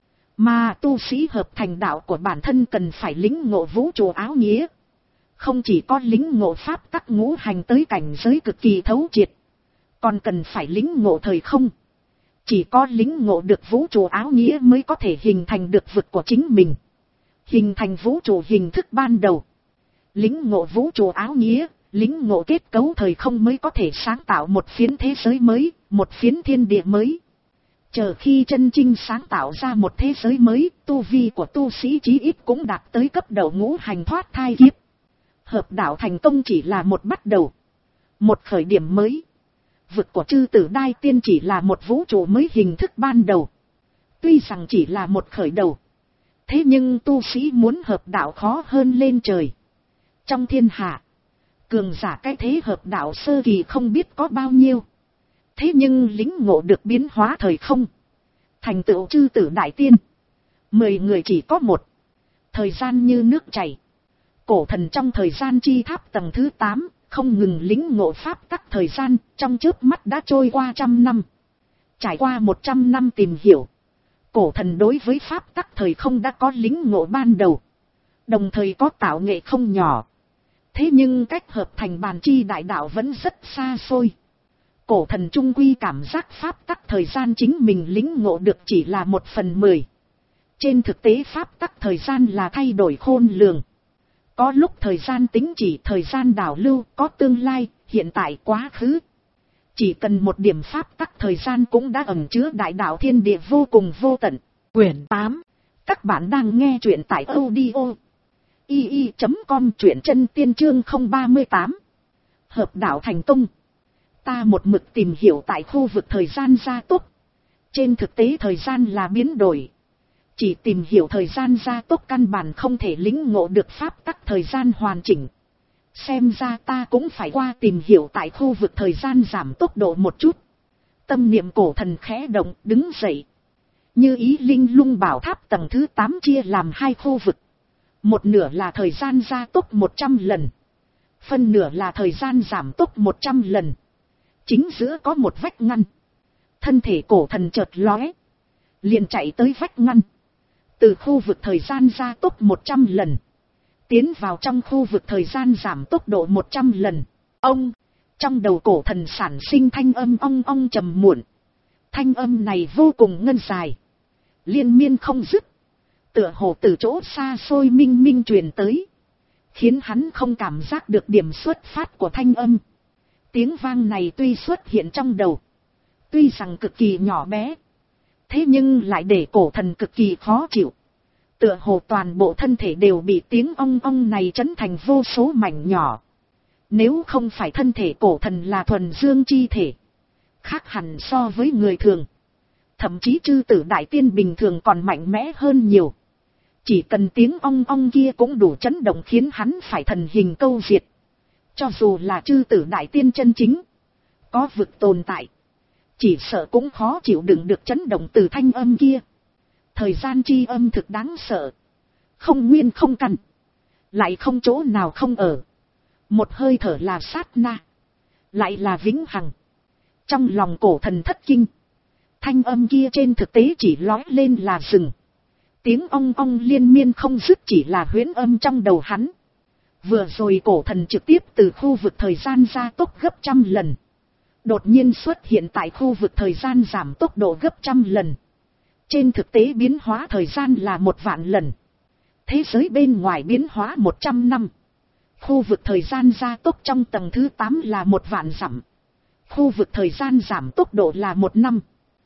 Mà tu sĩ hợp thành đạo của bản thân cần phải lĩnh ngộ vũ trụ áo nghĩa. Không chỉ có lĩnh ngộ pháp tắc ngũ hành tới cảnh giới cực kỳ thấu triệt, còn cần phải lĩnh ngộ thời không. Chỉ có lĩnh ngộ được vũ trụ áo nghĩa mới có thể hình thành được vực của chính mình. Hình thành vũ trụ hình thức ban đầu. Lĩnh ngộ vũ trụ áo nghĩa, lĩnh ngộ kết cấu thời không mới có thể sáng tạo một phiến thế giới mới, một phiến thiên địa mới. Chờ khi chân chính sáng tạo ra một thế giới mới, tu vi của tu sĩ chí ít cũng đạt tới cấp độ ngũ hành thoát thai kiếp. Hợp đạo thành công chỉ là một bắt đầu, một khởi điểm mới. Vực của chư tử đai tiên chỉ là một vũ trụ mới hình thức ban đầu. Tuy rằng chỉ là một khởi đầu, thế nhưng tu sĩ muốn hợp đạo khó hơn lên trời. Trong thiên hạ, cường giả cái thế hợp đạo sơ kỳ không biết có bao nhiêu. Thế nhưng lĩnh ngộ được biến hóa thời không, thành tựu chư tử đại tiên, mười người chỉ có một. Thời gian như nước chảy. Cổ thần trong thời gian chi tháp tầng thứ tám, Không ngừng lính ngộ pháp tắc thời gian, trong chớp mắt đã trôi qua trăm năm. Trải qua một trăm năm tìm hiểu, cổ thần đối với pháp tắc thời không đã có lính ngộ ban đầu. Đồng thời có tạo nghệ không nhỏ. Thế nhưng cách hợp thành bàn chi đại đạo vẫn rất xa xôi. Cổ thần trung quy cảm giác pháp tắc thời gian chính mình lính ngộ được chỉ là một phần mười. Trên thực tế pháp tắc thời gian là thay đổi khôn lường. Có lúc thời gian tính chỉ thời gian đảo lưu, có tương lai, hiện tại, quá khứ. Chỉ cần một điểm pháp tắc thời gian cũng đã ẩn chứa đại đạo thiên địa vô cùng vô tận. Quyển tám. Các bạn đang nghe truyện tại audio i i chấm com, truyện chân tiên chương không ba tám. Hợp đạo thành công. Ta một mực tìm hiểu tại khu vực thời gian gia tốc. Trên thực tế thời gian là biến đổi. Chỉ tìm hiểu thời gian gia tốc căn bản không thể lĩnh ngộ được pháp tắc thời gian hoàn chỉnh. Xem ra ta cũng phải qua tìm hiểu tại khu vực thời gian giảm tốc độ một chút. Tâm niệm cổ thần khẽ động, đứng dậy. Như ý linh lung bảo tháp tầng thứ tám chia làm hai khu vực. Một nửa là thời gian gia tốc một trăm lần. Phân nửa là thời gian giảm tốc một trăm lần. Chính giữa có một vách ngăn. Thân thể cổ thần chợt lóe. Liền chạy tới vách ngăn. Từ khu vực thời gian gia tốc một trăm lần. Tiến vào trong khu vực thời gian giảm tốc độ một trăm lần. Ông, trong đầu cổ thần sản sinh thanh âm ong ong trầm muộn. Thanh âm này vô cùng ngân dài. Liên miên không dứt. Tựa hồ từ chỗ xa xôi minh minh truyền tới. Khiến hắn không cảm giác được điểm xuất phát của thanh âm. Tiếng vang này tuy xuất hiện trong đầu. Tuy rằng cực kỳ nhỏ bé. Thế nhưng lại để cổ thần cực kỳ khó chịu. Tựa hồ toàn bộ thân thể đều bị tiếng ong ong này chấn thành vô số mảnh nhỏ. Nếu không phải thân thể cổ thần là thuần dương chi thể. Khác hẳn so với người thường. Thậm chí chư tử đại tiên bình thường còn mạnh mẽ hơn nhiều. Chỉ cần tiếng ong ong kia cũng đủ chấn động khiến hắn phải thần hình câu diệt. Cho dù là chư tử đại tiên chân chính. Có vực tồn tại. Chỉ sợ cũng khó chịu đựng được chấn động từ thanh âm kia. Thời gian chi âm thực đáng sợ. Không nguyên không căn. Lại không chỗ nào không ở. Một hơi thở là sát na. Lại là vĩnh hằng. Trong lòng cổ thần thất kinh. Thanh âm kia trên thực tế chỉ lói lên là dừng. Tiếng ong ong liên miên không dứt chỉ là huyễn âm trong đầu hắn. Vừa rồi cổ thần trực tiếp từ khu vực thời gian gia tốc gấp trăm lần. Đột nhiên xuất hiện tại khu vực thời gian giảm tốc độ gấp trăm lần. Trên thực tế biến hóa thời gian là một vạn lần. Thế giới bên ngoài biến hóa một trăm năm. Khu vực thời gian gia tốc trong tầng thứ tám là một vạn dặm. Khu vực thời gian giảm tốc độ là một năm.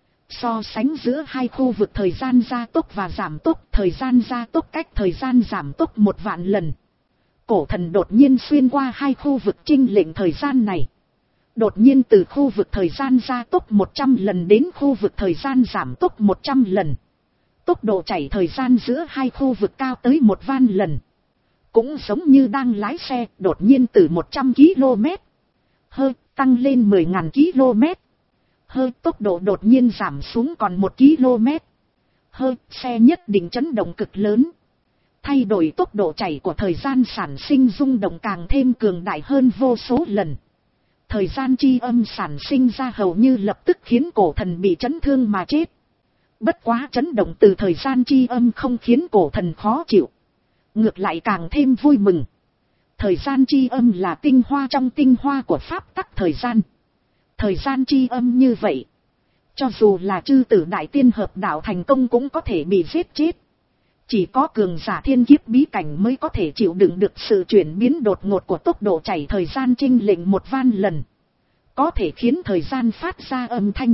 So sánh giữa hai khu vực thời gian gia tốc và giảm tốc, thời gian gia tốc cách thời gian giảm tốc một vạn lần. Cổ thần đột nhiên xuyên qua hai khu vực chinh lệnh thời gian này. Đột nhiên từ khu vực thời gian gia tốc một trăm lần đến khu vực thời gian giảm tốc một trăm lần. Tốc độ chạy thời gian giữa hai khu vực cao tới một van lần. Cũng giống như đang lái xe, đột nhiên từ một trăm ki lô mét. Hơi, tăng lên mười nghìn ki lô mét. Hơi, tốc độ đột nhiên giảm xuống còn một ki lô mét. Hơi, xe nhất định chấn động cực lớn. Thay đổi tốc độ chạy của thời gian sản sinh rung động càng thêm cường đại hơn vô số lần. Thời gian chi âm sản sinh ra hầu như lập tức khiến cổ thần bị chấn thương mà chết. Bất quá chấn động từ thời gian chi âm không khiến cổ thần khó chịu. Ngược lại càng thêm vui mừng. Thời gian chi âm là tinh hoa trong tinh hoa của pháp tắc thời gian. Thời gian chi âm như vậy. Cho dù là chư tử đại tiên hợp đạo thành công cũng có thể bị giết chết. Chỉ có cường giả thiên kiếp bí cảnh mới có thể chịu đựng được sự chuyển biến đột ngột của tốc độ chảy thời gian chênh lệch một van lần. Có thể khiến thời gian phát ra âm thanh.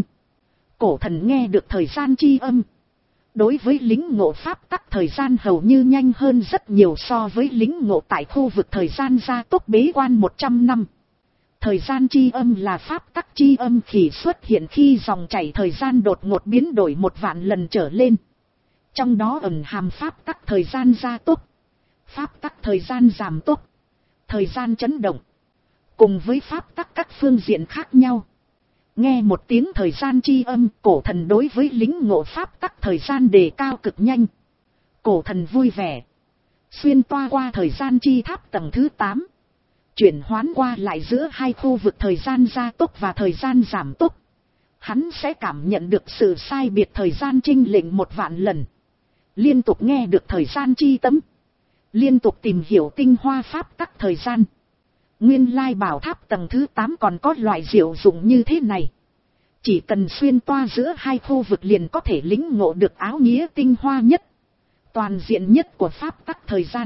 Cổ thần nghe được thời gian chi âm. Đối với lính ngộ pháp tắc thời gian hầu như nhanh hơn rất nhiều so với lính ngộ tại khu vực thời gian gia tốc bế quan một trăm năm. Thời gian chi âm là pháp tắc chi âm khi xuất hiện khi dòng chảy thời gian đột ngột biến đổi một vạn lần trở lên. Trong đó ẩn hàm pháp tắc thời gian gia tốc, pháp tắc thời gian giảm tốc, thời gian chấn động, cùng với pháp tắc các phương diện khác nhau. Nghe một tiếng thời gian chi âm, cổ thần đối với lính ngộ pháp tắc thời gian đề cao cực nhanh. Cổ thần vui vẻ, xuyên toa qua thời gian chi tháp tầng thứ tám. chuyển hoán qua lại giữa hai khu vực thời gian gia tốc và thời gian giảm tốc. Hắn sẽ cảm nhận được sự sai biệt thời gian chênh lệch một vạn lần. Liên tục nghe được thời gian chi tâm. Liên tục tìm hiểu tinh hoa pháp tắc thời gian. Nguyên lai bảo tháp tầng thứ tám còn có loại diệu dụng như thế này. Chỉ cần xuyên toa giữa hai khu vực liền có thể lĩnh ngộ được áo nghĩa tinh hoa nhất, toàn diện nhất của pháp tắc thời gian.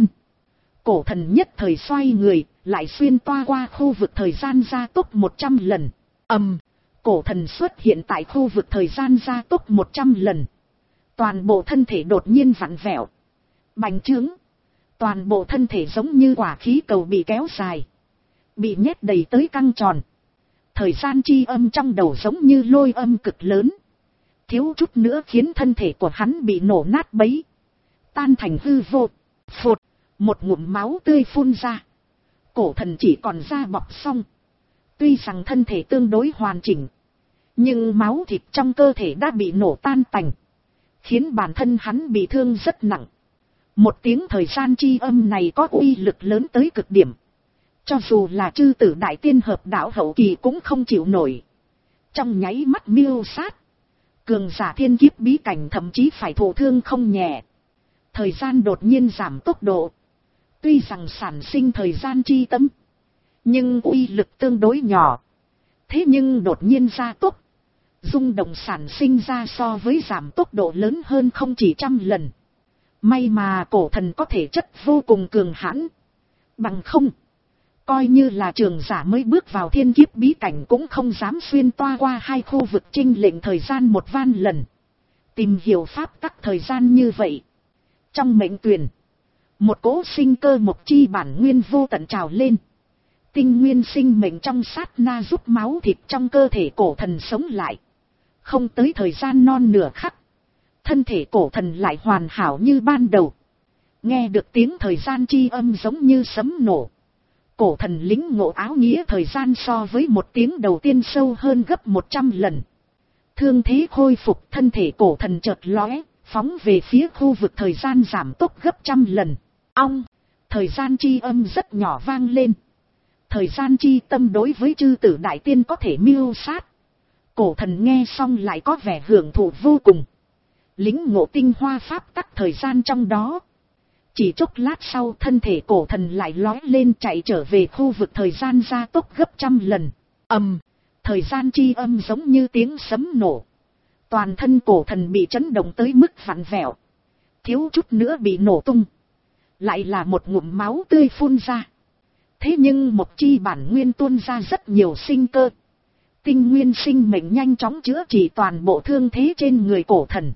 Cổ thần nhất thời xoay người, lại xuyên toa qua khu vực thời gian gia tốc một trăm lần. Ầm, cổ thần xuất hiện tại khu vực thời gian gia tốc một trăm lần. Toàn bộ thân thể đột nhiên vặn vẹo, bành trướng. Toàn bộ thân thể giống như quả khí cầu bị kéo dài, bị nhét đầy tới căng tròn. Thời gian chi âm trong đầu giống như lôi âm cực lớn, thiếu chút nữa khiến thân thể của hắn bị nổ nát bấy, tan thành hư vô. Phụt, một ngụm máu tươi phun ra. Cổ thần chỉ còn da bọc xong. Tuy rằng thân thể tương đối hoàn chỉnh, nhưng máu thịt trong cơ thể đã bị nổ tan tành, khiến bản thân hắn bị thương rất nặng. Một tiếng thời gian chi âm này có uy lực lớn tới cực điểm. Cho dù là chư tử đại tiên hợp đạo hậu kỳ cũng không chịu nổi. Trong nháy mắt miêu sát, cường giả thiên kiếp bí cảnh thậm chí phải thụ thương không nhẹ. Thời gian đột nhiên giảm tốc độ. Tuy rằng sản sinh thời gian chi tâm, nhưng uy lực tương đối nhỏ. Thế nhưng đột nhiên gia tốc, rung động sản sinh ra so với giảm tốc độ lớn hơn không chỉ trăm lần. May mà cổ thần có thể chất vô cùng cường hãn. Bằng không, coi như là trường giả mới bước vào thiên kiếp bí cảnh cũng không dám xuyên toa qua hai khu vực chênh lệch thời gian một van lần. Tìm hiểu pháp tắc thời gian như vậy. Trong mệnh tuyển, một cỗ sinh cơ một chi bản nguyên vô tận trào lên. Tinh nguyên sinh mệnh trong sát na giúp máu thịt trong cơ thể cổ thần sống lại. Không tới thời gian non nửa khắc, thân thể cổ thần lại hoàn hảo như ban đầu. Nghe được tiếng thời gian chi âm giống như sấm nổ. Cổ thần lĩnh ngộ áo nghĩa thời gian so với một tiếng đầu tiên sâu hơn gấp một trăm lần. Thương thế khôi phục, thân thể cổ thần chợt lóe, phóng về phía khu vực thời gian giảm tốc gấp trăm lần. Ong, thời gian chi âm rất nhỏ vang lên. Thời gian chi tâm đối với chư tử đại tiên có thể miêu sát. Cổ thần nghe xong lại có vẻ hưởng thụ vô cùng. Lĩnh ngộ tinh hoa pháp tắc thời gian trong đó. Chỉ chốc lát sau thân thể cổ thần lại lói lên chạy trở về khu vực thời gian gia tốc gấp trăm lần. Ầm, thời gian chi âm giống như tiếng sấm nổ. Toàn thân cổ thần bị chấn động tới mức vặn vẹo, thiếu chút nữa bị nổ tung. Lại là một ngụm máu tươi phun ra. Thế nhưng một chi bản nguyên tuôn ra rất nhiều sinh cơ. Tinh nguyên sinh mệnh nhanh chóng chữa trị toàn bộ thương thế trên người cổ thần.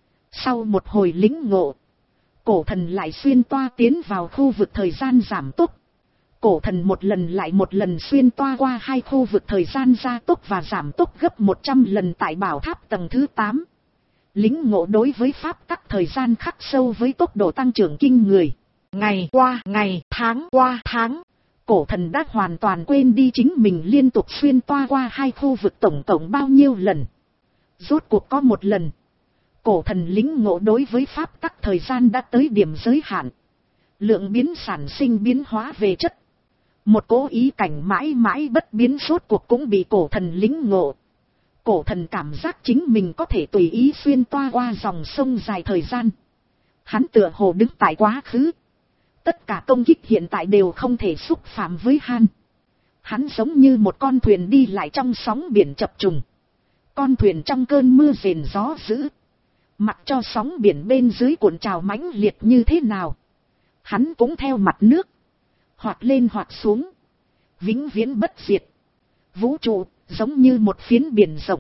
Sau một hồi lĩnh ngộ, cổ thần lại xuyên toa tiến vào khu vực thời gian giảm tốc. Cổ thần một lần lại một lần xuyên toa qua hai khu vực thời gian gia tốc và giảm tốc gấp một trăm lần tại bảo tháp tầng thứ tám. Lĩnh ngộ đối với pháp tắc thời gian khắc sâu với tốc độ tăng trưởng kinh người. Ngày qua ngày, tháng qua tháng, cổ thần đã hoàn toàn quên đi chính mình liên tục xuyên toa qua hai khu vực tổng cộng bao nhiêu lần. Rốt cuộc có một lần, cổ thần lĩnh ngộ đối với pháp tắc thời gian đã tới điểm giới hạn. Lượng biến sản sinh biến hóa về chất. Một cố ý cảnh mãi mãi bất biến rốt cuộc cũng bị cổ thần lĩnh ngộ. Cổ thần cảm giác chính mình có thể tùy ý xuyên toa qua dòng sông dài thời gian. Hắn tựa hồ đứng tại quá khứ. Tất cả công kích hiện tại đều không thể xúc phạm với hắn. Hắn giống như một con thuyền đi lại trong sóng biển chập trùng. Con thuyền trong cơn mưa rền gió dữ. Mặc cho sóng biển bên dưới cuộn trào mãnh liệt như thế nào, hắn cũng theo mặt nước, hoạt lên hoạt xuống, vĩnh viễn bất diệt. Vũ trụ giống như một phiến biển rộng,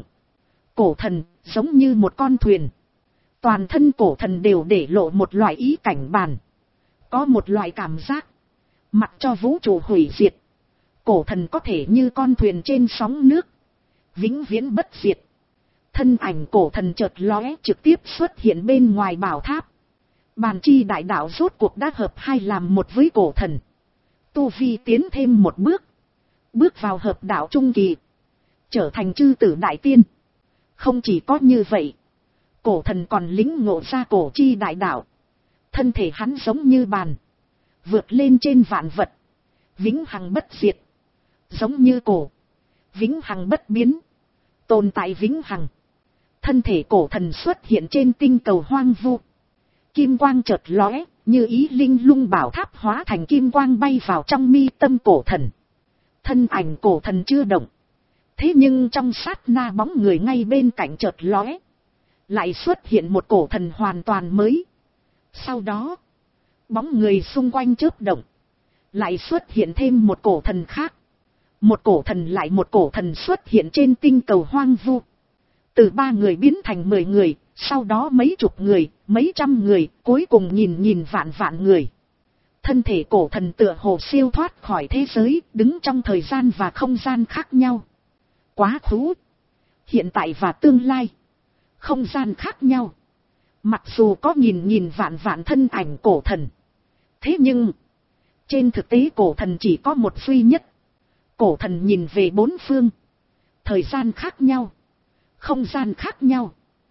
cổ thần giống như một con thuyền. Toàn thân cổ thần đều để lộ một loại ý cảnh bàn. Có một loại cảm giác, mặc cho vũ trụ hủy diệt, cổ thần có thể như con thuyền trên sóng nước, vĩnh viễn bất diệt. Thân ảnh cổ thần chợt lóe trực tiếp xuất hiện bên ngoài bảo tháp. Bàn chi đại đạo rốt cuộc đã hợp hai làm một với cổ thần. Tu vi tiến thêm một bước, bước vào hợp đạo trung kỳ, trở thành chư tử đại tiên. Không chỉ có như vậy, cổ thần còn lĩnh ngộ ra cổ chi đại đạo. Thân thể hắn giống như bàn, vượt lên trên vạn vật, vĩnh hằng bất diệt, giống như cổ, vĩnh hằng bất biến, tồn tại vĩnh hằng. Thân thể cổ thần xuất hiện trên tinh cầu hoang vu, kim quang chợt lóe, như ý linh lung bảo tháp hóa thành kim quang bay vào trong mi tâm cổ thần. Thân ảnh cổ thần chưa động, thế nhưng trong sát na bóng người ngay bên cạnh chợt lóe, lại xuất hiện một cổ thần hoàn toàn mới. Sau đó, bóng người xung quanh chớp động, lại xuất hiện thêm một cổ thần khác. Một cổ thần lại một cổ thần xuất hiện trên tinh cầu hoang vu. Từ ba người biến thành mười người, sau đó mấy chục người, mấy trăm người, cuối cùng nhìn nhìn vạn vạn người. Thân thể cổ thần tựa hồ siêu thoát khỏi thế giới, đứng trong thời gian và không gian khác nhau. Quá khứ, hiện tại và tương lai, không gian khác nhau. Mặc dù có nhìn nhìn vạn vạn thân ảnh cổ thần, thế nhưng trên thực tế cổ thần chỉ có một duy nhất. Cổ thần nhìn về bốn phương, thời gian khác nhau, không gian khác nhau.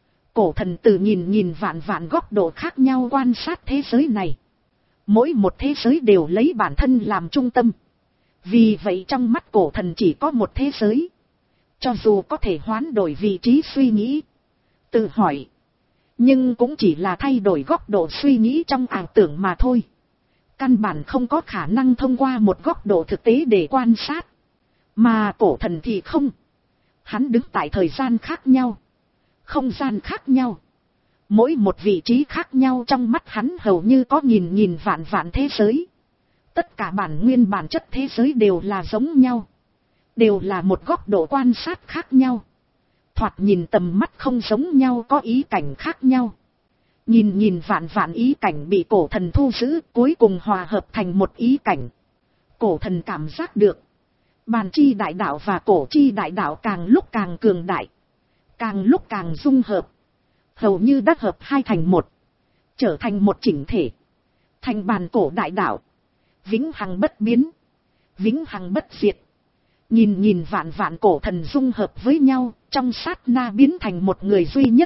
Cổ thần từ nhìn nhìn vạn vạn góc độ khác nhau quan sát thế giới này. Mỗi một thế giới đều lấy bản thân làm trung tâm. Vì vậy trong mắt cổ thần chỉ có một thế giới. Cho dù có thể hoán đổi vị trí suy nghĩ, tự hỏi, nhưng cũng chỉ là thay đổi góc độ suy nghĩ trong ảo tưởng mà thôi. Căn bản không có khả năng thông qua một góc độ thực tế để quan sát. Mà cổ thần thì không. Hắn đứng tại thời gian khác nhau, không gian khác nhau. Mỗi một vị trí khác nhau trong mắt hắn hầu như có nghìn nghìn vạn vạn thế giới. Tất cả bản nguyên bản chất thế giới đều là giống nhau. Đều là một góc độ quan sát khác nhau. Thoạt nhìn tầm mắt không giống nhau, có ý cảnh khác nhau. Nhìn nhìn vạn vạn ý cảnh bị cổ thần thu giữ, cuối cùng hòa hợp thành một ý cảnh. Cổ thần cảm giác được, bàn chi đại đạo và cổ chi đại đạo càng lúc càng cường đại, càng lúc càng dung hợp, hầu như đã hợp hai thành một, trở thành một chỉnh thể, thành bàn cổ đại đạo, vĩnh hằng bất biến, vĩnh hằng bất diệt. Nhìn nhìn vạn vạn cổ thần dung hợp với nhau, trong sát na biến thành một người duy nhất.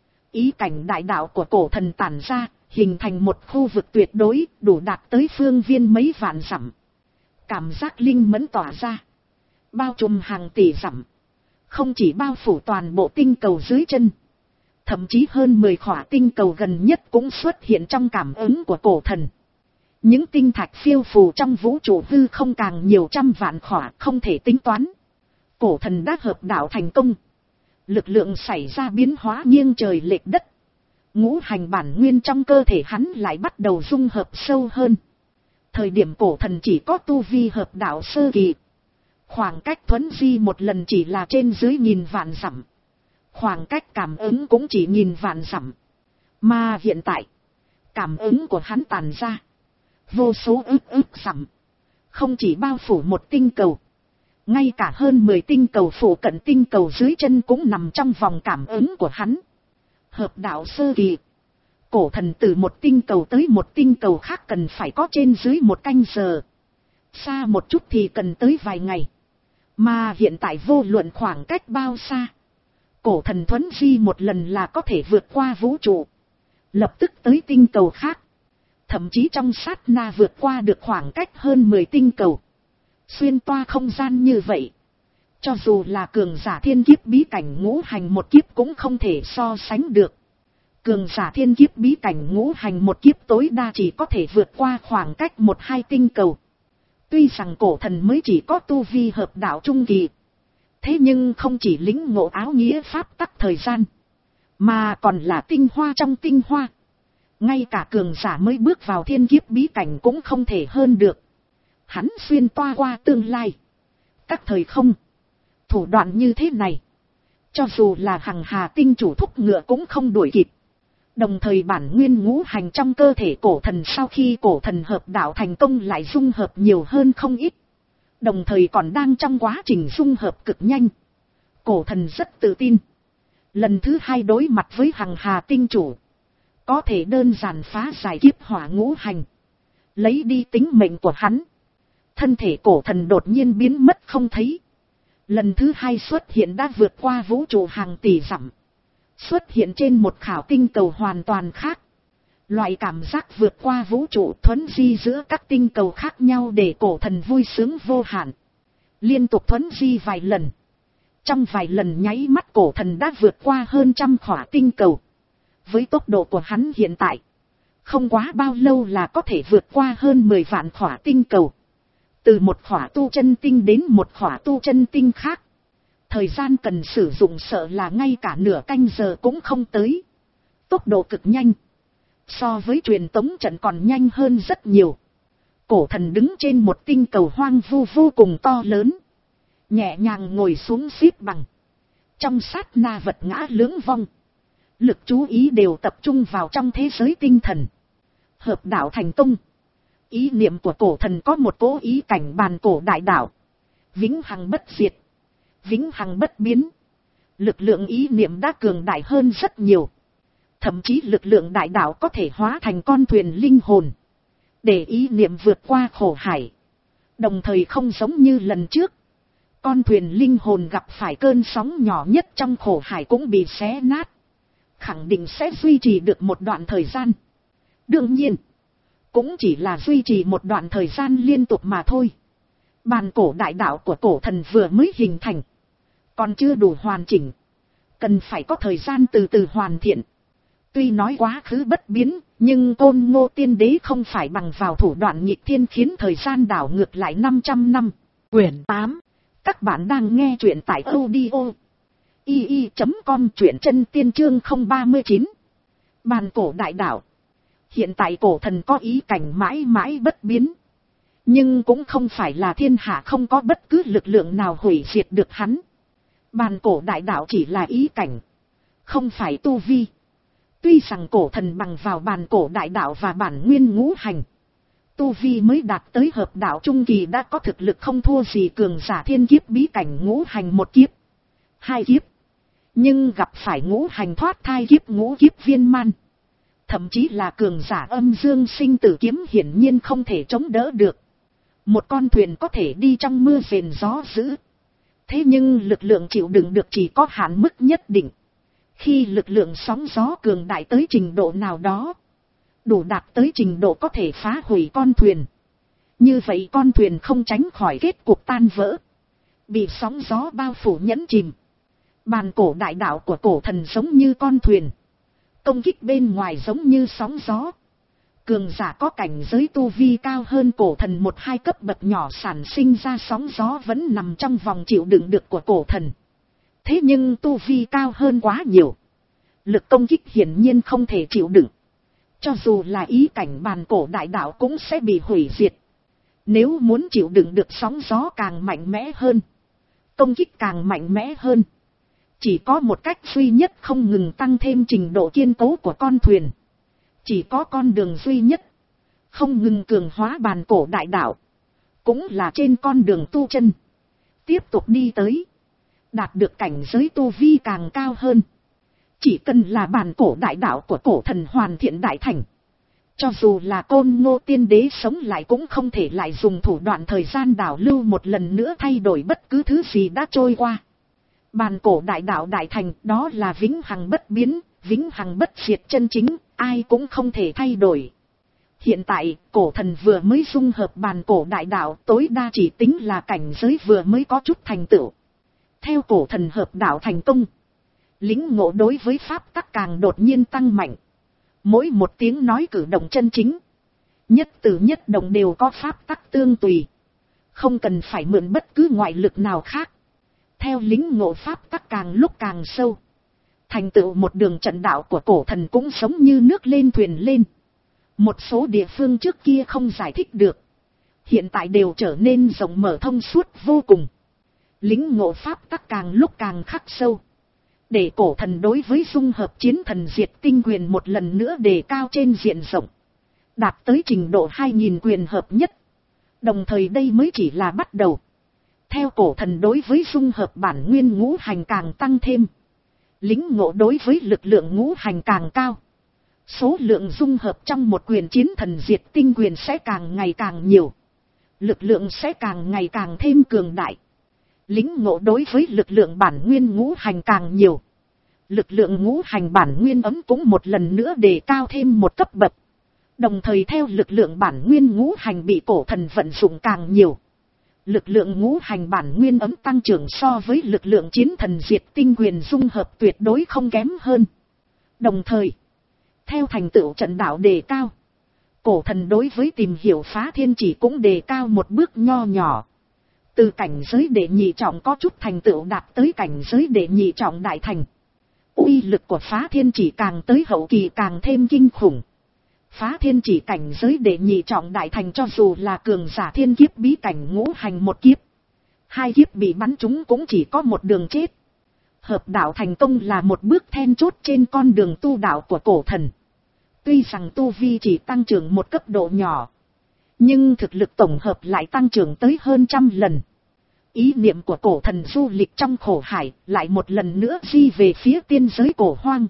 Ý cảnh đại đạo của cổ thần tản ra, hình thành một khu vực tuyệt đối, đủ đạt tới phương viên mấy vạn dặm. Cảm giác linh mẫn tỏa ra, bao trùm hàng tỷ dặm, không chỉ bao phủ toàn bộ tinh cầu dưới chân, thậm chí hơn mười khỏa tinh cầu gần nhất cũng xuất hiện trong cảm ứng của cổ thần. Những tinh thạch phiêu phù trong vũ trụ hư không càng nhiều trăm vạn khỏa, không thể tính toán. Cổ thần đã hợp đạo thành công, lực lượng xảy ra biến hóa nghiêng trời lệch đất. Ngũ hành bản nguyên trong cơ thể hắn lại bắt đầu dung hợp sâu hơn. Thời điểm cổ thần chỉ có tu vi hợp đạo sơ kỳ, khoảng cách thuấn di một lần chỉ là trên dưới nghìn vạn dặm, khoảng cách cảm ứng cũng chỉ nghìn vạn dặm. Mà hiện tại, cảm ứng của hắn tàn ra vô số ức ức dặm, không chỉ bao phủ một tinh cầu, ngay cả hơn mười tinh cầu phủ cận tinh cầu dưới chân cũng nằm trong vòng cảm ứng của hắn. Hợp đạo sơ kỳ, cổ thần từ một tinh cầu tới một tinh cầu khác cần phải có trên dưới một canh giờ, xa một chút thì cần tới vài ngày. Mà hiện tại vô luận khoảng cách bao xa, cổ thần thuấn di một lần là có thể vượt qua vũ trụ, lập tức tới tinh cầu khác. Thậm chí trong sát na vượt qua được khoảng cách hơn mười tinh cầu, xuyên toa không gian như vậy. Cho dù là cường giả thiên kiếp bí cảnh ngũ hành một kiếp cũng không thể so sánh được. Cường giả thiên kiếp bí cảnh ngũ hành một kiếp tối đa chỉ có thể vượt qua khoảng cách một hai tinh cầu. Tuy rằng cổ thần mới chỉ có tu vi hợp đạo trung kỳ, thế nhưng không chỉ lĩnh ngộ áo nghĩa pháp tắc thời gian, mà còn là tinh hoa trong tinh hoa. Ngay cả cường giả mới bước vào thiên kiếp bí cảnh cũng không thể hơn được. Hắn xuyên toa qua tương lai, các thời không, thủ đoạn như thế này, cho dù là hằng hà tinh chủ thúc ngựa cũng không đuổi kịp. Đồng thời bản nguyên ngũ hành trong cơ thể cổ thần sau khi cổ thần hợp đạo thành công lại dung hợp nhiều hơn không ít. Đồng thời còn đang trong quá trình dung hợp cực nhanh. Cổ thần rất tự tin, lần thứ hai đối mặt với hằng hà tinh chủ, có thể đơn giản phá giải kiếp hỏa ngũ hành, lấy đi tính mệnh của hắn. Thân thể cổ thần đột nhiên biến mất không thấy. Lần thứ hai xuất hiện đã vượt qua vũ trụ hàng tỷ dặm, xuất hiện trên một khảo tinh cầu hoàn toàn khác. Loại cảm giác vượt qua vũ trụ thuấn di giữa các tinh cầu khác nhau để cổ thần vui sướng vô hạn. Liên tục thuấn di vài lần. Trong vài lần nháy mắt cổ thần đã vượt qua hơn trăm khỏa tinh cầu. Với tốc độ của hắn hiện tại, không quá bao lâu là có thể vượt qua hơn mười vạn khỏa tinh cầu. Từ một khỏa tu chân tinh đến một khỏa tu chân tinh khác. Thời gian cần sử dụng sợ là ngay cả nửa canh giờ cũng không tới. Tốc độ cực nhanh. So với truyền tống trận còn nhanh hơn rất nhiều. Cổ thần đứng trên một tinh cầu hoang vu vô cùng to lớn. Nhẹ nhàng ngồi xuống xếp bằng. Trong sát na vật ngã lưỡng vong. Lực chú ý đều tập trung vào trong thế giới tinh thần. Hợp đạo thành công. Ý niệm của cổ thần có một cố ý cảnh bàn cổ đại đạo. Vĩnh hằng bất diệt. Vĩnh hằng bất biến. Lực lượng ý niệm đã cường đại hơn rất nhiều. Thậm chí lực lượng đại đạo có thể hóa thành con thuyền linh hồn. Để ý niệm vượt qua khổ hải. Đồng thời không giống như lần trước. Con thuyền linh hồn gặp phải cơn sóng nhỏ nhất trong khổ hải cũng bị xé nát. Khẳng định sẽ duy trì được một đoạn thời gian. Đương nhiên, cũng chỉ là duy trì một đoạn thời gian liên tục mà thôi. Bàn cổ đại đạo của cổ thần vừa mới hình thành. Còn chưa đủ hoàn chỉnh. Cần phải có thời gian từ từ hoàn thiện. Tuy nói quá khứ bất biến, nhưng Côn Ngô Tiên Đế không phải bằng vào thủ đoạn nghịch thiên khiến thời gian đảo ngược lại năm trăm năm. Quyển tám. Các bạn đang nghe truyện tại audio i i chấm com, truyện chân tiên chương không ba chín. Bàn cổ đại đạo. Hiện tại cổ thần có ý cảnh mãi mãi bất biến. Nhưng cũng không phải là thiên hạ không có bất cứ lực lượng nào hủy diệt được hắn. Bàn cổ đại đạo chỉ là ý cảnh. Không phải tu vi. Tuy rằng cổ thần bằng vào bàn cổ đại đạo và bản nguyên ngũ hành. Tu vi mới đạt tới hợp đạo trung kỳ đã có thực lực không thua gì cường giả thiên kiếp bí cảnh ngũ hành một kiếp. Hai kiếp. Nhưng gặp phải ngũ hành thoát thai kiếp ngũ kiếp viên man. Thậm chí là cường giả âm dương sinh tử kiếm hiển nhiên không thể chống đỡ được. Một con thuyền có thể đi trong mưa phền gió dữ. Thế nhưng lực lượng chịu đựng được chỉ có hạn mức nhất định. Khi lực lượng sóng gió cường đại tới trình độ nào đó, đủ đạt tới trình độ có thể phá hủy con thuyền. Như vậy con thuyền không tránh khỏi kết cục tan vỡ. Bị sóng gió bao phủ nhẫn chìm. Bàn cổ đại đạo của cổ thần giống như con thuyền. Công kích bên ngoài giống như sóng gió. Cường giả có cảnh giới tu vi cao hơn cổ thần một hai cấp bậc nhỏ sản sinh ra sóng gió vẫn nằm trong vòng chịu đựng được của cổ thần. Thế nhưng tu vi cao hơn quá nhiều. Lực công kích hiển nhiên không thể chịu đựng. Cho dù là ý cảnh bàn cổ đại đạo cũng sẽ bị hủy diệt. Nếu muốn chịu đựng được sóng gió càng mạnh mẽ hơn, công kích càng mạnh mẽ hơn, chỉ có một cách duy nhất không ngừng tăng thêm trình độ kiên cố của con thuyền. Chỉ có con đường duy nhất, không ngừng cường hóa bàn cổ đại đạo. Cũng là trên con đường tu chân. Tiếp tục đi tới. Đạt được cảnh giới tu vi càng cao hơn. Chỉ cần là bàn cổ đại đạo của cổ thần hoàn thiện đại thành. Cho dù là Côn Ngô Tiên Đế sống lại cũng không thể lại dùng thủ đoạn thời gian đảo lưu một lần nữa thay đổi bất cứ thứ gì đã trôi qua. Bàn cổ đại đạo đại thành đó là vĩnh hằng bất biến, vĩnh hằng bất diệt chân chính, ai cũng không thể thay đổi. Hiện tại, cổ thần vừa mới dung hợp bàn cổ đại đạo tối đa chỉ tính là cảnh giới vừa mới có chút thành tựu. Theo cổ thần hợp đạo thành công, lĩnh ngộ đối với pháp tắc càng đột nhiên tăng mạnh. Mỗi một tiếng nói cử động chân chính, nhất từ nhất động đều có pháp tắc tương tùy. Không cần phải mượn bất cứ ngoại lực nào khác. Theo lĩnh ngộ pháp tắc càng lúc càng sâu, thành tựu một đường trận đạo của cổ thần cũng giống như nước lên thuyền lên. Một số địa phương trước kia không giải thích được, hiện tại đều trở nên rộng mở thông suốt vô cùng. Lĩnh ngộ pháp tắc càng lúc càng khắc sâu, để cổ thần đối với dung hợp chiến thần diệt tinh quyền một lần nữa đề cao trên diện rộng, đạt tới trình độ hai nghìn quyền hợp nhất. Đồng thời đây mới chỉ là bắt đầu. Theo cổ thần đối với dung hợp bản nguyên ngũ hành càng tăng thêm, lĩnh ngộ đối với lực lượng ngũ hành càng cao, số lượng dung hợp trong một quyền chiến thần diệt tinh quyền sẽ càng ngày càng nhiều, lực lượng sẽ càng ngày càng thêm cường đại. Lĩnh ngộ đối với lực lượng bản nguyên ngũ hành càng nhiều, lực lượng ngũ hành bản nguyên ấm cũng một lần nữa đề cao thêm một cấp bậc. Đồng thời theo lực lượng bản nguyên ngũ hành bị cổ thần vận dụng càng nhiều. Lực lượng ngũ hành bản nguyên ấm tăng trưởng so với lực lượng chiến thần diệt tinh quyền dung hợp tuyệt đối không kém hơn. Đồng thời, theo thành tựu trận đạo đề cao, cổ thần đối với tìm hiểu phá thiên chỉ cũng đề cao một bước nho nhỏ. Từ cảnh giới đệ nhị trọng có chút thành tựu đạt tới cảnh giới đệ nhị trọng đại thành. Uy lực của phá thiên chỉ càng tới hậu kỳ càng thêm kinh khủng. Phá thiên chỉ cảnh giới đệ nhị trọng đại thành cho dù là cường giả thiên kiếp bí cảnh ngũ hành một kiếp. Hai kiếp bị bắn trúng cũng chỉ có một đường chết. Hợp đạo thành công là một bước then chốt trên con đường tu đạo của cổ thần. Tuy rằng tu vi chỉ tăng trưởng một cấp độ nhỏ, nhưng thực lực tổng hợp lại tăng trưởng tới hơn trăm lần. Ý niệm của cổ thần du lịch trong khổ hải lại một lần nữa di về phía tiên giới cổ hoang.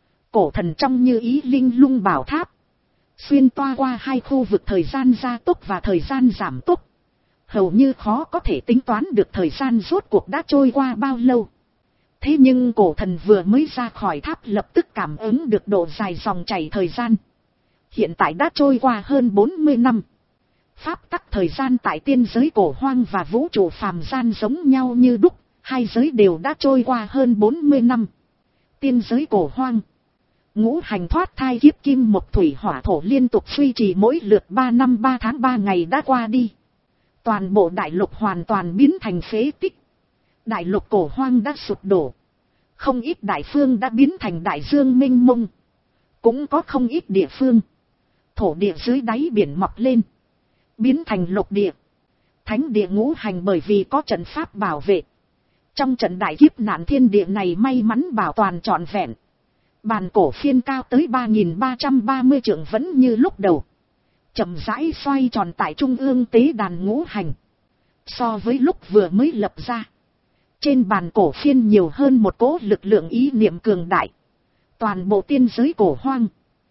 Cổ thần trong như ý linh lung bảo tháp, xuyên toa qua hai khu vực thời gian gia tốc và thời gian giảm tốc. Hầu như khó có thể tính toán được thời gian rốt cuộc đã trôi qua bao lâu. Thế nhưng cổ thần vừa mới ra khỏi tháp lập tức cảm ứng được độ dài dòng chảy thời gian. Hiện tại đã trôi qua hơn bốn mươi năm. Pháp tắc thời gian tại tiên giới cổ hoang và vũ trụ phàm gian giống nhau như đúc, hai giới đều đã trôi qua hơn bốn mươi năm. Tiên giới cổ hoang, ngũ hành thoát thai kiếp kim mộc thủy hỏa thổ liên tục duy trì mỗi lượt ba năm ba tháng ba ngày đã qua đi. Toàn bộ đại lục hoàn toàn biến thành phế tích. Đại lục cổ hoang đã sụp đổ. Không ít đại phương đã biến thành đại dương mênh mông. Cũng có không ít địa phương, thổ địa dưới đáy biển mọc lên, biến thành lục địa. Thánh địa ngũ hành bởi vì có trận pháp bảo vệ, trong trận đại kiếp nạn thiên địa này may mắn bảo toàn trọn vẹn. Bàn cổ phiên cao tới ba nghìn ba trăm ba mươi trượng vẫn như lúc đầu, chậm rãi xoay tròn tại trung ương tế đàn ngũ hành. So với lúc vừa mới lập ra, trên bàn cổ phiên nhiều hơn một cỗ lực lượng ý niệm cường đại. Toàn bộ tiên giới cổ hoang,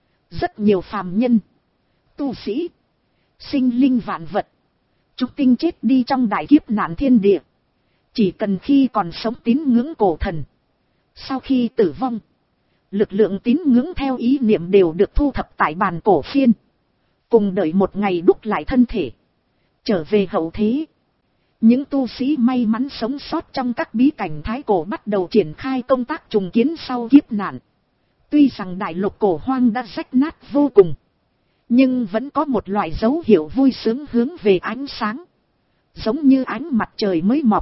rất nhiều phàm nhân, tu sĩ, sinh linh vạn vật, chúng tinh chết đi trong đại kiếp nạn thiên địa. Chỉ cần khi còn sống tín ngưỡng cổ thần, sau khi tử vong, lực lượng tín ngưỡng theo ý niệm đều được thu thập tại bàn cổ phiên, cùng đợi một ngày đúc lại thân thể, trở về hậu thế. Những tu sĩ may mắn sống sót trong các bí cảnh thái cổ bắt đầu triển khai công tác trùng kiến sau kiếp nạn. Tuy rằng đại lục cổ hoang đã rách nát vô cùng, nhưng vẫn có một loại dấu hiệu vui sướng hướng về ánh sáng. Giống như ánh mặt trời mới mọc,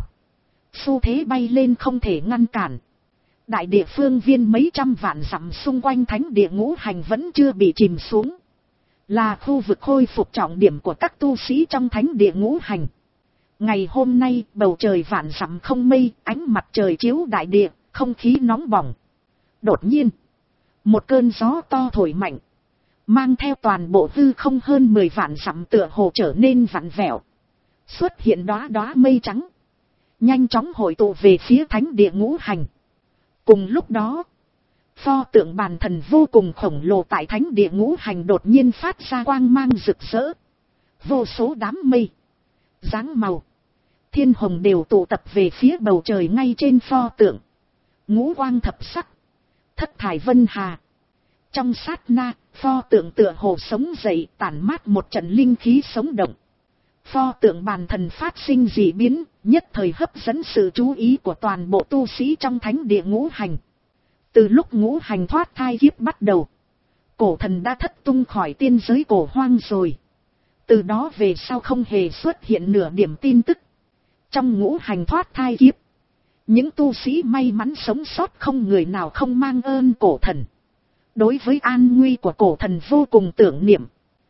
xu thế bay lên không thể ngăn cản. Đại địa phương viên mấy trăm vạn dặm xung quanh thánh địa ngũ hành vẫn chưa bị chìm xuống, là khu vực khôi phục trọng điểm của các tu sĩ trong thánh địa ngũ hành. Ngày hôm nay bầu trời vạn dặm không mây, ánh mặt trời chiếu đại địa, không khí nóng bỏng. Đột nhiên, một cơn gió to thổi mạnh, mang theo toàn bộ hư không hơn mười vạn dặm tựa hồ trở nên vặn vẹo. Xuất hiện đóa đóa mây trắng, nhanh chóng hội tụ về phía thánh địa ngũ hành. Cùng lúc đó, pho tượng bàn thần vô cùng khổng lồ tại thánh địa ngũ hành đột nhiên phát ra quang mang rực rỡ. Vô số đám mây, dáng màu, thiên hồng đều tụ tập về phía bầu trời ngay trên pho tượng. Ngũ quang thập sắc, thất thải vân hà. Trong sát na, pho tượng tựa hồ sống dậy, tản mát một trận linh khí sống động. Pho tượng bàn thần phát sinh dị biến, nhất thời hấp dẫn sự chú ý của toàn bộ tu sĩ trong thánh địa ngũ hành. Từ lúc ngũ hành thoát thai kiếp bắt đầu, cổ thần đã thất tung khỏi tiên giới cổ hoang rồi. Từ đó về sau không hề xuất hiện nửa điểm tin tức. Trong ngũ hành thoát thai kiếp, những tu sĩ may mắn sống sót không người nào không mang ơn cổ thần. Đối với an nguy của cổ thần vô cùng tưởng niệm.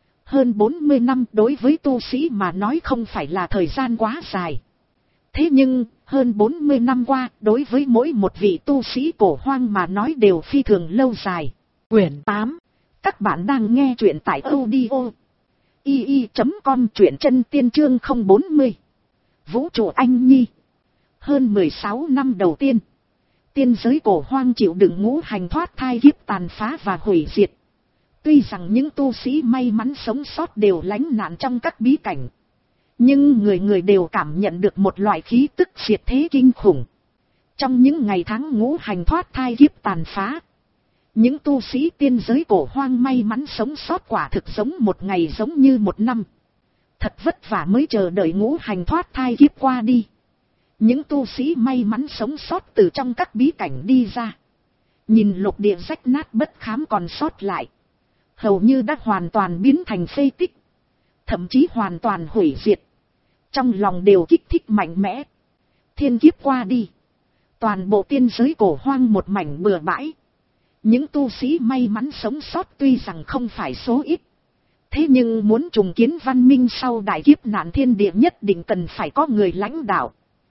Hơn bốn mươi năm đối với tu sĩ mà nói không phải là thời gian quá dài. Thế nhưng, hơn bốn mươi năm qua, đối với mỗi một vị tu sĩ cổ hoang mà nói đều phi thường lâu dài. Quyển tám. Các bạn đang nghe truyện tại audio i i chấm com, truyện chân tiên chương không bốn mươi. Vũ trụ anh nhi. Hơn mười sáu năm đầu tiên, tiên giới cổ hoang chịu đựng ngũ hành thoát thai kiếp tàn phá và hủy diệt. Tuy rằng những tu sĩ may mắn sống sót đều lánh nạn trong các bí cảnh, nhưng người người đều cảm nhận được một loại khí tức diệt thế kinh khủng. Trong những ngày tháng ngũ hành thoát thai kiếp tàn phá, Những tu sĩ tiên giới cổ hoang may mắn sống sót quả thực giống một ngày giống như một năm. Thật vất vả mới chờ đợi ngũ hành thoát thai kiếp qua đi. Những tu sĩ may mắn sống sót từ trong các bí cảnh đi ra. Nhìn lục địa rách nát bất khám còn sót lại. Hầu như đã hoàn toàn biến thành phế tích. Thậm chí hoàn toàn hủy diệt. Trong lòng đều kích thích mạnh mẽ. Thiên kiếp qua đi. Toàn bộ tiên giới cổ hoang một mảnh bừa bãi. Những tu sĩ may mắn sống sót tuy rằng không phải số ít. Thế nhưng muốn trùng kiến văn minh sau đại kiếp nạn thiên địa nhất định cần phải có người lãnh đạo.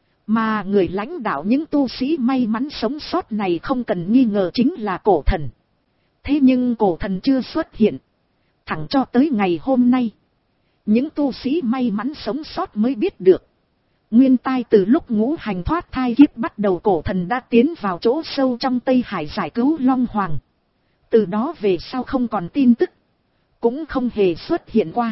Mà người lãnh đạo những tu sĩ may mắn sống sót này không cần nghi ngờ chính là cổ thần. Thế nhưng cổ thần chưa xuất hiện. Thẳng cho tới ngày hôm nay. Những tu sĩ may mắn sống sót mới biết được. Nguyên tai từ lúc ngũ hành thoát thai kiếp bắt đầu cổ thần đã tiến vào chỗ sâu trong Tây Hải giải cứu Long Hoàng. Từ đó về sau không còn tin tức. Cũng không hề xuất hiện qua.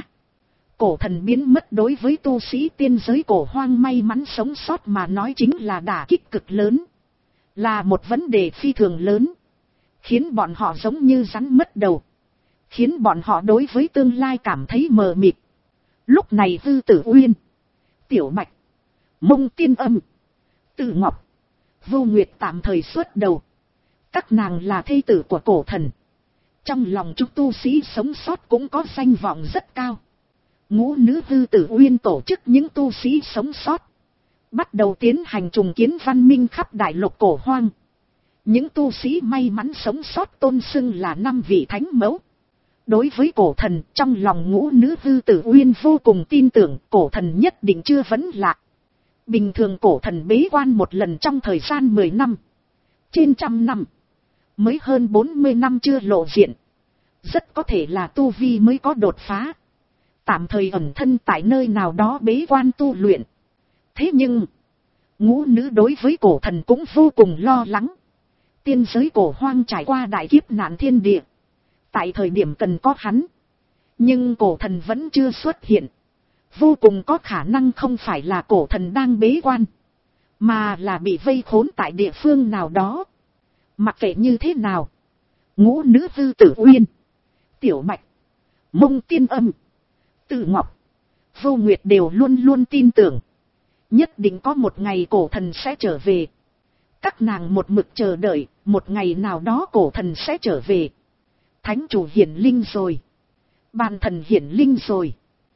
Cổ thần biến mất đối với tu sĩ tiên giới cổ hoang may mắn sống sót mà nói chính là đả kích cực lớn. Là một vấn đề phi thường lớn. Khiến bọn họ giống như rắn mất đầu. Khiến bọn họ đối với tương lai cảm thấy mờ mịt. Lúc này Hư Tử Uyên, Tiểu Bạch, Mông Tiên Âm, Tử Ngọc, Vô Nguyệt tạm thời xuất đầu. Các nàng là thê tử của cổ thần. Trong lòng chúng tu sĩ sống sót cũng có danh vọng rất cao. Ngũ nữ Hư Tử Uyên tổ chức những tu sĩ sống sót. Bắt đầu tiến hành trùng kiến văn minh khắp đại lục cổ hoang. Những tu sĩ may mắn sống sót tôn xưng là năm vị thánh mẫu. Đối với cổ thần, trong lòng ngũ nữ Hư Tử Uyên vô cùng tin tưởng cổ thần nhất định chưa vấn lạc. Bình thường cổ thần bế quan một lần trong thời gian mười năm. Trên trăm năm. Mới hơn bốn mươi năm chưa lộ diện. Rất có thể là tu vi mới có đột phá. Tạm thời ẩn thân tại nơi nào đó bế quan tu luyện. Thế nhưng, ngũ nữ đối với cổ thần cũng vô cùng lo lắng. Tiên giới cổ hoang trải qua đại kiếp nạn thiên địa. Tại thời điểm cần có hắn. Nhưng cổ thần vẫn chưa xuất hiện. Vô cùng có khả năng không phải là cổ thần đang bế quan. Mà là bị vây khốn tại địa phương nào đó. Mặc kệ như thế nào. Ngũ nữ Hư Tử Uyên, Tiểu Bạch, Mông Tiên Âm, Tử Ngọc, Vô Nguyệt đều luôn luôn tin tưởng. Nhất định có một ngày cổ thần sẽ trở về. Các nàng một mực chờ đợi, một ngày nào đó cổ thần sẽ trở về. Thánh chủ hiển linh rồi. Bàn thần hiển linh rồi.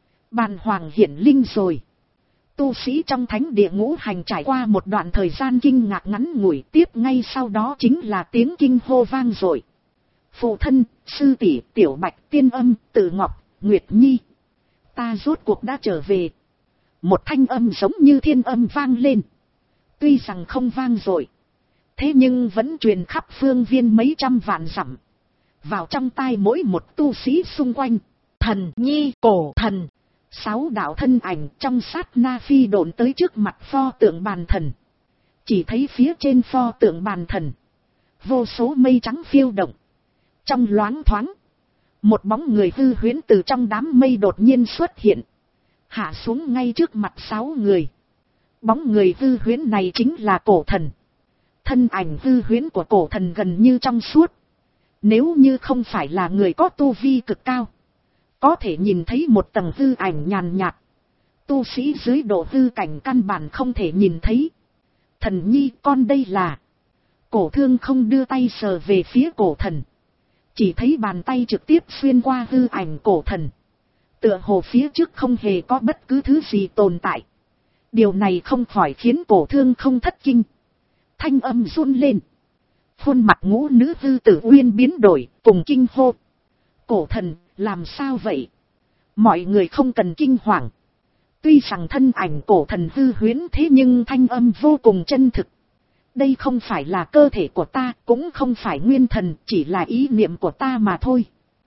Bàn hoàng hiển linh rồi. Tu sĩ trong thánh địa ngũ hành trải qua một đoạn thời gian kinh ngạc ngắn ngủi, tiếp ngay sau đó chính là tiếng kinh hô vang dội. Phụ thân, sư tỷ, Tiểu Bạch, Tiên Âm, Tử Ngọc, Nguyệt Nhi. Ta rốt cuộc đã trở về. Một thanh âm giống như thiên âm vang lên. Tuy rằng không vang dội. Thế nhưng vẫn truyền khắp phương viên mấy trăm vạn dặm. Vào trong tai mỗi một tu sĩ xung quanh. Thần Nhi, cổ thần. Sáu đạo thân ảnh trong sát na phi độn tới trước mặt pho tượng bàn thần. Chỉ thấy phía trên pho tượng bàn thần. Vô số mây trắng phiêu động. Trong loáng thoáng. Một bóng người hư huyễn từ trong đám mây đột nhiên xuất hiện. Hạ xuống ngay trước mặt sáu người. Bóng người hư huyễn này chính là cổ thần. Thân ảnh hư huyễn của cổ thần gần như trong suốt. Nếu như không phải là người có tu vi cực cao. Có thể nhìn thấy một tầng hư ảnh nhàn nhạt. Tu sĩ dưới độ hư cảnh căn bản không thể nhìn thấy. Thần Nhi, con đây là. Cổ thương không đưa tay sờ về phía cổ thần. Chỉ thấy bàn tay trực tiếp xuyên qua hư ảnh cổ thần. Tựa hồ phía trước không hề có bất cứ thứ gì tồn tại. Điều này không khỏi khiến cổ thương không thất kinh. Thanh âm run lên. Khuôn mặt ngũ nữ Hư Tử Uyên biến đổi, cùng kinh hô. Cổ thần, làm sao vậy? Mọi người không cần kinh hoàng. Tuy rằng thân ảnh cổ thần hư huyễn thế nhưng thanh âm vô cùng chân thực. Đây không phải là cơ thể của ta, cũng không phải nguyên thần, chỉ là ý niệm của ta mà thôi.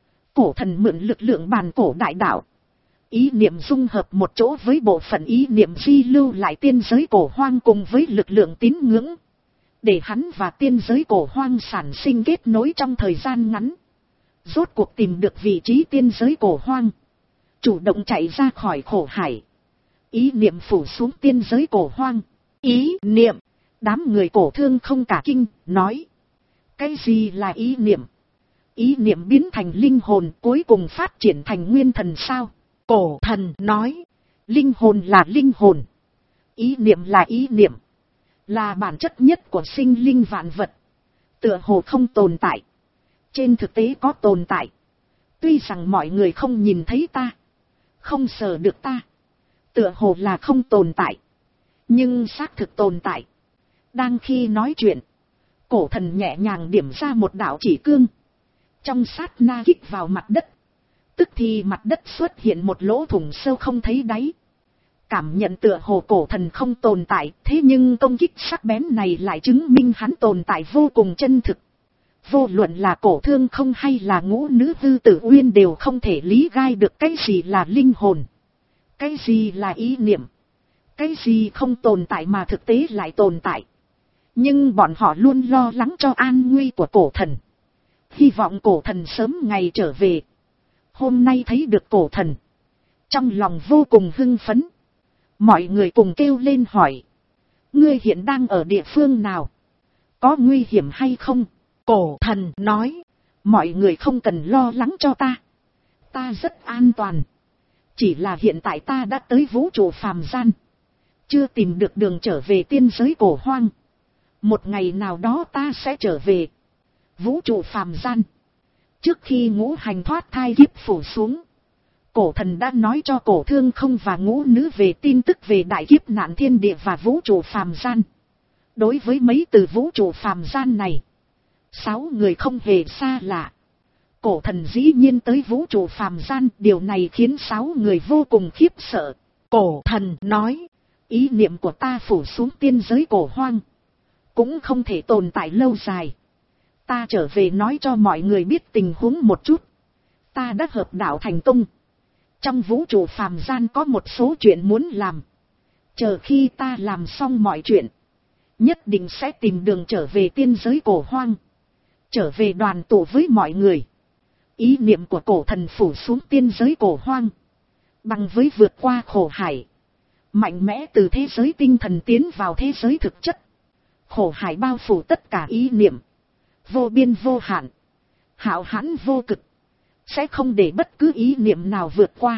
Cổ thần mượn lực lượng bàn cổ đại đạo. Ý niệm dung hợp một chỗ với bộ phận ý niệm di lưu lại tiên giới cổ hoang cùng với lực lượng tín ngưỡng. Để hắn và tiên giới cổ hoang sản sinh kết nối trong thời gian ngắn. Rốt cuộc tìm được vị trí tiên giới cổ hoang. Chủ động chạy ra khỏi khổ hải. Ý niệm phủ xuống tiên giới cổ hoang. Ý niệm. Đám người cổ thương không cả kinh, nói. Cái gì là ý niệm? ý niệm biến thành linh hồn cuối cùng phát triển thành nguyên thần sao? Cổ thần nói, linh hồn là linh hồn, ý niệm là ý niệm, là bản chất nhất của sinh linh vạn vật, tựa hồ không tồn tại, trên thực tế có tồn tại. Tuy rằng mọi người không nhìn thấy ta, không sờ được ta, tựa hồ là không tồn tại, nhưng xác thực tồn tại. Đang khi nói chuyện, cổ thần nhẹ nhàng điểm ra một đạo chỉ cương, trong sát na kích vào mặt đất, tức thì mặt đất xuất hiện một lỗ thủng sâu không thấy đáy. Cảm nhận tựa hồ cổ thần không tồn tại, thế nhưng công kích sắc bén này lại chứng minh hắn tồn tại vô cùng chân thực. Vô luận là cổ thương không hay là ngũ nữ hư tử uyên đều không thể lý gai được cái gì là linh hồn, cái gì là ý niệm, cái gì không tồn tại mà thực tế lại tồn tại. Nhưng bọn họ luôn lo lắng cho an nguy của cổ thần, hy vọng cổ thần sớm ngày trở về. Hôm nay thấy được cổ thần, trong lòng vô cùng hưng phấn. Mọi người cùng kêu lên hỏi, ngươi hiện đang ở địa phương nào? Có nguy hiểm hay không? Cổ thần nói, mọi người không cần lo lắng cho ta, ta rất an toàn. Chỉ là hiện tại ta đã tới vũ trụ phàm gian, chưa tìm được đường trở về tiên giới cổ hoang. Một ngày nào đó ta sẽ trở về vũ trụ phàm gian. Trước khi ngũ hành thoát thai kiếp phủ xuống, cổ thần đã nói cho cổ thương không và ngũ nữ về tin tức về đại kiếp nạn thiên địa và vũ trụ phàm gian. Đối với mấy từ vũ trụ phàm gian này, sáu người không hề xa lạ. Cổ thần dĩ nhiên tới vũ trụ phàm gian, điều này khiến sáu người vô cùng khiếp sợ. Cổ thần nói, ý niệm của ta phủ xuống tiên giới cổ hoang, cũng không thể tồn tại lâu dài. Ta trở về nói cho mọi người biết tình huống một chút. Ta đã hợp đạo thành công. Trong vũ trụ phàm gian có một số chuyện muốn làm. Chờ khi ta làm xong mọi chuyện, nhất định sẽ tìm đường trở về tiên giới cổ hoang, trở về đoàn tụ với mọi người. Ý niệm của cổ thần phủ xuống tiên giới cổ hoang, bằng với vượt qua khổ hải, mạnh mẽ từ thế giới tinh thần tiến vào thế giới thực chất. Khổ hải bao phủ tất cả ý niệm, vô biên vô hạn, hạo hãn vô cực, sẽ không để bất cứ ý niệm nào vượt qua.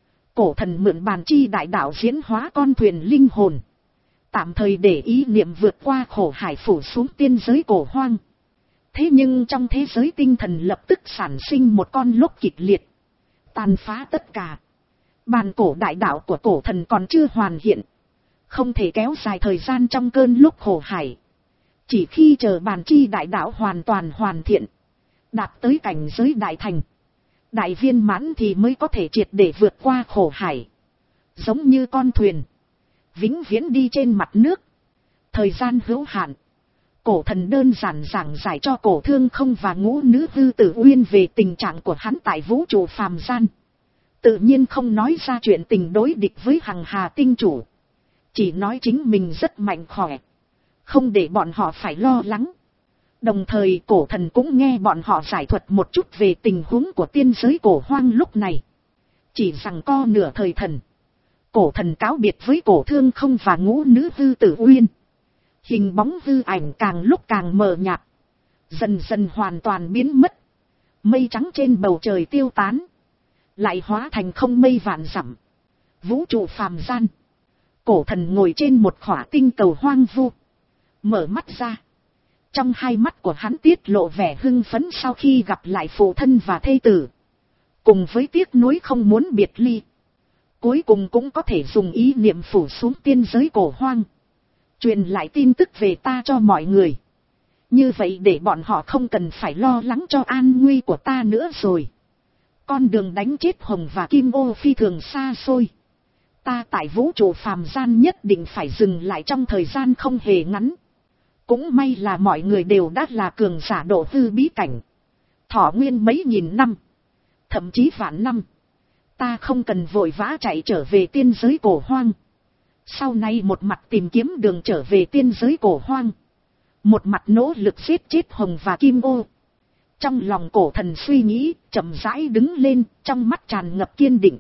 Cổ thần mượn bàn chi đại đạo diễn hóa con thuyền linh hồn, tạm thời để ý niệm vượt qua khổ hải phủ xuống tiên giới cổ hoang. Thế nhưng trong thế giới tinh thần lập tức sản sinh một con lốc kịch liệt, tàn phá tất cả. Bàn cổ đại đạo của cổ thần còn chưa hoàn hiện, không thể kéo dài thời gian trong cơn lốc khổ hải. Chỉ khi chờ bàn chi đại đạo hoàn toàn hoàn thiện, đạt tới cảnh giới đại thành, đại viên mãn thì mới có thể triệt để vượt qua khổ hải. Giống như con thuyền, vĩnh viễn đi trên mặt nước. Thời gian hữu hạn, cổ thần đơn giản giảng giải cho cổ thương không và ngũ nữ hư tử uyên về tình trạng của hắn tại vũ trụ phàm gian. Tự nhiên không nói ra chuyện tình đối địch với Hằng Hà tinh chủ, chỉ nói chính mình rất mạnh khỏe, không để bọn họ phải lo lắng. Đồng thời cổ thần cũng nghe bọn họ giải thuật một chút về tình huống của tiên giới cổ hoang lúc này. Chỉ rằng co nửa thời thần, cổ thần cáo biệt với cổ thương không và ngũ nữ hư tử uyên. Hình bóng hư ảnh càng lúc càng mờ nhạt, dần dần hoàn toàn biến mất. Mây trắng trên bầu trời tiêu tán, lại hóa thành không mây vạn dặm. Vũ trụ phàm gian, cổ thần ngồi trên một khỏa tinh cầu hoang vu, mở mắt ra. Trong hai mắt của hắn tiết lộ vẻ hưng phấn sau khi gặp lại phụ thân và thê tử, cùng với tiếc nuối không muốn biệt ly. Cuối cùng cũng có thể dùng ý niệm phủ xuống tiên giới cổ hoang, truyền lại tin tức về ta cho mọi người. Như vậy để bọn họ không cần phải lo lắng cho an nguy của ta nữa rồi. Con đường đánh chết Hồng và Kim Ô phi thường xa xôi. Ta tại vũ trụ phàm gian nhất định phải dừng lại trong thời gian không hề ngắn. Cũng may là mọi người đều đã là cường giả độ hư bí cảnh, thọ nguyên mấy nghìn năm, thậm chí vạn năm. Ta không cần vội vã chạy trở về tiên giới cổ hoang. Sau này một mặt tìm kiếm đường trở về tiên giới cổ hoang, một mặt nỗ lực giết chết Hồng và Kim Ô. Trong lòng cổ thần suy nghĩ, chậm rãi đứng lên, trong mắt tràn ngập kiên định.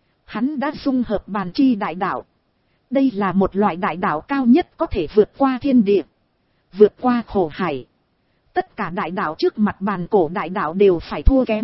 Hắn đã dung hợp bàn chi đại đạo. Đây là một loại đại đạo cao nhất có thể vượt qua thiên địa, vượt qua khổ hải. Tất cả đại đạo trước mặt bàn cổ đại đạo đều phải thua kém.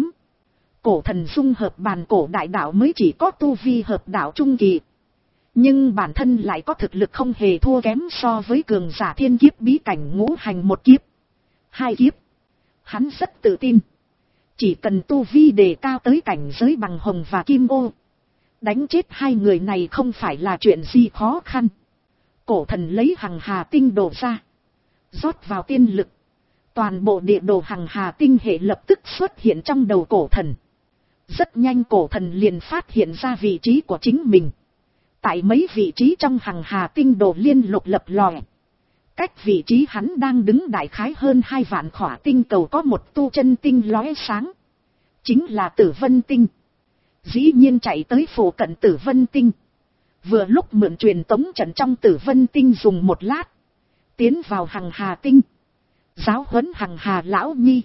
Cổ thần dung hợp bàn cổ đại đạo mới chỉ có tu vi hợp đạo trung kỳ. Nhưng bản thân lại có thực lực không hề thua kém so với cường giả thiên kiếp bí cảnh ngũ hành một kiếp, hai kiếp. Hắn rất tự tin. Chỉ cần tu vi đề cao tới cảnh giới bằng hồng và kim ô, đánh chết hai người này không phải là chuyện gì khó khăn. Cổ thần lấy hằng hà tinh đổ ra, rót vào tiên lực. Toàn bộ địa đồ hằng hà tinh hệ lập tức xuất hiện trong đầu cổ thần. Rất nhanh cổ thần liền phát hiện ra vị trí của chính mình. Tại mấy vị trí trong hằng hà tinh đồ liên lục lập lòe. Cách vị trí hắn đang đứng đại khái hơn hai vạn khỏa tinh cầu có một tu chân tinh lóe sáng. Chính là Tử Vân Tinh. Dĩ nhiên chạy tới phủ cận Tử Vân Tinh. Vừa lúc mượn truyền tống trận trong Tử Vân Tinh dùng một lát. Tiến vào hằng hà tinh. Giáo huấn hằng hà lão nhi.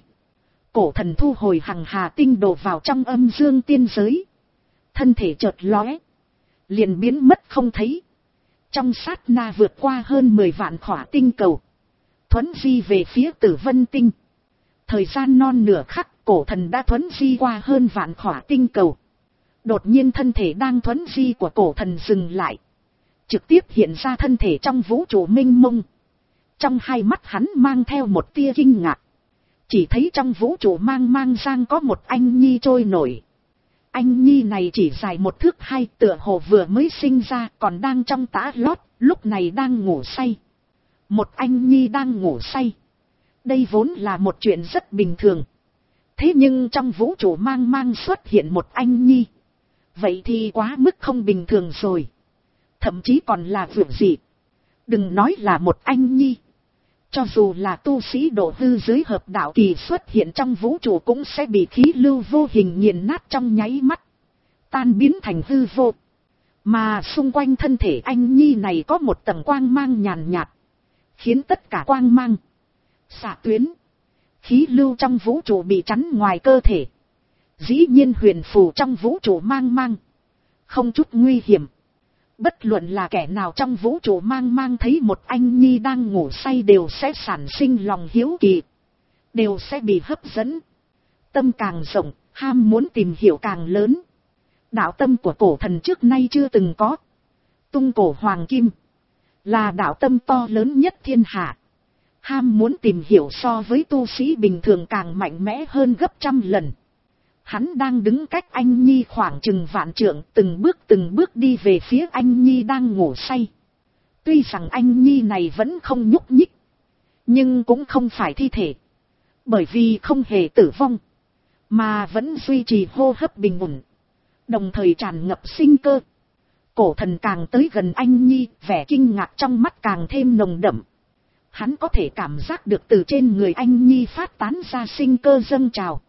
Cổ thần thu hồi hằng hà tinh đồ vào trong âm dương tiên giới. Thân thể chợt lóe. Liền biến mất không thấy. Trong sát na vượt qua hơn mười vạn khỏa tinh cầu. Thuấn di về phía Tử Vân Tinh. Thời gian non nửa khắc cổ thần đã thuấn di qua hơn vạn khỏa tinh cầu. Đột nhiên thân thể đang thuấn di của cổ thần dừng lại. Trực tiếp hiện ra thân thể trong vũ trụ mênh mông. Trong hai mắt hắn mang theo một tia kinh ngạc. Chỉ thấy trong vũ trụ mang mang sang có một anh nhi trôi nổi. Anh nhi này chỉ dài một thước hai, tựa hồ vừa mới sinh ra còn đang trong tã lót, lúc này đang ngủ say. Một anh nhi đang ngủ say. Đây vốn là một chuyện rất bình thường. Thế nhưng trong vũ trụ mang mang xuất hiện một anh nhi. Vậy thì quá mức không bình thường rồi. Thậm chí còn là vượt dị. Đừng nói là một anh nhi. Cho dù là tu sĩ độ hư dưới hợp đạo kỳ xuất hiện trong vũ trụ cũng sẽ bị khí lưu vô hình nghiền nát trong nháy mắt. Tan biến thành hư vô. Mà xung quanh thân thể anh nhi này có một tầng quang mang nhàn nhạt. Khiến tất cả quang mang, xạ tuyến, khí lưu trong vũ trụ bị chắn ngoài cơ thể. Dĩ nhiên huyền phù trong vũ trụ mang mang. Không chút nguy hiểm. Bất luận là kẻ nào trong vũ trụ mang mang thấy một anh nhi đang ngủ say đều sẽ sản sinh lòng hiếu kỳ. Đều sẽ bị hấp dẫn. Tâm càng rộng, ham muốn tìm hiểu càng lớn. Đạo tâm của cổ thần trước nay chưa từng có. Tung cổ hoàng kim. Là đạo tâm to lớn nhất thiên hạ. Ham muốn tìm hiểu so với tu sĩ bình thường càng mạnh mẽ hơn gấp trăm lần. Hắn đang đứng cách anh nhi khoảng chừng vạn trượng, từng bước từng bước đi về phía anh nhi đang ngủ say. Tuy rằng anh nhi này vẫn không nhúc nhích, nhưng cũng không phải thi thể. Bởi vì không hề tử vong, mà vẫn duy trì hô hấp bình ổn, đồng thời tràn ngập sinh cơ. Cổ thần càng tới gần anh nhi, vẻ kinh ngạc trong mắt càng thêm nồng đậm. Hắn có thể cảm giác được từ trên người anh nhi phát tán ra sinh cơ dâng trào.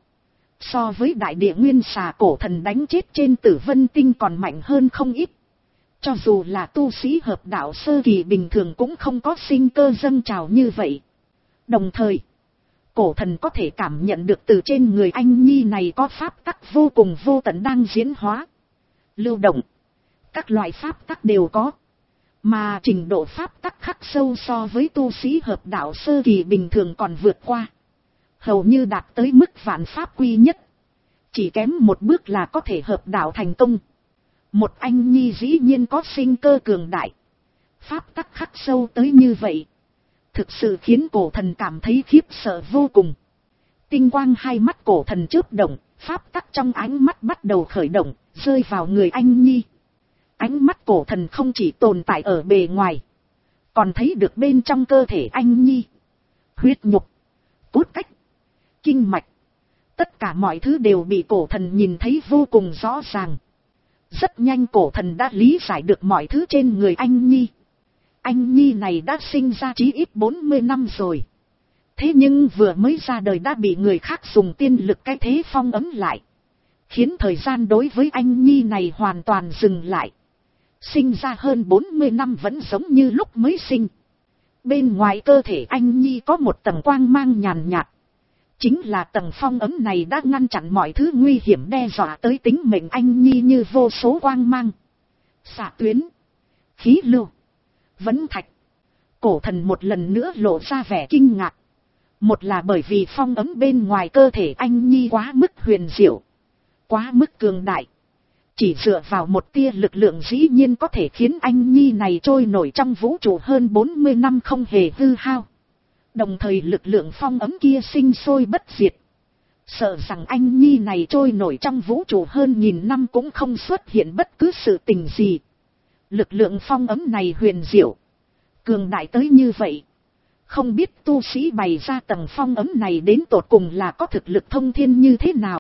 So với đại địa nguyên xà cổ thần đánh chết trên Tử Vân Tinh còn mạnh hơn không ít. Cho dù là tu sĩ hợp đạo sơ kỳ bình thường cũng không có sinh cơ dâng trào như vậy. Đồng thời, cổ thần có thể cảm nhận được từ trên người anh nhi này có pháp tắc vô cùng vô tận đang diễn hóa, lưu động. Các loại pháp tắc đều có. Mà trình độ pháp tắc khắc sâu so với tu sĩ hợp đạo sơ kỳ bình thường còn vượt qua. Hầu như đạt tới mức vạn pháp quy nhất. Chỉ kém một bước là có thể hợp đạo thành công. Một anh nhi dĩ nhiên có sinh cơ cường đại. Pháp tắc khắc sâu tới như vậy. Thực sự khiến cổ thần cảm thấy khiếp sợ vô cùng. Tinh quang hai mắt cổ thần chớp động. Pháp tắc trong ánh mắt bắt đầu khởi động, rơi vào người anh nhi. Ánh mắt cổ thần không chỉ tồn tại ở bề ngoài, còn thấy được bên trong cơ thể anh nhi. Huyết nhục, cốt cách, kinh mạch. Tất cả mọi thứ đều bị cổ thần nhìn thấy vô cùng rõ ràng. Rất nhanh cổ thần đã lý giải được mọi thứ trên người anh nhi. Anh nhi này đã sinh ra chí ít bốn mươi năm rồi. Thế nhưng vừa mới ra đời đã bị người khác dùng tiên lực cái thế phong ấn lại. Khiến thời gian đối với anh nhi này hoàn toàn dừng lại. Sinh ra hơn bốn mươi năm vẫn giống như lúc mới sinh. Bên ngoài cơ thể anh nhi có một tầng quang mang nhàn nhạt. Chính là tầng phong ấn này đã ngăn chặn mọi thứ nguy hiểm đe dọa tới tính mệnh anh nhi như vô số quang mang, xạ tuyến, khí lưu, vấn thạch. Cổ thần một lần nữa lộ ra vẻ kinh ngạc. Một là bởi vì phong ấm bên ngoài cơ thể anh Nhi quá mức huyền diệu, quá mức cường đại. Chỉ dựa vào một tia lực lượng dĩ nhiên có thể khiến anh Nhi này trôi nổi trong vũ trụ hơn bốn mươi năm không hề hư hao. Đồng thời lực lượng phong ấm kia sinh sôi bất diệt. Sợ rằng anh Nhi này trôi nổi trong vũ trụ hơn nghìn năm cũng không xuất hiện bất cứ sự tình gì. Lực lượng phong ấm này huyền diệu, cường đại tới như vậy. Không biết tu sĩ bày ra tầng phong ấm này đến tột cùng là có thực lực thông thiên như thế nào.